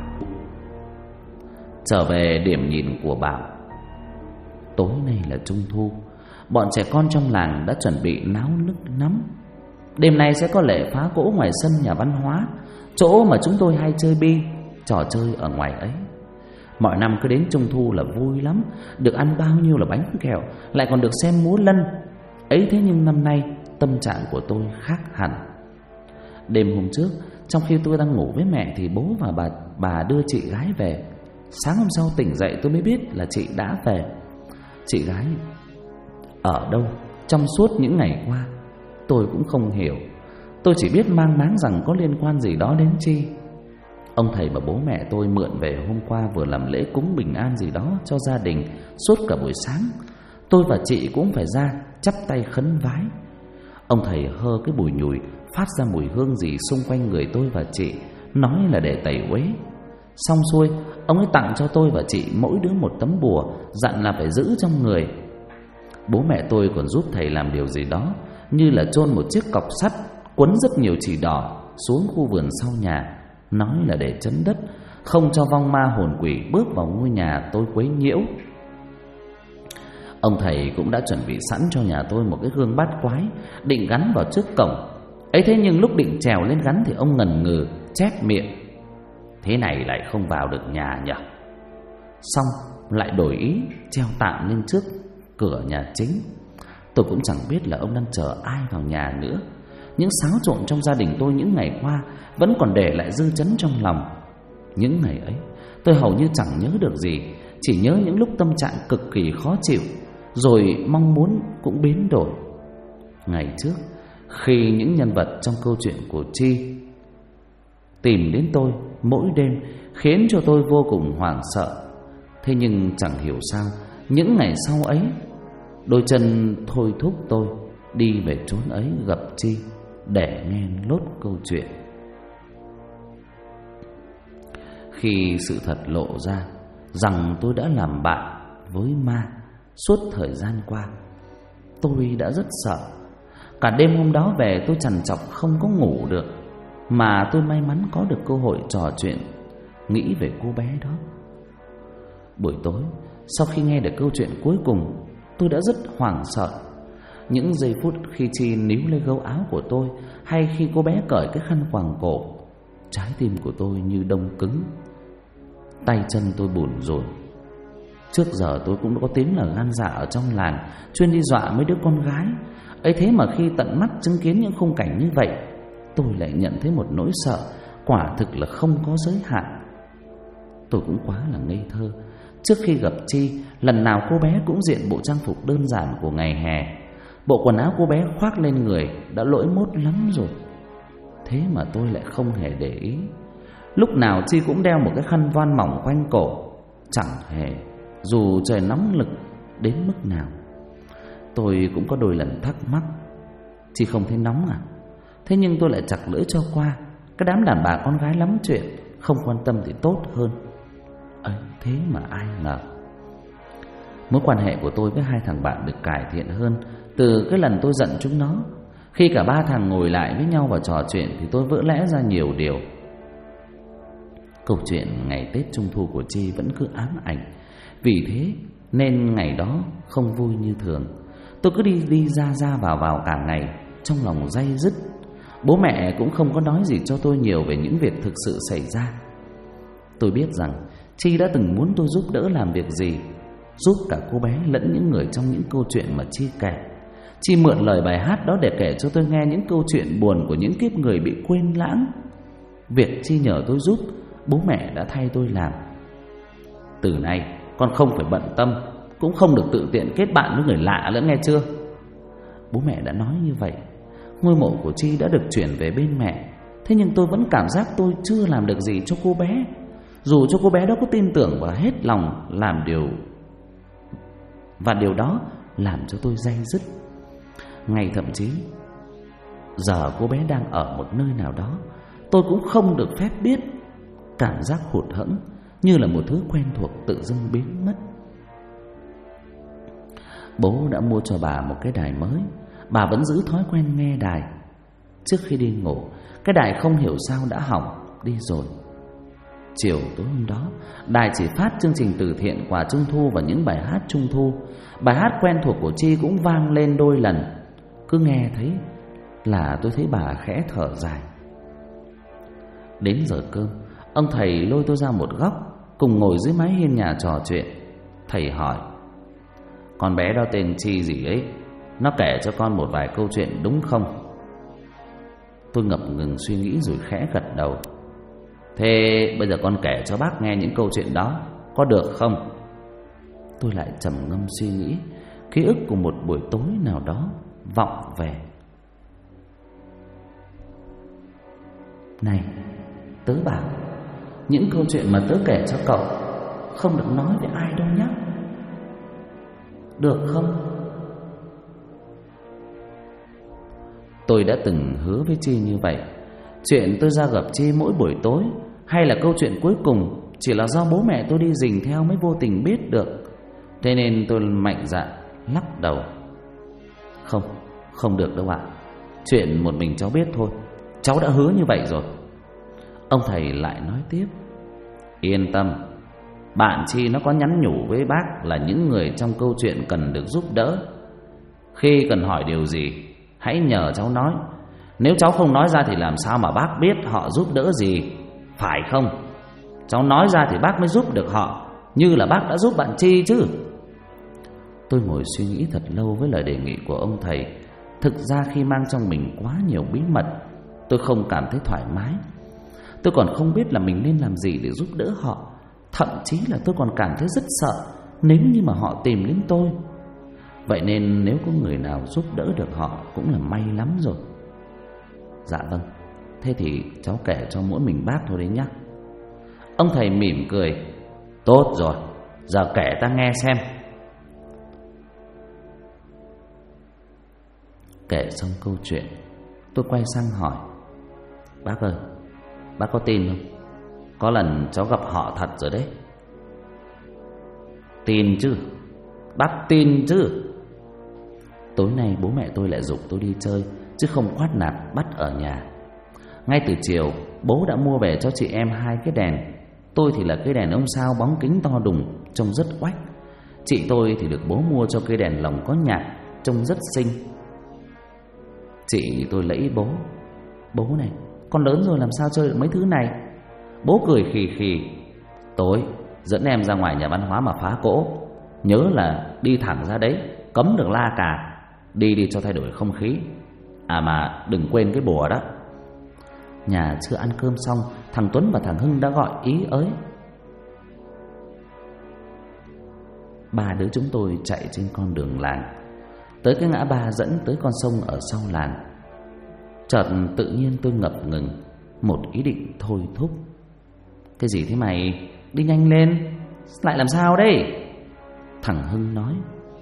Trở về điểm nhìn của Bảo. Tối nay là Trung Thu, bọn trẻ con trong làng đã chuẩn bị náo nức lắm. Đêm nay sẽ có lễ phá cỗ ngoài sân nhà văn hóa, chỗ mà chúng tôi hay chơi bi, trò chơi ở ngoài ấy. Mọi năm cứ đến Trung Thu là vui lắm, được ăn bao nhiêu là bánh kẹo, lại còn được xem múa lân. Ấy thế nhưng năm nay tâm trạng của tôi khác hẳn. Đêm hôm trước, trong khi tôi đang ngủ với mẹ thì bố và bà đưa chị gái về. Sáng hôm sau tỉnh dậy tôi mới biết là chị đã về. Chị gái ở đâu trong suốt những ngày qua tôi cũng không hiểu. Tôi chỉ biết mang máng rằng có liên quan gì đó đến Chi. Ông thầy mà bố mẹ tôi mượn về hôm qua vừa làm lễ cúng bình an gì đó cho gia đình suốt cả buổi sáng. Tôi và chị cũng phải ra chắp tay khấn vái. Ông thầy hơ cái bùi nhùi phát ra mùi hương gì xung quanh người tôi và chị, nói là để tẩy uế. Xong xuôi, ông ấy tặng cho tôi và chị mỗi đứa một tấm bùa, dặn là phải giữ trong người. Bố mẹ tôi còn giúp thầy làm điều gì đó, như là chôn một chiếc cọc sắt quấn rất nhiều chỉ đỏ xuống khu vườn sau nhà, nói là để trấn đất, không cho vong ma hồn quỷ bước vào ngôi nhà tôi quấy nhiễu. Ông thầy cũng đã chuẩn bị sẵn cho nhà tôi một cái gương bát quái, định gắn vào trước cổng. Ấy thế nhưng lúc định trèo lên gắn thì ông ngần ngừ chép miệng: "Thế này lại không vào được nhà nhỉ?" Xong lại đổi ý treo tạm lên trước cửa nhà chính. Tôi cũng chẳng biết là ông đang chờ ai vào nhà nữa. Những xáo trộn trong gia đình tôi những ngày qua vẫn còn để lại dư chấn trong lòng. Những ngày ấy tôi hầu như chẳng nhớ được gì, chỉ nhớ những lúc tâm trạng cực kỳ khó chịu, rồi mong muốn cũng biến đổi. Ngày trước, khi những nhân vật trong câu chuyện của Chi tìm đến tôi mỗi đêm khiến cho tôi vô cùng hoảng sợ. Thế nhưng chẳng hiểu sao những ngày sau ấy, đôi chân thôi thúc tôi đi về chốn ấy gặp Chi để nghe lốt câu chuyện. Khi sự thật lộ ra rằng tôi đã làm bạn với ma suốt thời gian qua, tôi đã rất sợ. Cả đêm hôm đó về tôi trằn trọc không có ngủ được, mà tôi may mắn có được cơ hội trò chuyện, nghĩ về cô bé đó. Buổi tối, sau khi nghe được câu chuyện cuối cùng, tôi đã rất hoảng sợ. Những giây phút khi Chi níu lấy gấu áo của tôi, hay khi cô bé cởi cái khăn quàng cổ, trái tim của tôi như đông cứng, tay chân tôi bủn rủn. Trước giờ tôi cũng đã có tiếng là gan dạ ở trong làng, chuyên đi dọa mấy đứa con gái. Ấy thế mà khi tận mắt chứng kiến những khung cảnh như vậy, tôi lại nhận thấy một nỗi sợ quả thực là không có giới hạn. Tôi cũng quá là ngây thơ. Trước khi gặp Chi, lần nào cô bé cũng diện bộ trang phục đơn giản của ngày hè. Bộ quần áo cô bé khoác lên người đã lỗi mốt lắm rồi. Thế mà tôi lại không hề để ý. Lúc nào Chi cũng đeo một cái khăn voan mỏng quanh cổ, chẳng hề, dù trời nóng lực đến mức nào. Tôi cũng có đôi lần thắc mắc, Chi không thấy nóng à? Thế nhưng tôi lại chặt lưỡi cho qua. Cái đám đàn bà con gái lắm chuyện, không quan tâm thì tốt hơn. Ấy thế mà ai ngờ, mối quan hệ của tôi với hai thằng bạn được cải thiện hơn từ cái lần tôi giận chúng nó. Khi cả ba thằng ngồi lại với nhau và trò chuyện thì tôi vỡ lẽ ra nhiều điều. Câu chuyện ngày Tết Trung Thu của Chi vẫn cứ ám ảnh. Vì thế nên ngày đó không vui như thường. Tôi cứ đi ra vào cả ngày, trong lòng day dứt. Bố mẹ cũng không có nói gì cho tôi nhiều về những việc thực sự xảy ra. Tôi biết rằng Chi đã từng muốn tôi giúp đỡ làm việc gì, giúp cả cô bé lẫn những người trong những câu chuyện mà Chi kể. Chi mượn lời bài hát đó để kể cho tôi nghe những câu chuyện buồn của những kiếp người bị quên lãng. Việc Chi nhờ tôi giúp, bố mẹ đã thay tôi làm. Từ nay con không phải bận tâm, cũng không được tự tiện kết bạn với người lạ nữa, nghe chưa? Bố mẹ đã nói như vậy. Ngôi mộ của Chi đã được chuyển về bên mẹ. Thế nhưng tôi vẫn cảm giác tôi chưa làm được gì cho cô bé, dù cho cô bé đó có tin tưởng và hết lòng làm điều đó làm cho tôi day dứt. Ngay thậm chí giờ cô bé đang ở một nơi nào đó, tôi cũng không được phép biết. Cảm giác hụt hẫng như là một thứ quen thuộc tự dưng biến mất. Bố đã mua cho bà một cái đài mới. Bà vẫn giữ thói quen nghe đài. Trước khi đi ngủ, cái đài không hiểu sao đã hỏng đi rồi. Chiều tối hôm đó, đài chỉ phát chương trình từ thiện quà Trung Thu và những bài hát Trung Thu. Bài hát quen thuộc của Chi cũng vang lên đôi lần. Cứ nghe thấy là tôi thấy bà khẽ thở dài. Đến giờ cơm, ông thầy lôi tôi ra một góc, cùng ngồi dưới mái hiên nhà trò chuyện. Thầy hỏi: "Con bé đó tên Chi gì ấy? nó kể cho con một vài câu chuyện đúng không? Tôi ngập ngừng suy nghĩ rồi khẽ gật đầu. Thế bây giờ con kể cho bác nghe những câu chuyện đó, có được không? Tôi lại trầm ngâm suy nghĩ. Ký ức của một buổi tối nào đó vọng về. Này, tớ bảo, những câu chuyện mà tớ kể cho cậu không được nói với ai đâu nhé. Được không? Tôi đã từng hứa với Chi như vậy. Chuyện tôi ra gặp Chi mỗi buổi tối, hay là câu chuyện cuối cùng, chỉ là do bố mẹ tôi đi rình theo mới vô tình biết được. Thế nên tôi mạnh dạn lắc đầu. Không được đâu ạ. Chuyện một mình cháu biết thôi. Cháu đã hứa như vậy rồi. Ông thầy lại nói tiếp. Yên tâm, bạn Chi nó có nhắn nhủ với bác là những người trong câu chuyện cần được giúp đỡ. Khi cần hỏi điều gì, hãy nhờ cháu nói. Nếu cháu không nói ra thì làm sao mà bác biết họ giúp đỡ gì, phải không? Cháu nói ra thì bác mới giúp được họ, như là bác đã giúp bạn Chi chứ. Tôi ngồi suy nghĩ thật lâu với lời đề nghị của ông thầy. Thực ra khi mang trong mình quá nhiều bí mật, tôi không cảm thấy thoải mái. Tôi còn không biết là mình nên làm gì để giúp đỡ họ. Thậm chí là tôi còn cảm thấy rất sợ nếu như mà họ tìm đến tôi. Vậy nên nếu có người nào giúp đỡ được họ cũng là may lắm rồi. Dạ vâng, thế thì cháu kể cho mỗi mình bác thôi đấy nhá. Ông thầy mỉm cười. Tốt rồi, giờ kể ta nghe xem. Kể xong câu chuyện, tôi quay sang hỏi. Bác ơi, bác có tin không? Có lần cháu gặp họ thật rồi đấy. Tin chứ, bác tin chứ. Tối nay bố mẹ tôi lại giục tôi đi chơi, chứ không khoát nạt bắt ở nhà. Ngay từ chiều, bố đã mua về cho chị em 2 cái đèn. Tôi thì là cây đèn ông sao bóng kính to đùng, trông rất oách. Chị tôi thì được bố mua cho cây đèn lồng có nhạc, trông rất xinh. Chị tôi lẫy bố. Bố này, con lớn rồi làm sao chơi được mấy thứ này? Bố cười khì khì. Tối dẫn em ra ngoài nhà văn hóa mà phá cỗ. Nhớ là đi thẳng ra đấy, cấm được la cà. Đi đi cho thay đổi không khí. À mà đừng quên cái bùa đó. Nhà chưa ăn cơm xong, thằng Tuấn và thằng Hưng đã gọi ý ới. Ba đứa chúng tôi chạy trên con đường làng, tới cái ngã ba dẫn tới con sông ở sau làng. Chợt tự nhiên tôi ngập ngừng, một ý định thôi thúc. Cái gì thế mày? Đi nhanh lên. Lại làm sao đây? Thằng Hưng nói.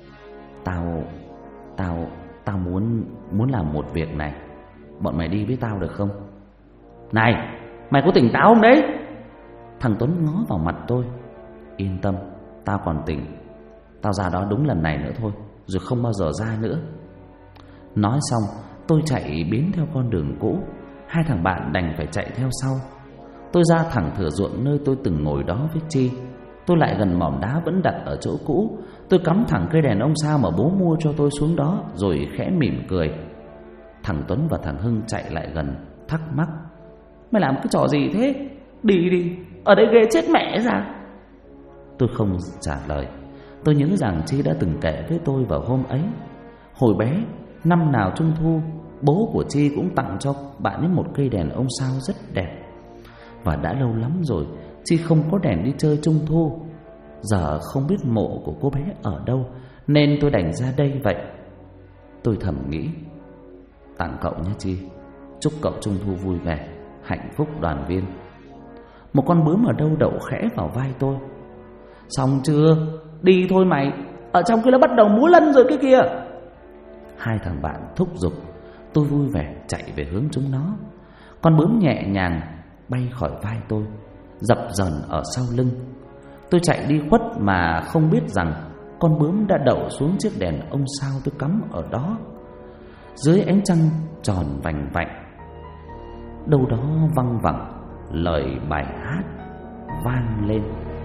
Tao muốn làm một việc này. Bọn mày đi với tao được không? Này, mày có tỉnh táo không đấy? Thằng Tuấn ngó vào mặt tôi. Yên tâm, tao còn tỉnh. Tao ra đó đúng lần này nữa thôi, rồi không bao giờ ra nữa. Nói xong, tôi chạy biến theo con đường cũ. Hai thằng bạn đành phải chạy theo sau. Tôi ra thẳng thửa ruộng nơi tôi từng ngồi đó với Chi. Tôi lại gần mỏm đá vẫn đặt ở chỗ cũ. Tôi cắm thẳng cây đèn ông sao mà bố mua cho tôi xuống đó, rồi khẽ mỉm cười. Thằng Tuấn và thằng Hưng chạy lại gần, thắc mắc. Mày làm cái trò gì thế? Đi đi, ở đây ghê chết mẹ ra. Tôi không trả lời. Tôi nhớ rằng Chi đã từng kể với tôi vào hôm ấy. Hồi bé, năm nào Trung thu, bố của Chi cũng tặng cho bạn ấy một cây đèn ông sao rất đẹp. Và đã lâu lắm rồi Chi không có đèn đi chơi Trung thu. Giờ không biết mộ của cô bé ở đâu, nên tôi đành ra đây vậy. Tôi thầm nghĩ, tặng cậu nhé Chi. Chúc cậu Trung thu vui vẻ, hạnh phúc đoàn viên. Một con bướm ở đâu đậu khẽ vào vai tôi. Xong chưa? Đi thôi mày, ở trong kia nó bắt đầu múa lân rồi cái kia. Hai thằng bạn thúc giục. Tôi vui vẻ chạy về hướng chúng nó. Con bướm nhẹ nhàng bay khỏi vai tôi, dập dờn ở sau lưng. Tôi chạy đi khuất mà không biết rằng con bướm đã đậu xuống chiếc đèn ông sao tôi cắm ở đó. Dưới ánh trăng tròn vành vạnh, đâu đó văng vẳng lời bài hát vang lên.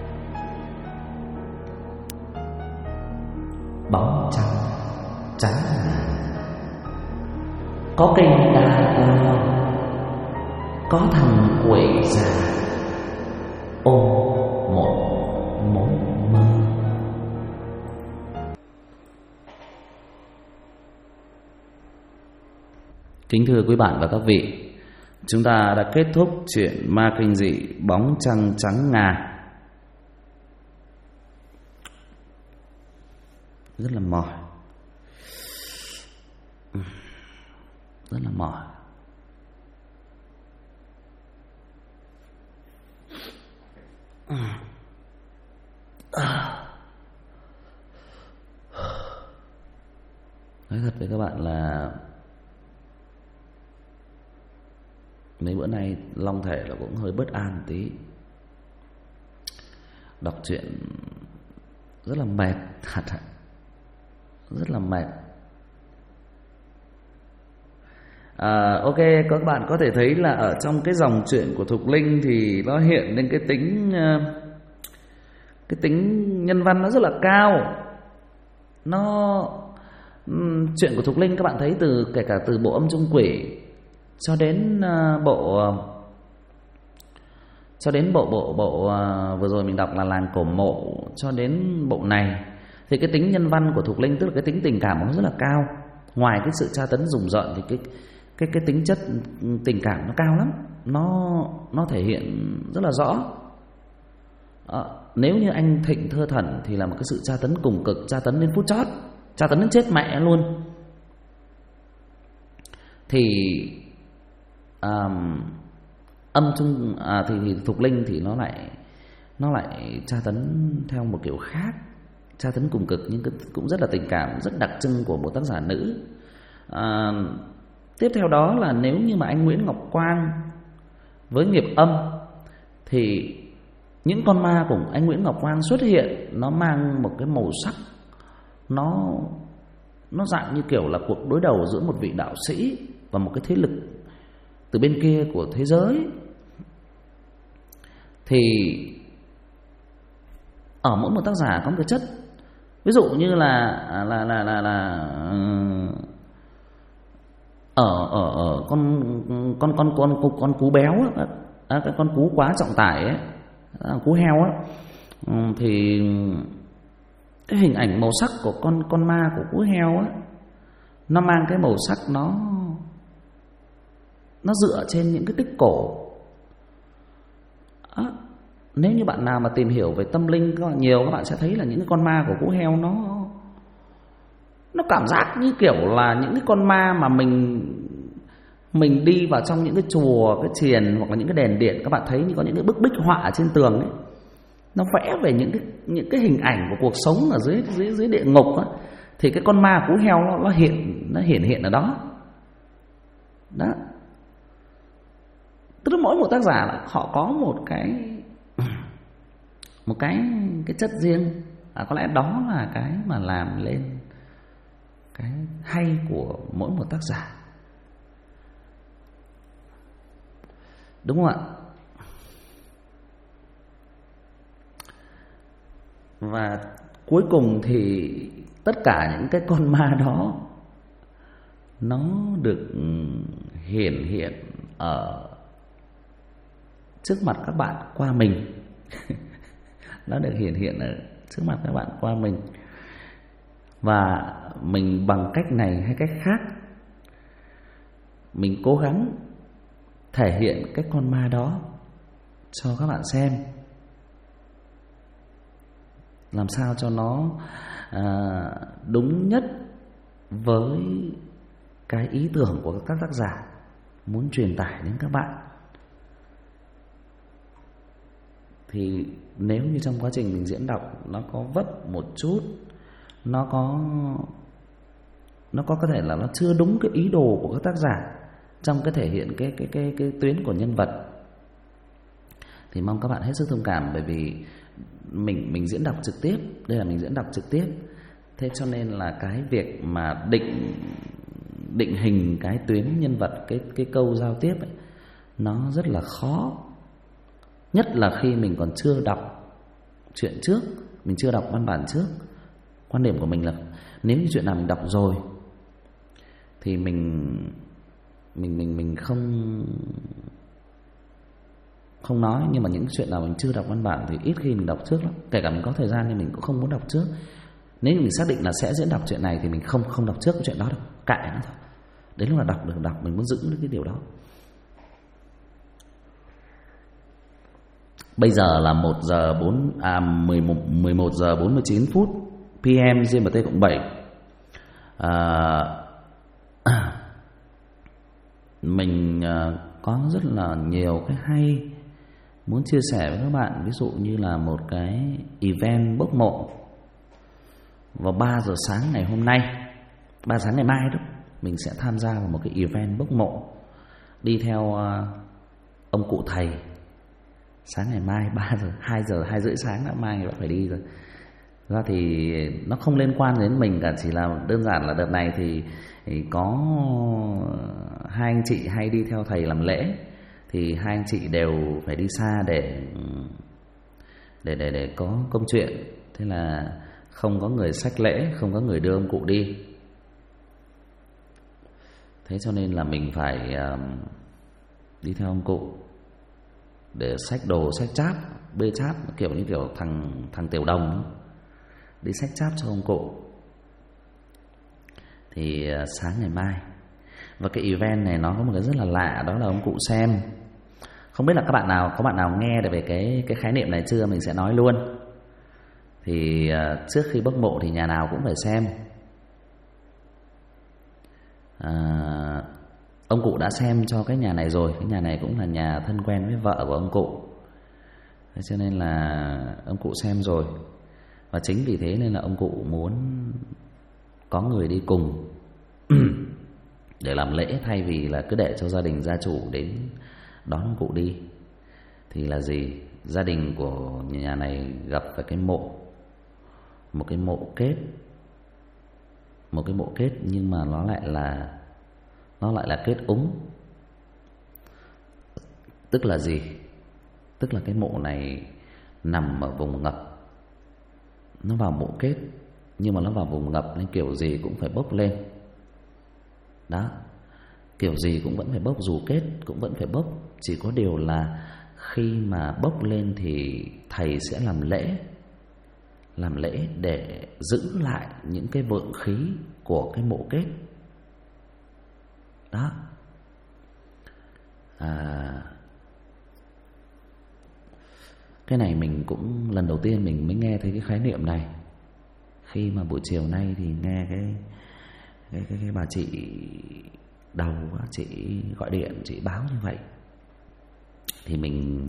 Bóng trắng trắng ngàn, có cây đa to, có thằng quỷ già ôm một mộng mơ. Kính thưa quý bạn và các vị, chúng ta đã kết thúc chuyện ma kinh dị Bóng Trăng Trắng Ngà. Rất là mỏi, rất là mỏi. Nói thật với các bạn là mấy bữa nay long thể là cũng hơi bất an tí. Đọc truyện rất là mệt, thật rất là mệt. Ok, các bạn có thể thấy là ở trong cái dòng truyện của Thục Linh thì nó hiện lên cái tính nhân văn nó rất là cao. Chuyện của Thục Linh các bạn thấy kể cả từ bộ Âm Trung Quỷ cho đến bộ vừa rồi mình đọc là Làng Cổ Mộ, cho đến bộ này thì cái tính nhân văn của Thục Linh, tức là cái tính tình cảm nó rất là cao. Ngoài cái sự tra tấn rùng rợn thì cái tính chất tình cảm nó cao lắm, nó thể hiện rất là rõ. Nếu như anh Thịnh Thơ Thẩn thì là một cái sự tra tấn cùng cực, tra tấn đến phút chót, tra tấn đến chết mẹ luôn. Thì thì Thục Linh thì nó lại tra tấn theo một kiểu khác, tra tấn cùng cực nhưng cũng rất là tình cảm, rất đặc trưng của một tác giả nữ. Tiếp theo đó là nếu như mà anh Nguyễn Ngọc Quang với Nghiệp Âm thì những con ma của anh Nguyễn Ngọc Quang xuất hiện nó mang một cái màu sắc, nó dạng như kiểu là cuộc đối đầu giữa một vị đạo sĩ và một cái thế lực từ bên kia của thế giới. Thì ở mỗi một tác giả có một cái chất, ví dụ như là ở con cú béo á, cái con cú quá trọng tải ấy, cú heo á, thì cái hình ảnh màu sắc của con ma của cú heo á, nó mang cái màu sắc nó dựa trên những cái tích cổ. Nếu như bạn nào mà tìm hiểu về tâm linh các bạn sẽ thấy là những cái con ma của cú heo nó cảm giác như kiểu là những cái con ma mà mình đi vào trong những cái chùa, cái chiền hoặc là những cái đền điện, các bạn thấy như có những cái bức bích họa ở trên tường ấy, nó vẽ về những cái hình ảnh của cuộc sống ở dưới địa ngục á, thì cái con ma cú heo nó hiện ở đó. Đó. Tức là mỗi một tác giả họ có một cái chất riêng. Có lẽ đó là cái mà làm lên cái hay của mỗi một tác giả, đúng không ạ? Và cuối cùng thì tất cả những cái con ma đó nó được hiện ở trước mặt các bạn qua mình. Nó được hiện ở trước mặt các bạn qua mình. Và mình bằng cách này hay cách khác, mình cố gắng thể hiện cái con ma đó cho các bạn xem, làm sao cho nó đúng nhất với cái ý tưởng của các tác giả muốn truyền tải đến các bạn. Thì nếu như trong quá trình mình diễn đọc nó có vấp một chút, nó có thể là nó chưa đúng cái ý đồ của các tác giả trong cái thể hiện cái tuyến của nhân vật, thì mong các bạn hết sức thông cảm. Bởi vì mình diễn đọc trực tiếp, đây là mình diễn đọc trực tiếp, thế cho nên là cái việc mà định hình cái tuyến nhân vật, cái câu giao tiếp ấy, nó rất là khó. Nhất là khi mình còn chưa đọc chuyện trước, mình chưa đọc văn bản trước. Quan điểm của mình là nếu như chuyện nào mình đọc rồi thì mình không nói. Nhưng mà những chuyện nào mình chưa đọc văn bản thì ít khi mình đọc trước lắm. Kể cả mình có thời gian thì mình cũng không muốn đọc trước. Nếu như mình xác định là sẽ diễn đọc chuyện này thì mình không đọc trước cái chuyện đó đâu, kệ nó thôi. Đến lúc là đọc được đọc, mình muốn giữ cái điều đó. Bây giờ là 11 giờ 49 phút PM GMT cộng 7. Mình có rất là nhiều cái hay muốn chia sẻ với các bạn. Ví dụ như là một cái event bốc mộ vào 3 giờ sáng ngày hôm nay, 3 sáng ngày mai đó, mình sẽ tham gia vào một cái event bốc mộ, đi theo ông cụ thầy. Sáng ngày mai 2 giờ 2 rưỡi sáng đã mai người ta phải đi rồi. Ra thì nó không liên quan đến mình cả, chỉ là đơn giản là đợt này thì có hai anh chị hay đi theo thầy làm lễ, thì hai anh chị đều phải đi xa để có công chuyện, thế là không có người xách lễ, không có người đưa ông cụ đi. Thế cho nên là mình phải đi theo ông cụ để xách đồ, xách cháp, bê cháp, kiểu như kiểu thằng Tiểu Đồng đó, đi xách cháp cho ông cụ. Thì sáng ngày mai. Và cái event này nó có một cái rất là lạ, đó là ông cụ xem. Không biết là có bạn nào nghe được về cái khái niệm này chưa? Mình sẽ nói luôn. Thì trước khi bốc mộ thì nhà nào cũng phải xem. Ông cụ đã xem cho cái nhà này rồi. Cái nhà này cũng là nhà thân quen với vợ của ông cụ, thế cho nên là ông cụ xem rồi. Và chính vì thế nên là ông cụ muốn có người đi cùng để làm lễ, thay vì là cứ để cho gia đình gia chủ đến đón ông cụ đi. Thì là gì? Gia đình của nhà này gặp phải cái mộ, một cái mộ kết, nhưng mà nó lại là kết úng. Tức là gì? Tức là cái mộ này nằm ở vùng ngập. Nó vào mộ kết, nhưng mà nó vào vùng ngập nên kiểu gì cũng phải bốc lên. Đó, kiểu gì cũng vẫn phải bốc, dù kết cũng vẫn phải bốc. Chỉ có điều là khi mà bốc lên thì thầy sẽ làm lễ để giữ lại những cái vượng khí của cái mộ kết. Đó. Cái này mình cũng lần đầu tiên mình mới nghe thấy cái khái niệm này. Khi mà buổi chiều nay thì nghe cái bà chị đầu, chị gọi điện, chị báo như vậy, thì mình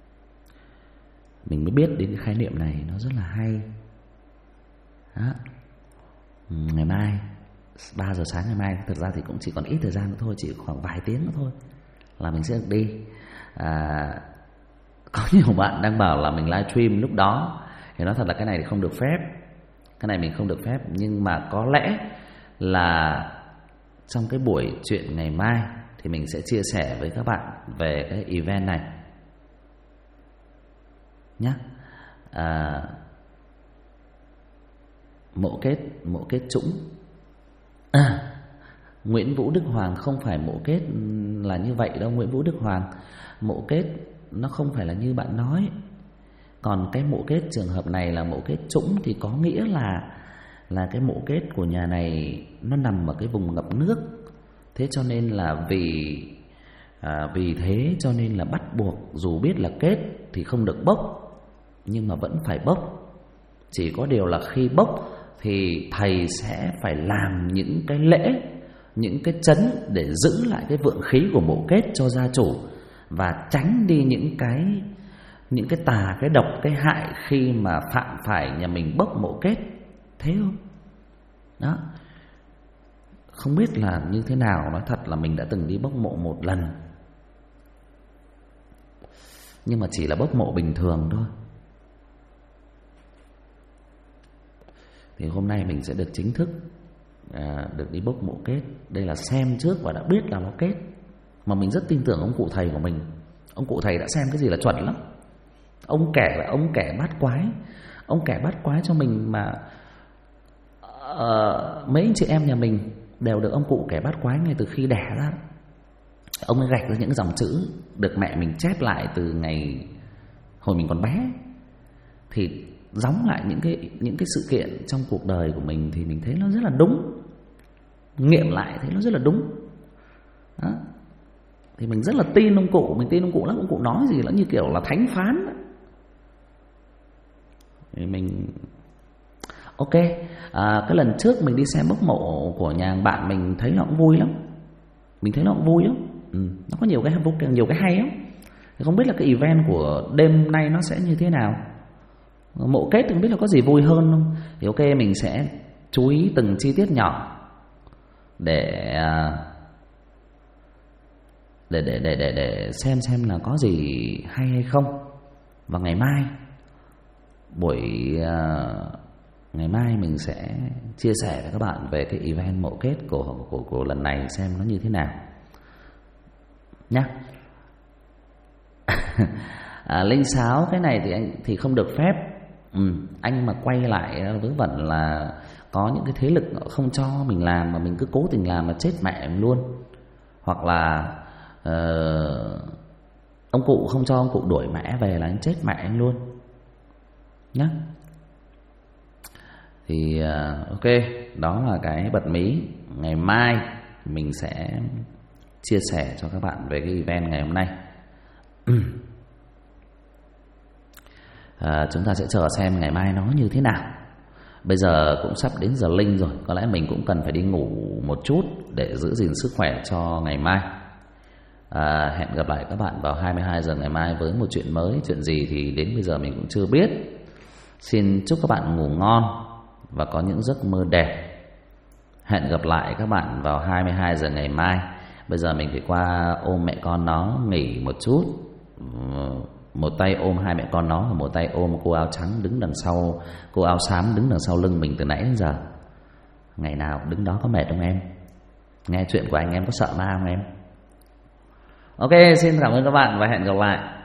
mới biết đến cái khái niệm này, nó rất là hay. Đó. Ngày mai 3 giờ sáng ngày mai, thực ra thì cũng chỉ còn ít thời gian nữa thôi, chỉ khoảng vài tiếng nữa thôi là mình sẽ được đi. Có nhiều bạn đang bảo là mình livestream lúc đó, thì nói thật là cái này thì không được phép. Cái này mình không được phép, nhưng mà có lẽ là trong cái buổi chuyện ngày mai thì mình sẽ chia sẻ với các bạn về cái event này nhé. Mộ kết trũng. Nguyễn Vũ Đức Hoàng không phải mộ kết là như vậy đâu Nguyễn Vũ Đức Hoàng. Mộ kết nó không phải là như bạn nói. Còn cái mộ kết trường hợp này là mộ kết trũng, thì có nghĩa là cái mộ kết của nhà này nó nằm ở cái vùng ngập nước. Thế cho nên là vì thế cho nên là bắt buộc, dù biết là kết thì không được bốc, nhưng mà vẫn phải bốc. Chỉ có điều là khi bốc thì thầy sẽ phải làm những cái lễ, những cái trấn để giữ lại cái vượng khí của mộ kết cho gia chủ, và tránh đi những cái tà, cái độc, cái hại khi mà phạm phải nhà mình bốc mộ kết. Thấy không? Đó. Không biết là như thế nào, nói thật là mình đã từng đi bốc mộ một lần, nhưng mà chỉ là bốc mộ bình thường thôi. Thì hôm nay mình sẽ được chính thức được đi bốc mộ kết. Đây là xem trước và đã biết là nó kết. Mà mình rất tin tưởng ông cụ thầy của mình. Ông cụ thầy đã xem cái gì là chuẩn lắm. Ông kể bát quái. Ông kể bát quái cho mình mà mấy anh chị em nhà mình đều được ông cụ kể bát quái ngay từ khi đẻ ra. Ông ấy gạch ra những dòng chữ được mẹ mình chép lại từ ngày hồi mình còn bé, thì gióng lại những cái sự kiện trong cuộc đời của mình, thì mình thấy nó rất là đúng. Nghiệm lại thấy nó rất là đúng. Đó. Thì mình rất là tin ông cụ, mình tin ông cụ lắm. Ông cụ nói gì nó như kiểu là thánh phán đó. Thì mình ok. Cái lần trước mình đi xem bốc mộ của nhà bạn mình thấy nó cũng vui lắm. Mình thấy nó cũng vui lắm. Nó có nhiều cái hay lắm. Thì không biết là cái event của đêm nay nó sẽ như thế nào. Mộ kết thì không biết là có gì vui hơn không. Thì ok, mình sẽ chú ý từng chi tiết nhỏ để xem là có gì hay hay không. Và ngày mai mình sẽ chia sẻ với các bạn về cái event mộ kết của lần này, xem nó như thế nào nhá. Linh sáo cái này thì anh thì không được phép. Anh mà quay lại vớ vẩn là có những cái thế lực không cho mình làm mà mình cứ cố tình làm mà chết mẹ mình luôn. Hoặc là ông cụ không cho ông cụ đuổi mẹ về là anh chết mẹ anh luôn nhá. Thì ok, đó là cái bật mí. Ngày mai mình sẽ chia sẻ cho các bạn về cái event ngày hôm nay. Chúng ta sẽ chờ xem ngày mai nó như thế nào. Bây giờ cũng sắp đến giờ linh rồi, có lẽ mình cũng cần phải đi ngủ một chút để giữ gìn sức khỏe cho ngày mai. Hẹn gặp lại các bạn vào 22 giờ ngày mai với một chuyện mới. Chuyện gì thì đến bây giờ mình cũng chưa biết. Xin chúc các bạn ngủ ngon và có những giấc mơ đẹp. Hẹn gặp lại các bạn vào 22 giờ ngày mai. Bây giờ mình phải qua ôm mẹ con nó nghỉ một chút. Một tay ôm hai mẹ con nó và một tay ôm cô áo trắng đứng đằng sau, cô áo xám đứng đằng sau lưng mình từ nãy đến giờ. Ngày nào đứng đó có mệt không em? Nghe chuyện của anh em có sợ ma không em? Ok, xin cảm ơn các bạn và hẹn gặp lại.